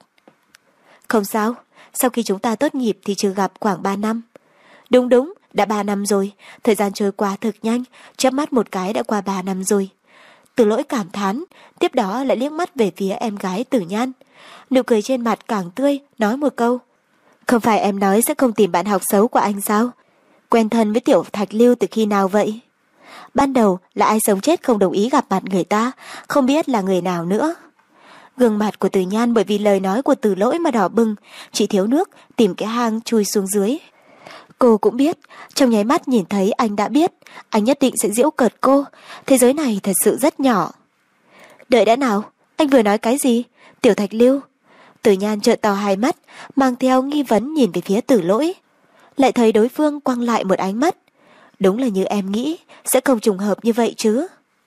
Không sao, sau khi chúng ta tốt nghiệp thì chưa gặp khoảng 3 năm. Đúng, đã 3 năm rồi. Thời gian trôi qua thật nhanh, chớp mắt một cái đã qua 3 năm rồi. Tử Lỗi cảm thán, tiếp đó lại liếc mắt về phía em gái Tử Nhan. Nụ cười trên mặt càng tươi, nói một câu. Không phải em nói sẽ không tìm bạn học xấu của anh sao? Quen thân với Tiểu Thạch Lưu từ khi nào vậy? Ban đầu là ai sống chết không đồng ý gặp mặt người ta, không biết là người nào nữa. Gương mặt của Tử Nhan bởi vì lời nói của Tử Lỗi mà đỏ bừng, chỉ thiếu nước, tìm cái hang chui xuống dưới. Cô cũng biết, trong nháy mắt nhìn thấy anh đã biết, anh nhất định sẽ giễu cợt cô, thế giới này thật sự rất nhỏ. Đợi đã nào, anh vừa nói cái gì? Tiểu Thạch Lưu. Tử Nhan trợn to hai mắt, mang theo nghi vấn nhìn về phía Tử Lỗi. Lại thấy đối phương quăng lại một ánh mắt. Đúng là như em nghĩ, sẽ không trùng hợp như vậy chứ.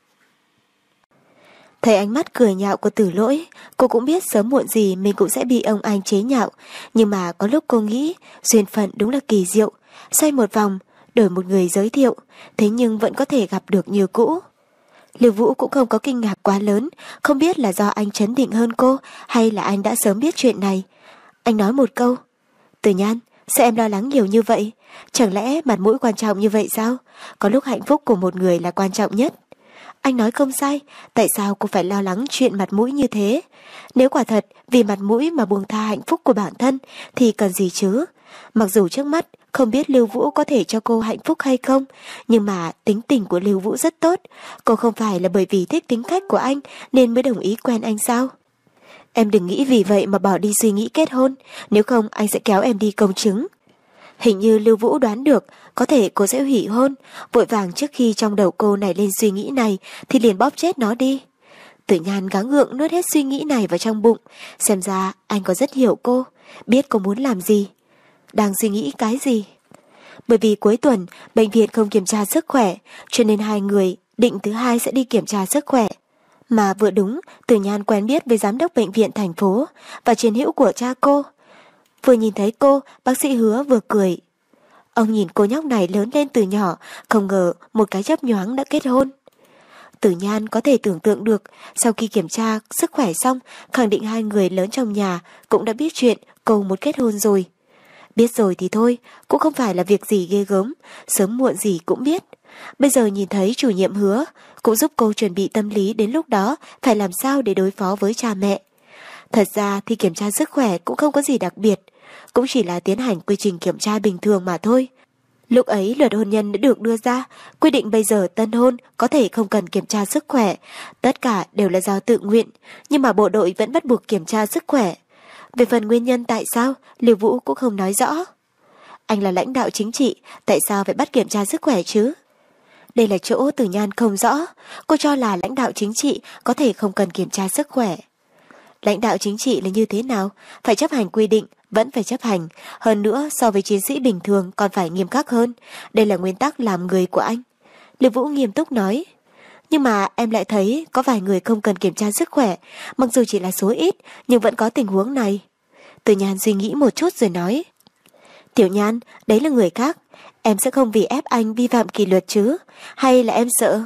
Thấy ánh mắt cười nhạo của Tử Lỗi, cô cũng biết sớm muộn gì mình cũng sẽ bị ông anh chế nhạo. Nhưng mà có lúc cô nghĩ, duyên phận đúng là kỳ diệu. Xoay một vòng, đổi một người giới thiệu, thế nhưng vẫn có thể gặp được như cũ. Lưu Vũ cũng không có kinh ngạc quá lớn, không biết là do anh trấn định hơn cô, hay là anh đã sớm biết chuyện này. Anh nói một câu. Tử Nhan, sao em lo lắng nhiều như vậy? Chẳng lẽ mặt mũi quan trọng như vậy sao? Có lúc hạnh phúc của một người là quan trọng nhất. Anh nói không sai, tại sao cô phải lo lắng chuyện mặt mũi như thế? Nếu quả thật vì mặt mũi mà buông tha hạnh phúc của bản thân thì cần gì chứ? Mặc dù trước mắt Không biết Lưu Vũ có thể cho cô hạnh phúc hay không, nhưng mà tính tình của Lưu Vũ rất tốt. Cô không phải là bởi vì thích tính cách của anh nên mới đồng ý quen anh sao? Em đừng nghĩ vì vậy mà bỏ đi suy nghĩ kết hôn, nếu không anh sẽ kéo em đi công chứng. Hình như Lưu Vũ đoán được có thể cô sẽ hủy hôn, vội vàng trước khi trong đầu cô nảy lên suy nghĩ này thì liền bóp chết nó đi. Tử Nhan gắng gượng nuốt hết suy nghĩ này vào trong bụng, xem ra anh có rất hiểu cô, biết cô muốn làm gì, đang suy nghĩ cái gì. Bởi vì cuối tuần bệnh viện không kiểm tra sức khỏe, cho nên hai người định thứ hai sẽ đi kiểm tra sức khỏe. Mà vừa đúng, Tử Nhan quen biết với giám đốc bệnh viện thành phố và chiến hữu của cha cô. Vừa nhìn thấy cô, bác sĩ Hứa vừa cười. Ông nhìn cô nhóc này lớn lên từ nhỏ, không ngờ một cái chớp nhoáng đã kết hôn. Tử Nhan có thể tưởng tượng được, sau khi kiểm tra sức khỏe xong, khẳng định hai người lớn trong nhà cũng đã biết chuyện cô muốn kết hôn rồi. Biết rồi thì thôi, cũng không phải là việc gì ghê gớm, sớm muộn gì cũng biết. Bây giờ nhìn thấy chủ nhiệm Hứa, cũng giúp cô chuẩn bị tâm lý đến lúc đó phải làm sao để đối phó với cha mẹ. Thật ra thì kiểm tra sức khỏe cũng không có gì đặc biệt, cũng chỉ là tiến hành quy trình kiểm tra bình thường mà thôi. Lúc ấy luật hôn nhân đã được đưa ra, quy định bây giờ tân hôn có thể không cần kiểm tra sức khỏe, tất cả đều là do tự nguyện, nhưng mà bộ đội vẫn bắt buộc kiểm tra sức khỏe. Về phần nguyên nhân tại sao, Lưu Vũ cũng không nói rõ. Anh là lãnh đạo chính trị, tại sao phải bắt kiểm tra sức khỏe chứ? Đây là chỗ Tử Nhan không rõ, cô cho là lãnh đạo chính trị có thể không cần kiểm tra sức khỏe. Lãnh đạo chính trị là như thế nào? Phải chấp hành quy định, vẫn phải chấp hành. Hơn nữa so với chiến sĩ bình thường còn phải nghiêm khắc hơn. Đây là nguyên tắc làm người của anh. Lưu Vũ nghiêm túc nói. Nhưng mà em lại thấy có vài người không cần kiểm tra sức khỏe. Mặc dù chỉ là số ít, nhưng vẫn có tình huống này. Tử Nhan suy nghĩ một chút rồi nói. Tiểu Nhan, đấy là người khác. Em sẽ không vì ép anh vi phạm kỷ luật chứ? Hay là em sợ?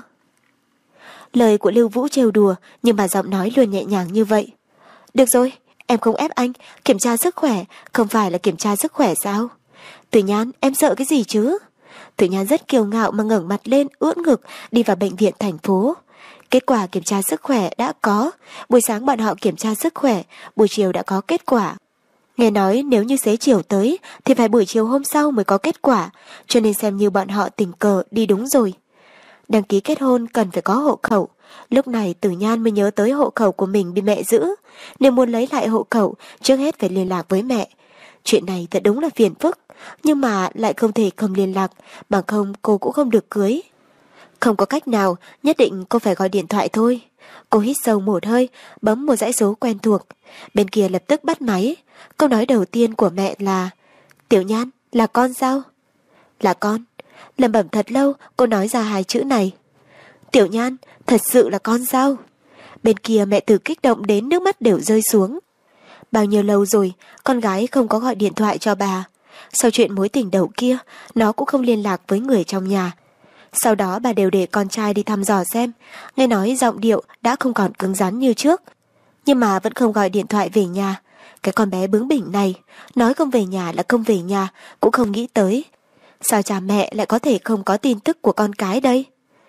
Lời của Lưu Vũ trêu đùa, nhưng mà giọng nói luôn nhẹ nhàng như vậy. Được rồi, em không ép anh, kiểm tra sức khỏe, không phải là kiểm tra sức khỏe sao? Tử Nhan, em sợ cái gì chứ? Tử Nhan rất kiêu ngạo mà ngẩng mặt lên, ưỡn ngực, đi vào bệnh viện thành phố. Kết quả kiểm tra sức khỏe đã có, buổi sáng bọn họ kiểm tra sức khỏe, buổi chiều đã có kết quả. Nghe nói nếu như xế chiều tới, thì phải buổi chiều hôm sau mới có kết quả, cho nên xem như bọn họ tình cờ đi đúng rồi. Đăng ký kết hôn cần phải có hộ khẩu. Lúc này Tử Nhan mới nhớ tới hộ khẩu của mình bị mẹ giữ. Nếu muốn lấy lại hộ khẩu, trước hết phải liên lạc với mẹ. Chuyện này thật đúng là phiền phức, nhưng mà lại không thể không liên lạc, bằng không cô cũng không được cưới. Không có cách nào, nhất định cô phải gọi điện thoại thôi. Cô hít sâu một hơi, bấm một dãy số quen thuộc. Bên kia lập tức bắt máy. Câu nói đầu tiên của mẹ là: Tiểu Nhan, là con sao? Là con. Lẩm bẩm thật lâu, cô nói ra hai chữ này. Tiểu Nhan, thật sự là con sao? Bên kia mẹ Tử kích động đến nước mắt đều rơi xuống. Bao nhiêu lâu rồi, con gái không có gọi điện thoại cho bà. Sau chuyện mối tình đầu kia, nó cũng không liên lạc với người trong nhà. Sau đó bà đều để con trai đi thăm dò xem, nghe nói giọng điệu đã không còn cứng rắn như trước. Nhưng mà vẫn không gọi điện thoại về nhà. Cái con bé bướng bỉnh này, nói không về nhà là không về nhà, cũng không nghĩ tới. Sao cha mẹ lại có thể không có tin tức của con cái đây?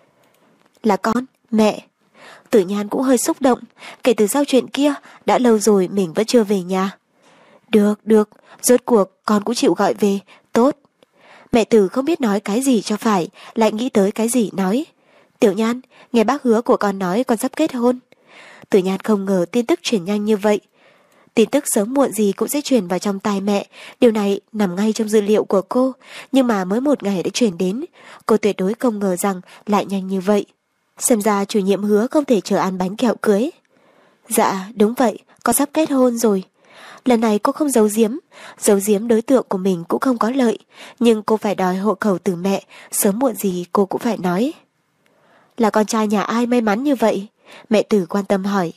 Là con, mẹ. Tử Nhan cũng hơi xúc động, kể từ sau chuyện kia, đã lâu rồi mình vẫn chưa về nhà. Được, rốt cuộc con cũng chịu gọi về, tốt. Mẹ Tử không biết nói cái gì cho phải, lại nghĩ tới cái gì nói. Tiểu Nhan, nghe bác Hứa của con nói con sắp kết hôn. Tử Nhan không ngờ tin tức truyền nhanh như vậy. Tin tức sớm muộn gì cũng sẽ truyền vào trong tai mẹ, điều này nằm ngay trong dữ liệu của cô, nhưng mà mới một ngày đã truyền đến, cô tuyệt đối không ngờ rằng lại nhanh như vậy. Xem ra chủ nhiệm Hứa không thể chờ ăn bánh kẹo cưới. Dạ, đúng vậy, con sắp kết hôn rồi. Lần này cô không giấu giếm đối tượng của mình cũng không có lợi, nhưng cô phải đòi hộ khẩu từ mẹ, sớm muộn gì cô cũng phải nói. Là con trai nhà ai may mắn như vậy? Mẹ Tử quan tâm hỏi.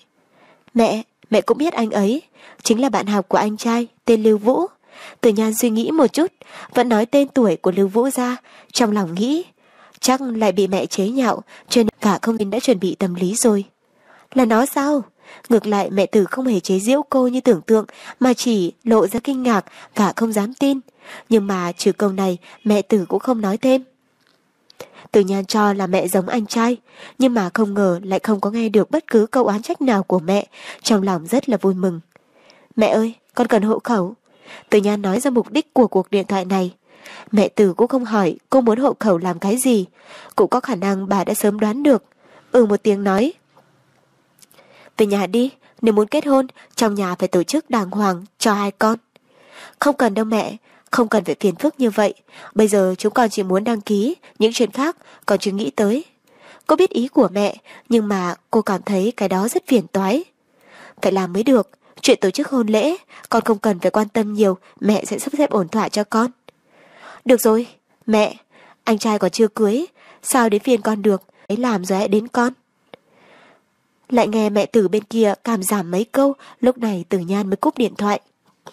Mẹ cũng biết anh ấy, chính là bạn học của anh trai, tên Lưu Vũ. Tử Nhan suy nghĩ một chút, vẫn nói tên tuổi của Lưu Vũ ra, trong lòng nghĩ, chắc lại bị mẹ chế nhạo, cho nên cả không tin đã chuẩn bị tâm lý rồi. Là nó sao? Ngược lại mẹ Tử không hề chế giễu cô như tưởng tượng, mà chỉ lộ ra kinh ngạc và không dám tin. Nhưng mà trừ câu này, mẹ Tử cũng không nói thêm. Tử Nhan cho là mẹ giống anh trai, nhưng mà không ngờ lại không có nghe được bất cứ câu oán trách nào của mẹ, trong lòng rất là vui mừng. Mẹ ơi, con cần hộ khẩu. Tử Nhan nói ra mục đích của cuộc điện thoại này. Mẹ Từ cũng không hỏi cô muốn hộ khẩu làm cái gì. Cũng có khả năng bà đã sớm đoán được. Một tiếng nói. Về nhà đi, nếu muốn kết hôn, trong nhà phải tổ chức đàng hoàng cho hai con. Không cần đâu mẹ, không cần phải phiền phức như vậy. Bây giờ chúng con chỉ muốn đăng ký, những chuyện khác còn chưa nghĩ tới. Cô biết ý của mẹ, nhưng mà cô cảm thấy cái đó rất phiền toái. Phải làm mới được, chuyện tổ chức hôn lễ, con không cần phải quan tâm nhiều, mẹ sẽ sắp xếp ổn thỏa cho con. Được rồi, mẹ, anh trai còn chưa cưới, sao đến phiên con được, ấy làm rồi hãy đến con. Lại nghe mẹ Từ bên kia cảm giảm mấy câu, lúc này Từ Nhan mới cúp điện thoại.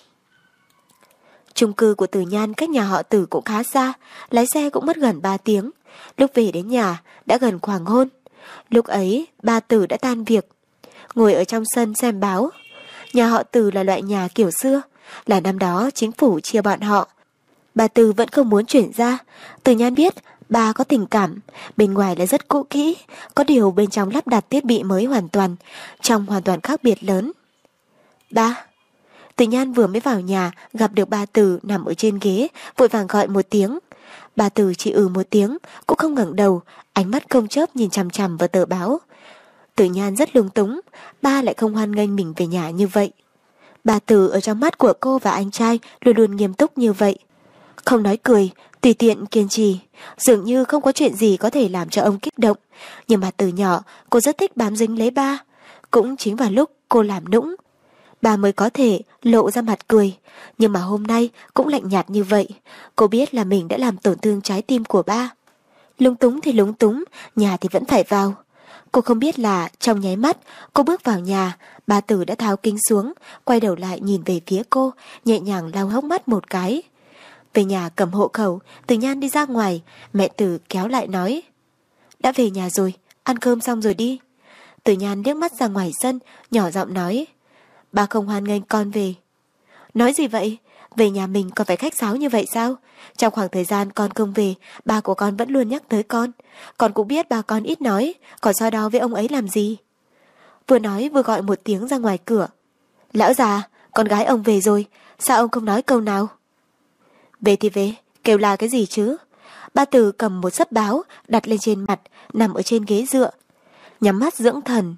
Chung cư của Từ Nhan cách nhà họ Từ cũng khá xa, lái xe cũng mất gần 3 tiếng. Lúc về đến nhà, đã gần hoàng hôn. Lúc ấy, ba Từ đã tan việc, ngồi ở trong sân xem báo. Nhà họ Từ là loại nhà kiểu xưa, là năm đó chính phủ chia bọn họ. Bà Từ vẫn không muốn chuyển ra. Từ Nhan biết bà có tình cảm, bên ngoài là rất cũ kỹ, có điều bên trong lắp đặt thiết bị mới hoàn toàn, trong hoàn toàn khác biệt lớn. Ba. Từ Nhan vừa mới vào nhà, gặp được ba Từ nằm ở trên ghế, vội vàng gọi một tiếng. Bà Từ chỉ một tiếng, cũng không ngẩng đầu, ánh mắt không chớp nhìn chằm chằm vào tờ báo. Từ Nhan rất lung túng, ba lại không hoan nghênh mình về nhà như vậy. Bà Từ ở trong mắt của cô và anh trai luôn luôn nghiêm túc như vậy. Không nói cười, tùy tiện kiên trì, dường như không có chuyện gì có thể làm cho ông kích động. Nhưng mà từ nhỏ, cô rất thích bám dính lấy ba. Cũng chính vào lúc cô làm nũng, bà mới có thể lộ ra mặt cười. Nhưng mà hôm nay cũng lạnh nhạt như vậy. Cô biết là mình đã làm tổn thương trái tim của ba. Lúng túng thì lúng túng, nhà thì vẫn phải vào. Cô không biết là trong nháy mắt cô bước vào nhà, bà Từ đã tháo kính xuống, quay đầu lại nhìn về phía cô, nhẹ nhàng lau hốc mắt một cái. Về nhà cầm hộ khẩu, Từ Nhan đi ra ngoài, mẹ Từ kéo lại nói. Đã về nhà rồi, ăn cơm xong rồi đi. Từ Nhan liếc mắt ra ngoài sân, nhỏ giọng nói. Ba không hoan nghênh con về. Nói gì vậy? Về nhà mình còn phải khách sáo như vậy sao? Trong khoảng thời gian con không về, ba của con vẫn luôn nhắc tới con. Con cũng biết ba con ít nói, còn so đo với ông ấy làm gì? Vừa nói vừa gọi một tiếng ra ngoài cửa. Lão già, con gái ông về rồi, sao ông không nói câu nào? Về thì về, kêu là cái gì chứ? Ba Từ cầm một xấp báo, đặt lên trên mặt, nằm ở trên ghế dựa, nhắm mắt dưỡng thần.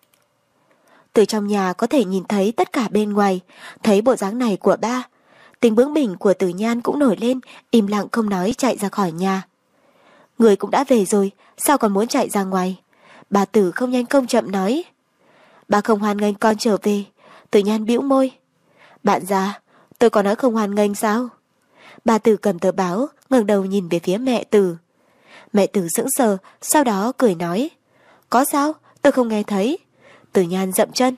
Từ trong nhà có thể nhìn thấy tất cả bên ngoài, thấy bộ dáng này của ba. Tính bướng bỉnh của Từ Nhan cũng nổi lên, im lặng không nói chạy ra khỏi nhà. Người cũng đã về rồi, sao còn muốn chạy ra ngoài? Bà Tử không nhanh không chậm nói. Bà không hoan nghênh con trở về. Từ Nhan bĩu môi. Bạn già, tôi có nói không hoan nghênh sao? Bà Tử cầm tờ báo, ngẩng đầu nhìn về phía mẹ Tử. Mẹ Tử sững sờ, sau đó cười nói. Có sao? Tôi không nghe thấy. Từ Nhan dậm chân.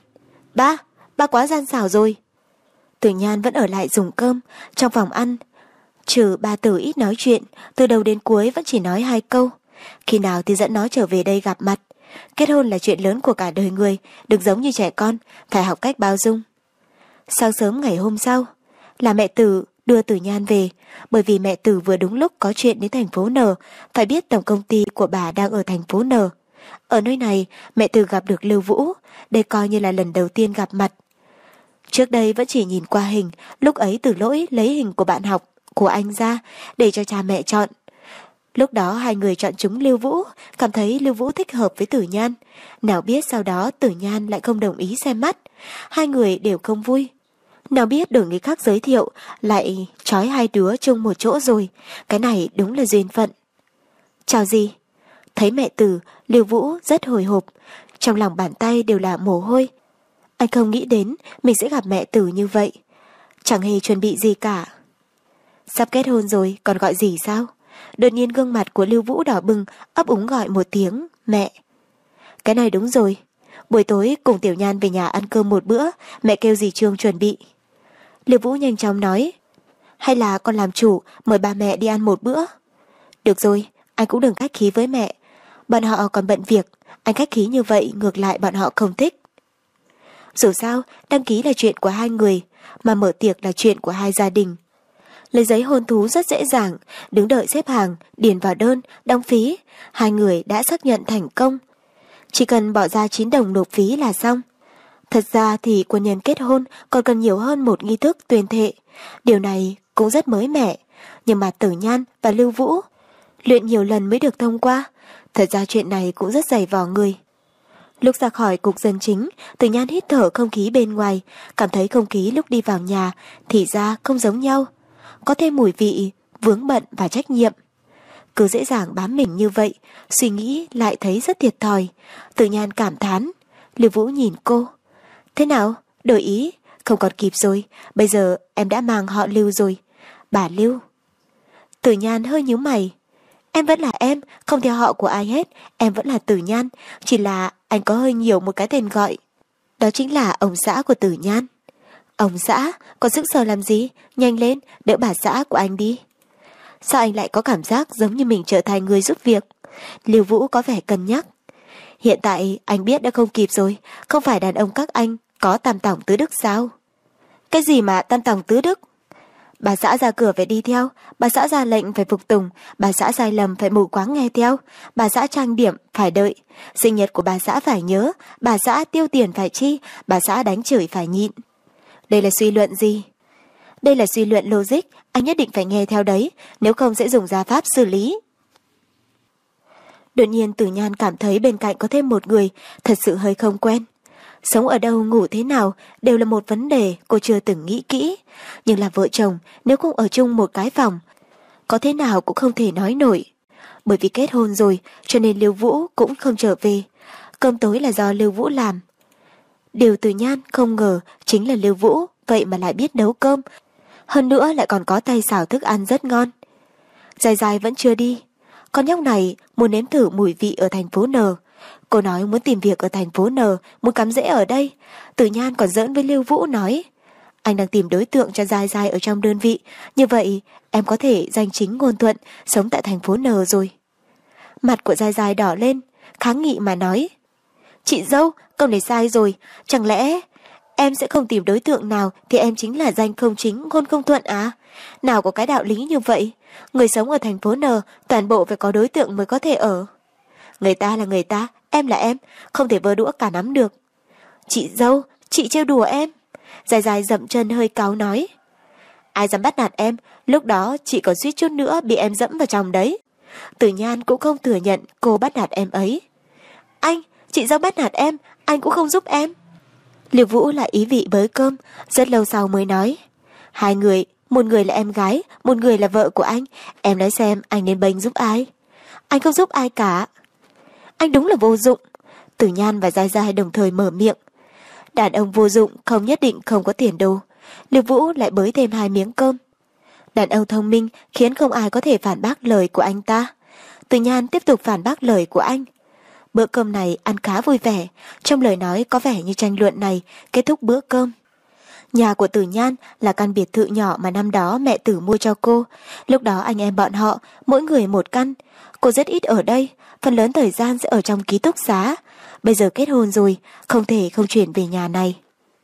Ba quá gian xảo rồi. Từ Nhan vẫn ở lại dùng cơm trong phòng ăn. Trừ bà Tử ít nói chuyện, từ đầu đến cuối vẫn chỉ nói 2 câu. Khi nào thì dẫn nó trở về đây gặp mặt. Kết hôn là chuyện lớn của cả đời người, đừng giống như trẻ con, phải học cách bao dung. Sáng sớm ngày hôm sau, là mẹ Tử đưa Từ Nhan về, bởi vì mẹ Tử vừa đúng lúc có chuyện đến thành phố N, phải biết tổng công ty của bà đang ở thành phố N. Ở nơi này, mẹ Tử gặp được Lưu Vũ, đây coi như là lần đầu tiên gặp mặt. Trước đây vẫn chỉ nhìn qua hình, lúc ấy Từ Lỗi lấy hình của bạn học của anh ra để cho cha mẹ chọn. Lúc đó hai người chọn chúng Lưu Vũ, cảm thấy Lưu Vũ thích hợp với Tử Nhan. Nào biết sau đó Tử Nhan lại không đồng ý xem mắt, hai người đều không vui. Nào biết được người khác giới thiệu, lại trói hai đứa chung một chỗ rồi, cái này đúng là duyên phận. Chào gì? Thấy mẹ Tử, Lưu Vũ rất hồi hộp, trong lòng bàn tay đều là mồ hôi. Anh không nghĩ đến mình sẽ gặp mẹ Tử như vậy, chẳng hề chuẩn bị gì cả. Sắp kết hôn rồi, còn gọi gì sao? Đột nhiên gương mặt của Lưu Vũ đỏ bừng, ấp úng gọi một tiếng, mẹ. Cái này đúng rồi, buổi tối cùng Tiểu Nhan về nhà ăn cơm một bữa, mẹ kêu dì Trương chuẩn bị. Lưu Vũ nhanh chóng nói, hay là con làm chủ, mời ba mẹ đi ăn một bữa. Được rồi, anh cũng đừng khách khí với mẹ, bọn họ còn bận việc, anh khách khí như vậy ngược lại bọn họ không thích. Dù sao, đăng ký là chuyện của hai người, mà mở tiệc là chuyện của hai gia đình. Lấy giấy hôn thú rất dễ dàng, đứng đợi xếp hàng, điền vào đơn, đóng phí, hai người đã xác nhận thành công. Chỉ cần bỏ ra 9 đồng nộp phí là xong. Thật ra thì quân nhân kết hôn còn cần nhiều hơn một nghi thức tuyên thệ. Điều này cũng rất mới mẻ, Nhưng mà Tử Nhan và Lưu Vũ luyện nhiều lần mới được thông qua. Thật ra chuyện này cũng rất dày vò người. Lúc ra khỏi cục dân chính, Tử Nhan hít thở không khí bên ngoài, cảm thấy không khí lúc đi vào nhà thì ra không giống nhau. Có thêm mùi vị, vướng bận và trách nhiệm. Cứ dễ dàng bám mình như vậy, suy nghĩ lại thấy rất thiệt thòi. Tử Nhan cảm thán. Lưu Vũ nhìn cô. Thế nào? Đổi ý? Không còn kịp rồi, bây giờ em đã mang họ Lưu rồi. Bà Lưu. Tử Nhan hơi nhíu mày. Em vẫn là em, không theo họ của ai hết, em vẫn là Tử Nhan, chỉ là anh có hơi nhiều một cái tên gọi. Đó chính là ông xã của Tử Nhan. Ông xã, còn sức sờ làm gì? Nhanh lên, đỡ bà xã của anh đi. Sao anh lại có cảm giác giống như mình trở thành người giúp việc? Lưu Vũ có vẻ cân nhắc. Hiện tại anh biết đã không kịp rồi, không phải đàn ông các anh có tam tòng tứ đức sao? Cái gì mà tam tòng tứ đức? Bà xã ra cửa phải đi theo, bà xã ra lệnh phải phục tùng, bà xã sai lầm phải mù quáng nghe theo, bà xã trang điểm phải đợi, sinh nhật của bà xã phải nhớ, bà xã tiêu tiền phải chi, bà xã đánh chửi phải nhịn. Đây là suy luận gì? Đây là suy luận logic, anh nhất định phải nghe theo đấy, nếu không sẽ dùng gia pháp xử lý. Đột nhiên Tử Nhan cảm thấy bên cạnh có thêm một người, thật sự hơi không quen. Sống ở đâu, ngủ thế nào đều là một vấn đề cô chưa từng nghĩ kỹ. Nhưng là vợ chồng, nếu không ở chung một cái phòng, có thế nào cũng không thể nói nổi. Bởi vì kết hôn rồi, cho nên Lưu Vũ cũng không trở về. Cơm tối là do Lưu Vũ làm. Điều Tử Nhan không ngờ chính là Lưu Vũ, vậy mà lại biết nấu cơm. Hơn nữa lại còn có tay xào thức ăn rất ngon. Dài dài vẫn chưa đi. Con nhóc này muốn nếm thử mùi vị ở thành phố N. Cô nói muốn tìm việc ở thành phố N, muốn cắm rễ ở đây. Tử Nhan còn giỡn với Lưu Vũ nói, anh đang tìm đối tượng cho Dài Dài ở trong đơn vị, như vậy em có thể danh chính ngôn thuận sống tại thành phố N rồi. Mặt của Dài Dài đỏ lên, kháng nghị mà nói, chị dâu, câu này sai rồi, chẳng lẽ em sẽ không tìm đối tượng nào thì em chính là danh không chính ngôn không thuận à? Nào có cái đạo lý như vậy, người sống ở thành phố N toàn bộ phải có đối tượng mới có thể ở. Người ta là người ta, em là em, không thể vơ đũa cả nắm được. Chị dâu, chị trêu đùa em. Dài Dài dậm chân hơi cáu nói, ai dám bắt nạt em, lúc đó chị còn suýt chút nữa bị em dẫm vào trong đấy. Tử Nhan cũng không thừa nhận cô bắt nạt em ấy. Anh, chị dâu bắt nạt em, anh cũng không giúp em. Lưu Vũ lại ý vị bới cơm, rất lâu sau mới nói, hai người, một người là em gái, một người là vợ của anh, em nói xem anh nên bênh giúp ai? Anh không giúp ai cả. Anh đúng là vô dụng. Tử Nhan và Dài Dài đồng thời mở miệng. Đàn ông vô dụng không nhất định không có tiền đồ. Lưu Vũ lại bới thêm 2 miếng cơm. Đàn ông thông minh khiến không ai có thể phản bác lời của anh ta. Tử Nhan tiếp tục phản bác lời của anh. Bữa cơm này ăn khá vui vẻ, trong lời nói có vẻ như tranh luận này kết thúc bữa cơm. Nhà của Tử Nhan là căn biệt thự nhỏ mà năm đó mẹ Tử mua cho cô. Lúc đó anh em bọn họ, mỗi người một căn. Cô rất ít ở đây, phần lớn thời gian sẽ ở trong ký túc xá. Bây giờ kết hôn rồi, không thể không chuyển về nhà này.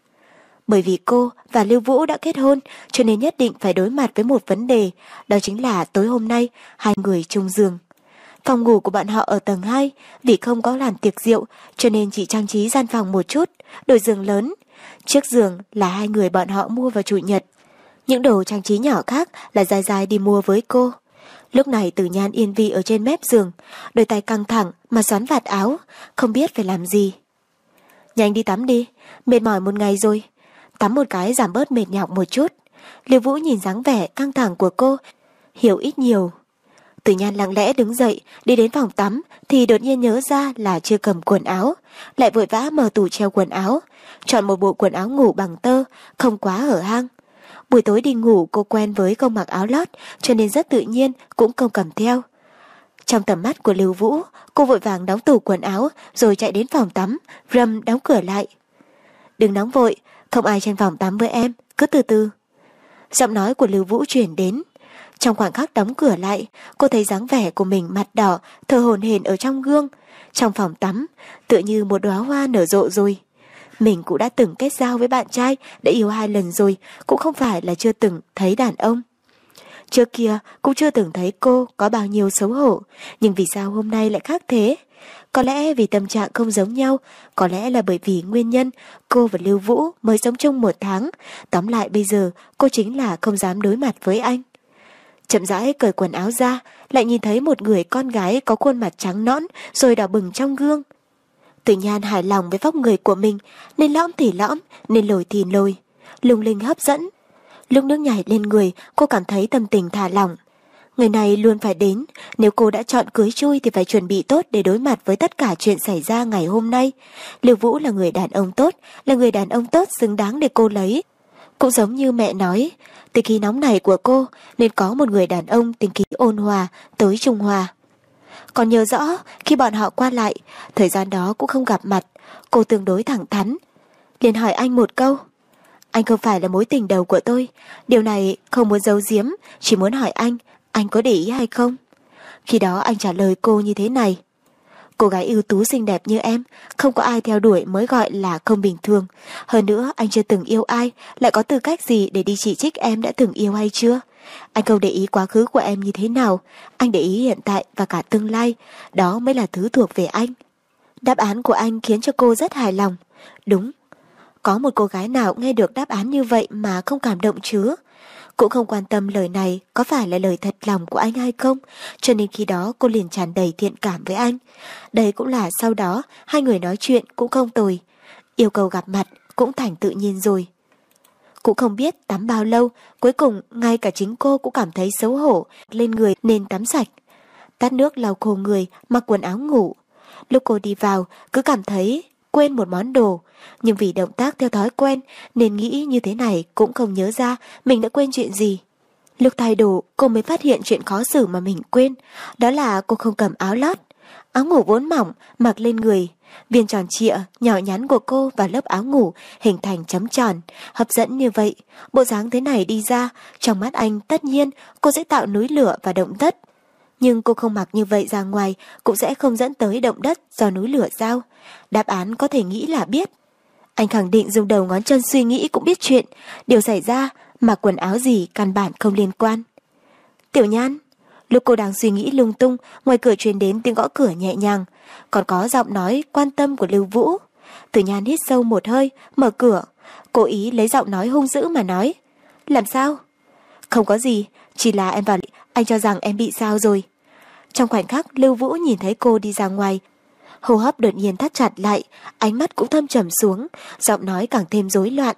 Bởi vì cô và Lưu Vũ đã kết hôn, cho nên nhất định phải đối mặt với một vấn đề, đó chính là tối hôm nay hai người chung giường. Phòng ngủ của bọn họ ở tầng 2, vì không có làm tiệc rượu, cho nên chỉ trang trí gian phòng một chút, đổi giường lớn. Chiếc giường là hai người bọn họ mua vào Chủ nhật. Những đồ trang trí nhỏ khác là Dài Dài đi mua với cô. Lúc này Tử Nhan yên vị ở trên mép giường, đôi tay căng thẳng mà xoắn vạt áo, không biết phải làm gì. Nhanh đi tắm đi, mệt mỏi một ngày rồi. Tắm một cái giảm bớt mệt nhọc một chút. Lưu Vũ nhìn dáng vẻ căng thẳng của cô, hiểu ít nhiều. Tử Nhan lặng lẽ đứng dậy, đi đến phòng tắm thì đột nhiên nhớ ra là chưa cầm quần áo, lại vội vã mở tủ treo quần áo, chọn một bộ quần áo ngủ bằng tơ, không quá hở hang. Buổi tối đi ngủ cô quen với không mặc áo lót, cho nên rất tự nhiên cũng không cầm theo. Trong tầm mắt của Lưu Vũ, cô vội vàng đóng tủ quần áo rồi chạy đến phòng tắm, rầm đóng cửa lại. Đừng nóng vội, không ai trên phòng tắm với em, cứ từ từ. Giọng nói của Lưu Vũ truyền đến. Trong khoảnh khắc đóng cửa lại, cô thấy dáng vẻ của mình mặt đỏ, thở hổn hển ở trong gương. Trong phòng tắm, tựa như một đóa hoa nở rộ rồi. Mình cũng đã từng kết giao với bạn trai, đã yêu 2 lần rồi, cũng không phải là chưa từng thấy đàn ông. Trước kia cũng chưa từng thấy cô có bao nhiêu xấu hổ, nhưng vì sao hôm nay lại khác thế? Có lẽ vì tâm trạng không giống nhau, có lẽ là bởi vì nguyên nhân cô và Lưu Vũ mới sống chung 1 tháng. Tóm lại bây giờ cô chính là không dám đối mặt với anh. Chậm rãi cởi quần áo ra, lại nhìn thấy một người con gái có khuôn mặt trắng nõn rồi đỏ bừng trong gương. Tử Nhan hài lòng với vóc người của mình, nên lõm thì lõm, nên lồi thì lồi, lung linh hấp dẫn. Lúc nước nhảy lên người, cô cảm thấy tâm tình thả lỏng. Người này luôn phải đến, nếu cô đã chọn cưới chui thì phải chuẩn bị tốt để đối mặt với tất cả chuyện xảy ra ngày hôm nay. Lưu Vũ là người đàn ông tốt, là người đàn ông tốt xứng đáng để cô lấy. Cũng giống như mẹ nói, từ khí nóng này của cô nên có một người đàn ông tính khí ôn hòa, tới trung hòa. Còn nhớ rõ, khi bọn họ qua lại, thời gian đó cũng không gặp mặt, cô tương đối thẳng thắn. Liền hỏi anh một câu: anh không phải là mối tình đầu của tôi, điều này không muốn giấu giếm, chỉ muốn hỏi anh có để ý hay không? Khi đó anh trả lời cô như thế này: cô gái ưu tú xinh đẹp như em, không có ai theo đuổi mới gọi là không bình thường. Hơn nữa anh chưa từng yêu ai, lại có tư cách gì để đi chỉ trích em đã từng yêu hay chưa? Anh không để ý quá khứ của em như thế nào, anh để ý hiện tại và cả tương lai, đó mới là thứ thuộc về anh. Đáp án của anh khiến cho cô rất hài lòng. Đúng, có một cô gái nào nghe được đáp án như vậy mà không cảm động chứ? Cũng không quan tâm lời này có phải là lời thật lòng của anh hay không, cho nên khi đó cô liền tràn đầy thiện cảm với anh. Đây cũng là sau đó hai người nói chuyện cũng không tồi, yêu cầu gặp mặt cũng thành tự nhiên rồi. Cũng không biết tắm bao lâu, cuối cùng ngay cả chính cô cũng cảm thấy xấu hổ, lên người nên tắm sạch. Tát nước lau khô người, mặc quần áo ngủ. Lúc cô đi vào, cứ cảm thấy quên một món đồ, nhưng vì động tác theo thói quen nên nghĩ như thế này cũng không nhớ ra mình đã quên chuyện gì. Lúc thay đồ, cô mới phát hiện chuyện khó xử mà mình quên, đó là cô không cầm áo lót. Áo ngủ vốn mỏng, mặc lên người, viên tròn trịa, nhỏ nhắn của cô vào lớp áo ngủ hình thành chấm tròn, hấp dẫn như vậy. Bộ dáng thế này đi ra, trong mắt anh tất nhiên cô sẽ tạo núi lửa và động đất. Nhưng cô không mặc như vậy ra ngoài cũng sẽ không dẫn tới động đất do núi lửa sao? Đáp án có thể nghĩ là biết. Anh khẳng định dùng đầu ngón chân suy nghĩ cũng biết chuyện. Điều xảy ra, mặc quần áo gì căn bản không liên quan. Tiểu Nhan. Lúc cô đang suy nghĩ lung tung, ngoài cửa truyền đến tiếng gõ cửa nhẹ nhàng, còn có giọng nói quan tâm của Lưu Vũ. Tử Nhan hít sâu một hơi, mở cửa, cố ý lấy giọng nói hung dữ mà nói: làm sao? Không có gì, chỉ là em vào, anh cho rằng em bị sao rồi. Trong khoảnh khắc Lưu Vũ nhìn thấy cô đi ra ngoài, hô hấp đột nhiên thắt chặt lại, ánh mắt cũng thâm trầm xuống, giọng nói càng thêm rối loạn.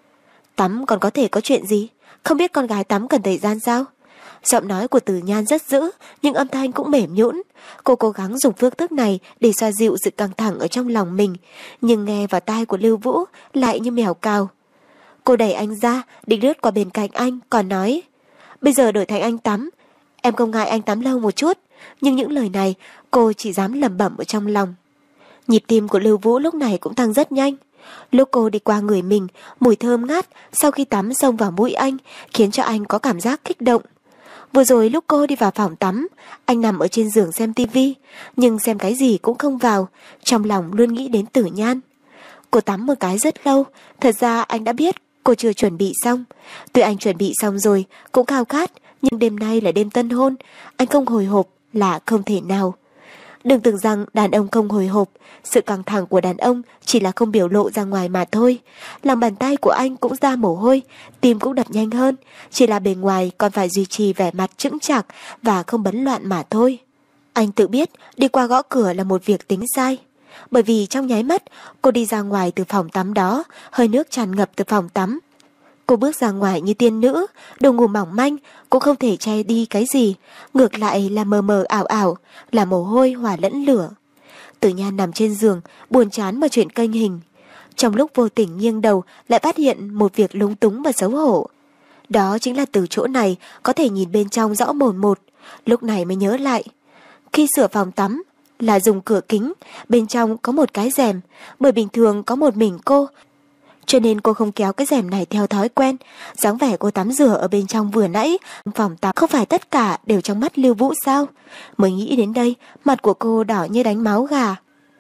Tắm còn có thể có chuyện gì? Không biết con gái tắm cần thời gian sao? Giọng nói của Tử Nhan rất dữ, nhưng âm thanh cũng mềm nhũn. Cô cố gắng dùng phương thức này để xoa dịu sự căng thẳng ở trong lòng mình, nhưng nghe vào tai của Lưu Vũ lại như mèo cào. Cô đẩy anh ra, định lướt qua bên cạnh anh, còn nói: bây giờ đổi thành anh tắm, em không ngại anh tắm lâu một chút. Nhưng những lời này cô chỉ dám lẩm bẩm ở trong lòng. Nhịp tim của Lưu Vũ lúc này cũng tăng rất nhanh. Lúc cô đi qua người mình, mùi thơm ngát sau khi tắm xông vào mũi anh, khiến cho anh có cảm giác kích động. Vừa rồi lúc cô đi vào phòng tắm, anh nằm ở trên giường xem tivi, nhưng xem cái gì cũng không vào, trong lòng luôn nghĩ đến Tử Nhan. Cô tắm một cái rất lâu, thật ra anh đã biết cô chưa chuẩn bị xong. Tuy anh chuẩn bị xong rồi, cũng khao khát, nhưng đêm nay là đêm tân hôn, anh không hồi hộp là không thể nào. Đừng tưởng rằng đàn ông không hồi hộp, sự căng thẳng của đàn ông chỉ là không biểu lộ ra ngoài mà thôi. Lòng bàn tay của anh cũng ra mồ hôi, tim cũng đập nhanh hơn, chỉ là bề ngoài còn phải duy trì vẻ mặt chững chạc và không bấn loạn mà thôi. Anh tự biết đi qua gõ cửa là một việc tính sai, bởi vì trong nháy mắt cô đi ra ngoài từ phòng tắm đó, hơi nước tràn ngập từ phòng tắm. Cô bước ra ngoài như tiên nữ, đồ ngủ mỏng manh, cũng không thể che đi cái gì, ngược lại là mờ mờ ảo ảo, là mồ hôi hòa lẫn lửa. Tử Nhan nằm trên giường, buồn chán mà chuyển kênh hình. Trong lúc vô tình nghiêng đầu lại phát hiện một việc lúng túng và xấu hổ. Đó chính là từ chỗ này có thể nhìn bên trong rõ mồn một, lúc này mới nhớ lại. Khi sửa phòng tắm là dùng cửa kính, bên trong có một cái rèm, bởi bình thường có một mình cô, cho nên cô không kéo cái rèm này theo thói quen. Dáng vẻ cô tắm rửa ở bên trong vừa nãy, phòng tắm không phải tất cả đều trong mắt Lưu Vũ sao? Mới nghĩ đến đây, mặt của cô đỏ như đánh máu gà.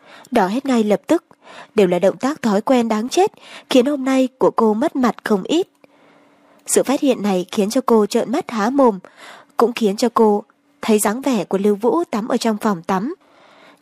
Đỏ hết ngay lập tức, đều là động tác thói quen đáng chết, khiến hôm nay của cô mất mặt không ít. Sự phát hiện này khiến cho cô trợn mắt há mồm, cũng khiến cho cô thấy dáng vẻ của Lưu Vũ tắm ở trong phòng tắm.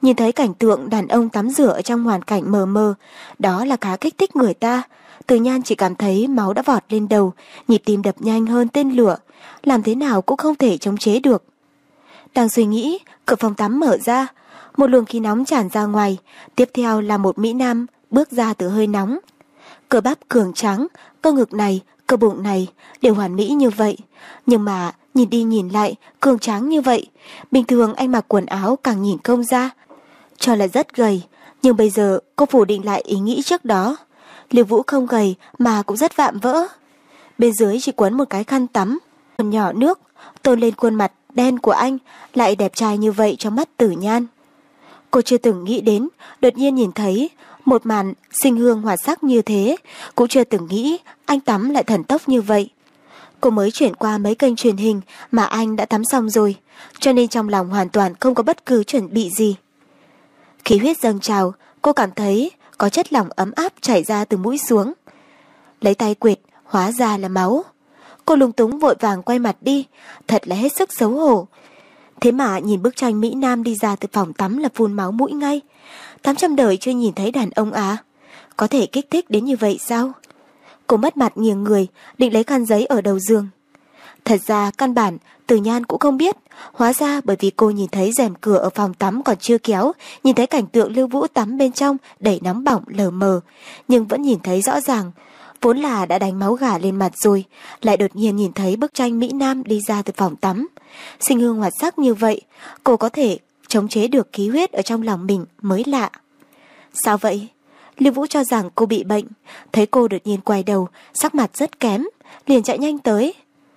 Nhìn thấy cảnh tượng đàn ông tắm rửa ở trong hoàn cảnh mờ mờ, đó là khá kích thích người ta. Từ Nhan chỉ cảm thấy máu đã vọt lên đầu, nhịp tim đập nhanh hơn tên lửa, làm thế nào cũng không thể chống chế được. Đang suy nghĩ, cửa phòng tắm mở ra, một luồng khí nóng tràn ra ngoài, tiếp theo là một mỹ nam bước ra từ hơi nóng. Cơ bắp cường tráng, cơ ngực này, cơ bụng này đều hoàn mỹ như vậy, nhưng mà nhìn đi nhìn lại cường tráng như vậy, bình thường anh mặc quần áo càng nhìn không ra, cho là rất gầy, nhưng bây giờ cô phủ định lại ý nghĩ trước đó. Lưu Vũ không gầy mà cũng rất vạm vỡ. Bên dưới chỉ quấn một cái khăn tắm, một nhỏ nước, tôn lên khuôn mặt đen của anh, lại đẹp trai như vậy trong mắt Tử Nhan. Cô chưa từng nghĩ đến, đột nhiên nhìn thấy một màn sinh hương hoạt sắc như thế, cũng chưa từng nghĩ anh tắm lại thần tốc như vậy. Cô mới chuyển qua mấy kênh truyền hình mà anh đã tắm xong rồi, cho nên trong lòng hoàn toàn không có bất cứ chuẩn bị gì. Khí huyết dâng trào, cô cảm thấy có chất lỏng ấm áp chảy ra từ mũi xuống. Lấy tay quệt, hóa ra là máu. Cô lúng túng vội vàng quay mặt đi, thật là hết sức xấu hổ. Thế mà nhìn bức tranh mỹ nam đi ra từ phòng tắm là phun máu mũi ngay. 800 đời chưa nhìn thấy đàn ông à? Có thể kích thích đến như vậy sao? Cô mất mặt nghiêng người, định lấy khăn giấy ở đầu giường. Thật ra căn bản Từ Nhan cũng không biết, hóa ra bởi vì cô nhìn thấy rèm cửa ở phòng tắm còn chưa kéo, nhìn thấy cảnh tượng Lưu Vũ tắm bên trong đầy nóng bỏng lờ mờ, nhưng vẫn nhìn thấy rõ ràng. Vốn là đã đánh máu gà lên mặt rồi, lại đột nhiên nhìn thấy bức tranh mỹ nam đi ra từ phòng tắm. Sinh hương hoạt sắc như vậy, cô có thể chống chế được khí huyết ở trong lòng mình mới lạ. Sao vậy? Lưu Vũ cho rằng cô bị bệnh, thấy cô đột nhiên quay đầu, sắc mặt rất kém, liền chạy nhanh tới.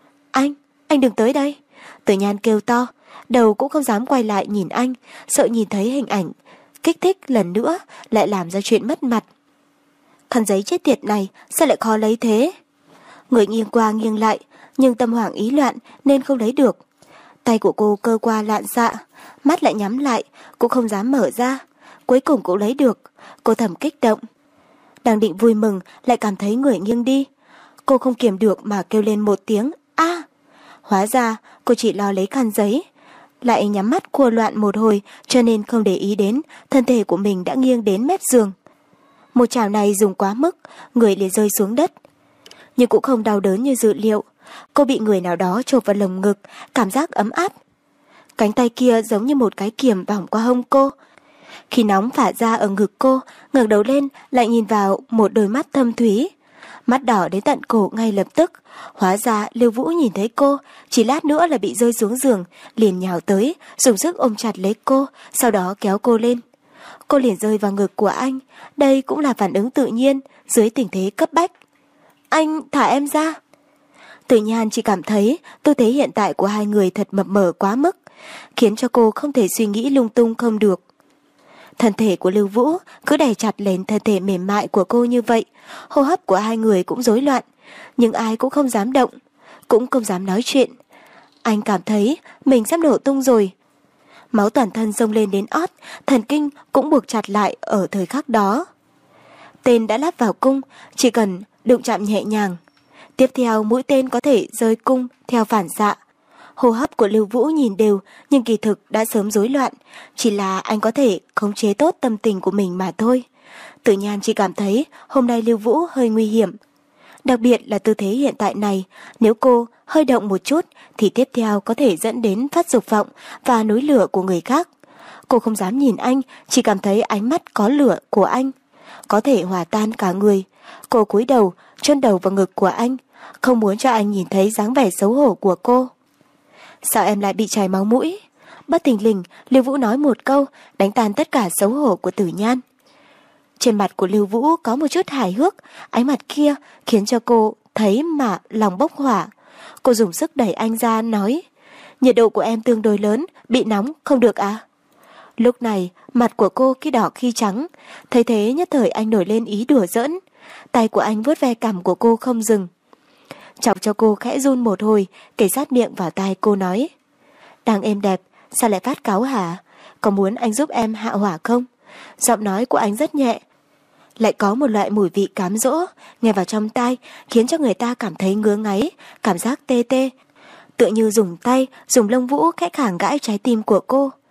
Anh đừng tới đây. Tử Nhan kêu to, đầu cũng không dám quay lại nhìn anh, sợ nhìn thấy hình ảnh kích thích lần nữa lại làm ra chuyện mất mặt. Khăn giấy chết tiệt này sao lại khó lấy thế? Người nghiêng qua nghiêng lại, nhưng tâm hoảng ý loạn nên không lấy được. Tay của cô cơ qua lạn xạ, mắt lại nhắm lại, cũng không dám mở ra. Cuối cùng cũng lấy được, cô thầm kích động. Đang định vui mừng lại cảm thấy người nghiêng đi. Cô không kiềm được mà kêu lên một tiếng a. Hóa ra cô chỉ lo lấy khăn giấy, lại nhắm mắt cua loạn một hồi, cho nên không để ý đến thân thể của mình đã nghiêng đến mép giường. Một chảo này dùng quá mức, người liền rơi xuống đất. Nhưng cũng không đau đớn như dự liệu. Cô bị người nào đó chộp vào lồng ngực, cảm giác ấm áp. Cánh tay kia giống như một cái kiềm vòng qua hông cô. Khi nóng phả ra ở ngực cô, ngẩng đầu lên lại nhìn vào một đôi mắt thâm thúy. Mắt đỏ đến tận cổ ngay lập tức. Hóa ra Lưu Vũ nhìn thấy cô, chỉ lát nữa là bị rơi xuống giường, liền nhào tới, dùng sức ôm chặt lấy cô, sau đó kéo cô lên. Cô liền rơi vào ngực của anh, đây cũng là phản ứng tự nhiên dưới tình thế cấp bách. Anh thả em ra. Tử Nhan chỉ cảm thấy tư thế hiện tại của hai người thật mập mờ quá mức, khiến cho cô không thể suy nghĩ lung tung không được. Thân thể của Lưu Vũ cứ đè chặt lên thân thể mềm mại của cô như vậy, hô hấp của hai người cũng rối loạn, nhưng ai cũng không dám động, cũng không dám nói chuyện. Anh cảm thấy mình sắp nổ tung rồi. Máu toàn thân dâng lên đến ót, thần kinh cũng buộc chặt lại ở thời khắc đó. Tên đã lắp vào cung, chỉ cần đụng chạm nhẹ nhàng. Tiếp theo mũi tên có thể rơi cung theo phản xạ. Hô hấp của Lưu Vũ nhìn đều, nhưng kỳ thực đã sớm rối loạn, chỉ là anh có thể khống chế tốt tâm tình của mình mà thôi. Tử Nhan chỉ cảm thấy hôm nay Lưu Vũ hơi nguy hiểm. Đặc biệt là tư thế hiện tại này, nếu cô hơi động một chút thì tiếp theo có thể dẫn đến phát dục vọng và núi lửa của người khác. Cô không dám nhìn anh, chỉ cảm thấy ánh mắt có lửa của anh có thể hòa tan cả người. Cô cúi đầu, chôn đầu vào ngực của anh, không muốn cho anh nhìn thấy dáng vẻ xấu hổ của cô. Sao em lại bị chảy máu mũi? Bất thình lình, Lưu Vũ nói một câu, đánh tan tất cả xấu hổ của Tử Nhan. Trên mặt của Lưu Vũ có một chút hài hước, ánh mặt kia khiến cho cô thấy mà lòng bốc hỏa. Cô dùng sức đẩy anh ra nói, nhiệt độ của em tương đối lớn, bị nóng không được à? Lúc này, mặt của cô khi đỏ khi trắng, thấy thế nhất thời anh nổi lên ý đùa giỡn. Tay của anh vuốt ve cằm của cô không dừng. Chọc cho cô khẽ run một hồi, kề sát miệng vào tai cô nói, đang êm đẹp, sao lại phát cáu hả? Có muốn anh giúp em hạ hỏa không? Giọng nói của anh rất nhẹ, lại có một loại mùi vị cám dỗ, nghe vào trong tai khiến cho người ta cảm thấy ngứa ngáy, cảm giác tê tê, tựa như dùng tay, dùng lông vũ khẽ khàng gãi trái tim của cô.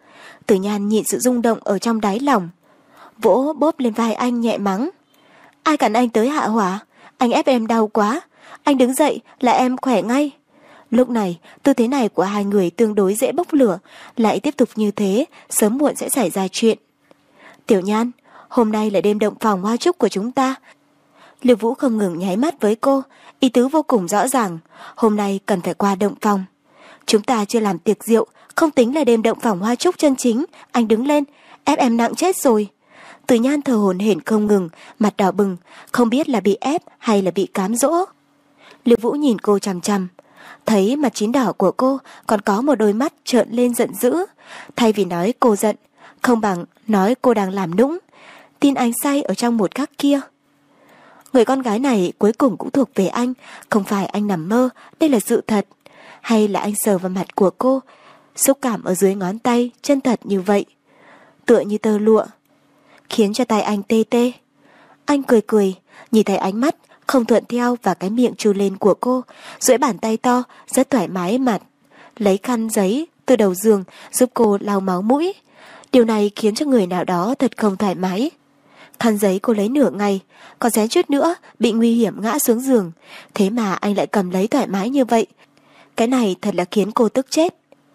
Tử Nhan nhịn sự rung động ở trong đáy lòng, vỗ bóp lên vai anh nhẹ mắng. Ai cản anh tới hạ hỏa? Anh ép em đau quá. Anh đứng dậy là em khỏe ngay. Lúc này, tư thế này của hai người tương đối dễ bốc lửa, lại tiếp tục như thế, sớm muộn sẽ xảy ra chuyện. Tiểu Nhan, hôm nay là đêm động phòng hoa trúc của chúng ta. Lưu Vũ không ngừng nháy mắt với cô, ý tứ vô cùng rõ ràng, hôm nay cần phải qua động phòng. Chúng ta chưa làm tiệc rượu, không tính là đêm động phòng hoa trúc chân chính. Anh đứng lên, ép em nặng chết rồi. Tử Nhan thở hổn hển không ngừng, mặt đỏ bừng, không biết là bị ép hay là bị cám dỗ. Lưu Vũ nhìn cô chằm chằm, thấy mặt chín đỏ của cô còn có một đôi mắt trợn lên giận dữ. Thay vì nói cô giận, không bằng nói cô đang làm nũng. Tin anh say ở trong một góc kia. Người con gái này cuối cùng cũng thuộc về anh, không phải anh nằm mơ, đây là sự thật. Hay là anh sờ vào mặt của cô, xúc cảm ở dưới ngón tay chân thật như vậy, tựa như tơ lụa, khiến cho tay anh tê tê. Anh cười cười, nhìn thấy ánh mắt không thuận theo và cái miệng trù lên của cô, duỗi bàn tay to rất thoải mái mặt, lấy khăn giấy từ đầu giường giúp cô lau máu mũi. Điều này khiến cho người nào đó thật không thoải mái. Khăn giấy cô lấy nửa ngày, còn xém chút nữa bị nguy hiểm ngã xuống giường, thế mà anh lại cầm lấy thoải mái như vậy. Cái này thật là khiến cô tức chết.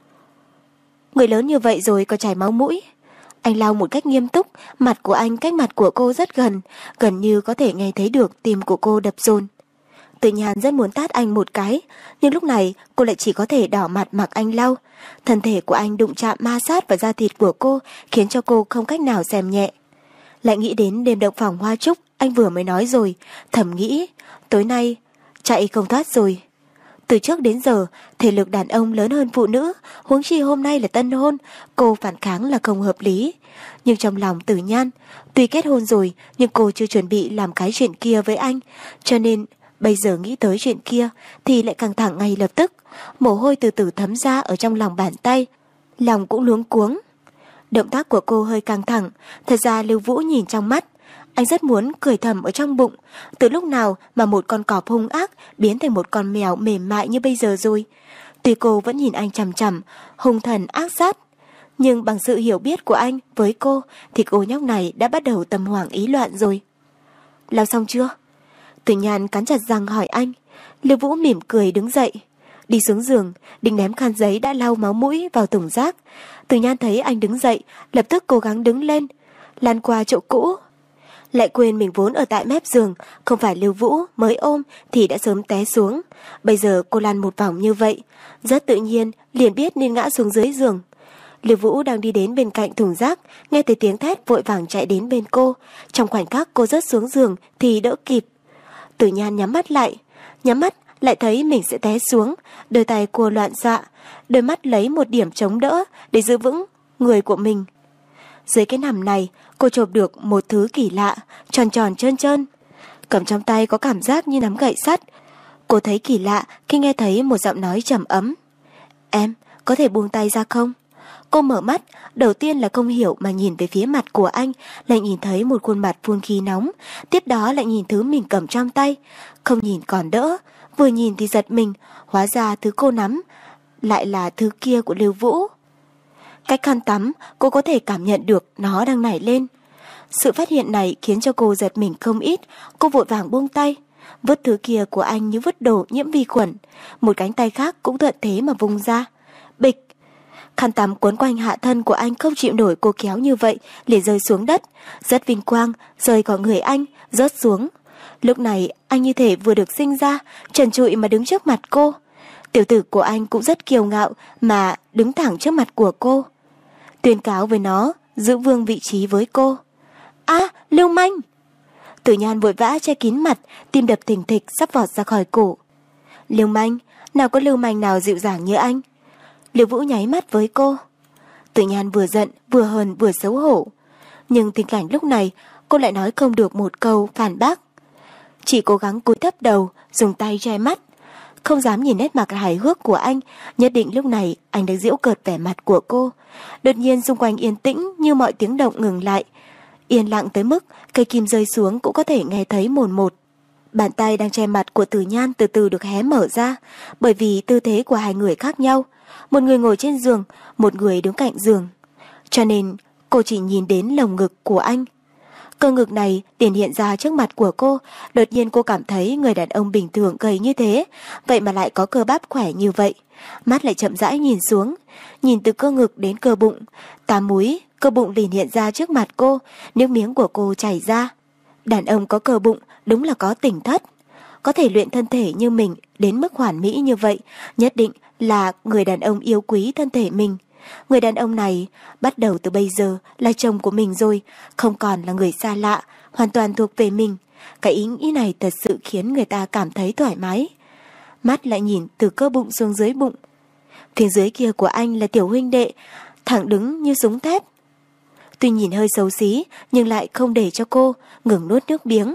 Người lớn như vậy rồi có chảy máu mũi. Anh lau một cách nghiêm túc, mặt của anh cách mặt của cô rất gần, gần như có thể nghe thấy được tim của cô đập dồn. Tử Nhan rất muốn tát anh một cái, nhưng lúc này cô lại chỉ có thể đỏ mặt mặc anh lau. Thân thể của anh đụng chạm ma sát vào da thịt của cô, khiến cho cô không cách nào xem nhẹ. Lại nghĩ đến đêm động phòng hoa trúc anh vừa mới nói rồi, thầm nghĩ tối nay chạy không thoát rồi. Từ trước đến giờ, thể lực đàn ông lớn hơn phụ nữ, huống chi hôm nay là tân hôn, cô phản kháng là không hợp lý. Nhưng trong lòng Tử Nhan, tuy kết hôn rồi, nhưng cô chưa chuẩn bị làm cái chuyện kia với anh, cho nên bây giờ nghĩ tới chuyện kia thì lại căng thẳng ngay lập tức, mồ hôi từ từ thấm ra ở trong lòng bàn tay, lòng cũng luống cuống. Động tác của cô hơi căng thẳng, thật ra Lưu Vũ nhìn trong mắt, anh rất muốn cười thầm ở trong bụng, từ lúc nào mà một con cọp hung ác biến thành một con mèo mềm mại như bây giờ rồi. Tuy cô vẫn nhìn anh chằm chằm, hung thần ác sát, nhưng bằng sự hiểu biết của anh với cô thì cô nhóc này đã bắt đầu tâm hoảng ý loạn rồi. Lau xong chưa? Tử Nhan cắn chặt răng hỏi anh. Lưu Vũ mỉm cười đứng dậy, đi xuống giường, định ném khăn giấy đã lau máu mũi vào thùng rác. Tử Nhan thấy anh đứng dậy, lập tức cố gắng đứng lên, lăn qua chỗ cũ. Lại quên mình vốn ở tại mép giường, không phải Lưu Vũ mới ôm thì đã sớm té xuống. Bây giờ cô lăn một vòng như vậy, rất tự nhiên liền biết nên ngã xuống dưới giường. Lưu Vũ đang đi đến bên cạnh thùng rác, nghe thấy tiếng thét vội vàng chạy đến bên cô. Trong khoảnh khắc cô rớt xuống giường thì đỡ kịp. Tử Nhan nhắm mắt lại thấy mình sẽ té xuống, đôi tay cô loạn xạ, đôi mắt lấy một điểm chống đỡ để giữ vững người của mình. Dưới cái nằm này, cô chộp được một thứ kỳ lạ, tròn tròn trơn trơn, cầm trong tay có cảm giác như nắm gậy sắt. Cô thấy kỳ lạ khi nghe thấy một giọng nói trầm ấm. Em, có thể buông tay ra không? Cô mở mắt, đầu tiên là không hiểu mà nhìn về phía mặt của anh, lại nhìn thấy một khuôn mặt phun khí nóng, tiếp đó lại nhìn thứ mình cầm trong tay. Không nhìn còn đỡ, vừa nhìn thì giật mình, hóa ra thứ cô nắm lại là thứ kia của Lưu Vũ. Cách khăn tắm, cô có thể cảm nhận được nó đang nảy lên. Sự phát hiện này khiến cho cô giật mình không ít, cô vội vàng buông tay, vứt thứ kia của anh như vứt đồ nhiễm vi khuẩn. Một cánh tay khác cũng thuận thế mà vung ra. Bịch! Khăn tắm cuốn quanh hạ thân của anh không chịu nổi cô kéo như vậy, liền rơi xuống đất. Rất vinh quang, rơi khỏi người anh, rớt xuống. Lúc này anh như thể vừa được sinh ra, trần trụi mà đứng trước mặt cô. Tiểu tử của anh cũng rất kiêu ngạo mà đứng thẳng trước mặt của cô, tuyên cáo với nó giữ vương vị trí với cô. Lưu manh! Tử Nhan vội vã che kín mặt, tim đập thình thịch sắp vọt ra khỏi cổ. Lưu manh? Nào có lưu manh nào dịu dàng như anh? Lưu Vũ nháy mắt với cô. Tử Nhan vừa giận, vừa hờn, vừa xấu hổ. Nhưng tình cảnh lúc này, cô lại nói không được một câu phản bác. Chỉ cố gắng cúi thấp đầu, dùng tay che mắt. Không dám nhìn nét mặt hài hước của anh, nhất định lúc này anh đang giễu cợt vẻ mặt của cô. Đột nhiên xung quanh yên tĩnh như mọi tiếng động ngừng lại. Yên lặng tới mức cây kim rơi xuống cũng có thể nghe thấy mồn một. Bàn tay đang che mặt của Tử Nhan từ từ được hé mở ra, bởi vì tư thế của hai người khác nhau. Một người ngồi trên giường, một người đứng cạnh giường. cho nên cô chỉ nhìn đến lồng ngực của anh. Cơ ngực này liền hiện ra trước mặt của cô. Đột nhiên cô cảm thấy người đàn ông bình thường gầy như thế, vậy mà lại có cơ bắp khỏe như vậy. Mắt lại chậm rãi nhìn xuống, nhìn từ cơ ngực đến cơ bụng. 8 múi cơ bụng liền hiện ra trước mặt cô. Nước miếng của cô chảy ra. Đàn ông có cơ bụng đúng là có tỉnh thất. Có thể luyện thân thể như mình đến mức hoàn mỹ như vậy, nhất định là người đàn ông yêu quý thân thể mình. Người đàn ông này bắt đầu từ bây giờ là chồng của mình rồi, không còn là người xa lạ, hoàn toàn thuộc về mình. Cái ý nghĩ này thật sự khiến người ta cảm thấy thoải mái. Mắt lại nhìn từ cơ bụng xuống dưới bụng. Phía dưới kia của anh là tiểu huynh đệ, thẳng đứng như súng thép. Tuy nhìn hơi xấu xí, nhưng lại không để cho cô ngừng nuốt nước miếng.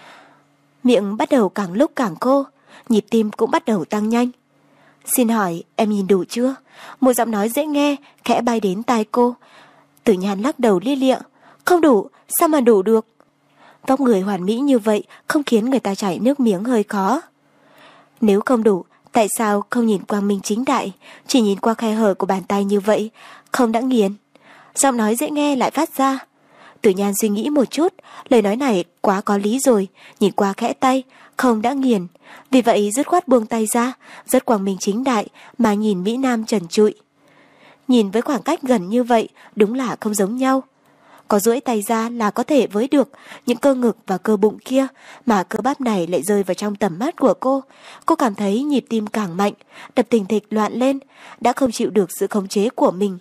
Miệng bắt đầu càng lúc càng khô, nhịp tim cũng bắt đầu tăng nhanh. Xin hỏi em nhìn đủ chưa? Một giọng nói dễ nghe khẽ bay đến tai cô. Tử Nhan lắc đầu lia lịa. Không đủ, sao mà đủ được? Vóc người hoàn mỹ như vậy không khiến người ta chảy nước miếng hơi khó. Nếu không đủ, tại sao không nhìn quang minh chính đại, chỉ nhìn qua khe hở của bàn tay như vậy, không đã nghiền? Giọng nói dễ nghe lại phát ra. Tử Nhan suy nghĩ một chút, lời nói này quá có lý rồi, nhìn qua khẽ tay, không đã nghiền. Vì vậy dứt khoát buông tay ra, rất quang minh chính đại mà nhìn Mỹ Nam trần trụi. Nhìn với khoảng cách gần như vậy, đúng là không giống nhau. Có duỗi tay ra là có thể với được những cơ ngực và cơ bụng kia, mà cơ bắp này lại rơi vào trong tầm mắt của cô. Cô cảm thấy nhịp tim càng mạnh, đập thình thịch loạn lên, đã không chịu được sự khống chế của mình.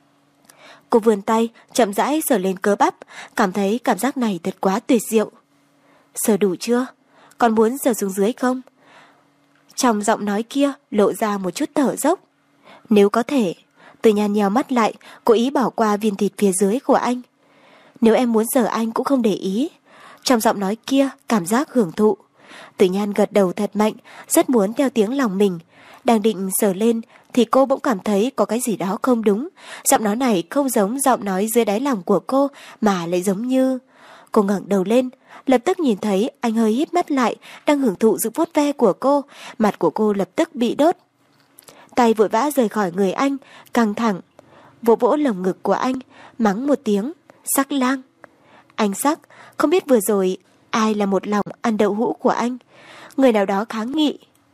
Cô vươn tay, chậm rãi sờ lên cơ bắp, cảm thấy cảm giác này thật quá tuyệt diệu. Sờ đủ chưa? Còn muốn sờ xuống dưới không? Trong giọng nói kia lộ ra một chút thở dốc. Nếu có thể. Tử Nhan nheo mắt lại, cố ý bỏ qua viên thịt phía dưới của anh. Nếu em muốn sờ anh cũng không để ý. Trong giọng nói kia cảm giác hưởng thụ. Tử Nhan gật đầu thật mạnh, rất muốn theo tiếng lòng mình. Đang định sờ lên thì cô bỗng cảm thấy có cái gì đó không đúng. Giọng nói này không giống giọng nói dưới đáy lòng của cô, mà lại giống như... Cô ngẩng đầu lên, lập tức nhìn thấy anh hơi híp mắt lại, đang hưởng thụ sự vuốt ve của cô. Mặt của cô lập tức bị đốt. Tay vội vã rời khỏi người anh, căng thẳng, vỗ vỗ lồng ngực của anh, mắng một tiếng, sắc lang. Anh sắc, không biết vừa rồi ai là một lòng ăn đậu hũ của anh. Người nào đó kháng nghị.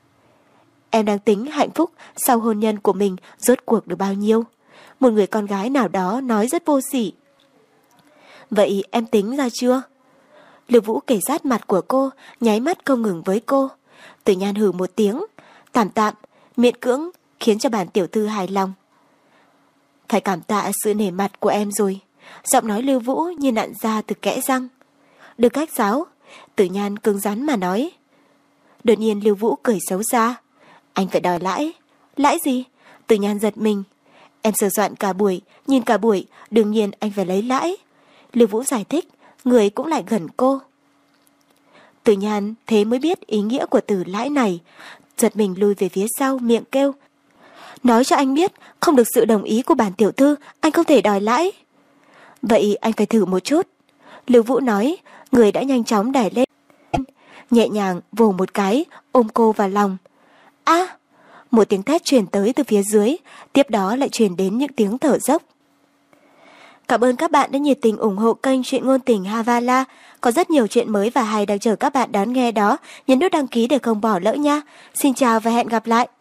Em đang tính hạnh phúc sau hôn nhân của mình rốt cuộc được bao nhiêu? Một người con gái nào đó nói rất vô sỉ. Vậy em tính ra chưa? Lưu Vũ kề sát mặt của cô, nháy mắt không ngừng với cô. Tử Nhan hừ một tiếng, tạm tạm, miễn cưỡng, khiến cho bản tiểu thư hài lòng. Phải cảm tạ sự nể mặt của em rồi. Giọng nói Lưu Vũ như nặn ra từ kẽ răng. Được cách giáo, Tử Nhan cứng rắn mà nói. Đột nhiên Lưu Vũ cười xấu xa. Anh phải đòi lãi. Lãi gì? Tử Nhan giật mình. Em sờ soạn cả buổi, nhìn cả buổi, đương nhiên anh phải lấy lãi. Lưu Vũ giải thích, người cũng lại gần cô. Tử Nhan thế mới biết ý nghĩa của từ lãi này. Giật mình lùi về phía sau, miệng kêu. Nói cho anh biết, không được sự đồng ý của bản tiểu thư, anh không thể đòi lãi. Vậy anh phải thử một chút. Lưu Vũ nói, người đã nhanh chóng đẩy lên. Nhẹ nhàng vồ một cái, ôm cô vào lòng. A! Một tiếng thét truyền tới từ phía dưới, tiếp đó lại truyền đến những tiếng thở dốc. Cảm ơn các bạn đã nhiệt tình ủng hộ kênh Chuyện Ngôn Tình Havala. Có rất nhiều chuyện mới và hay đang chờ các bạn đón nghe đó. Nhấn nút đăng ký để không bỏ lỡ nha. Xin chào và hẹn gặp lại.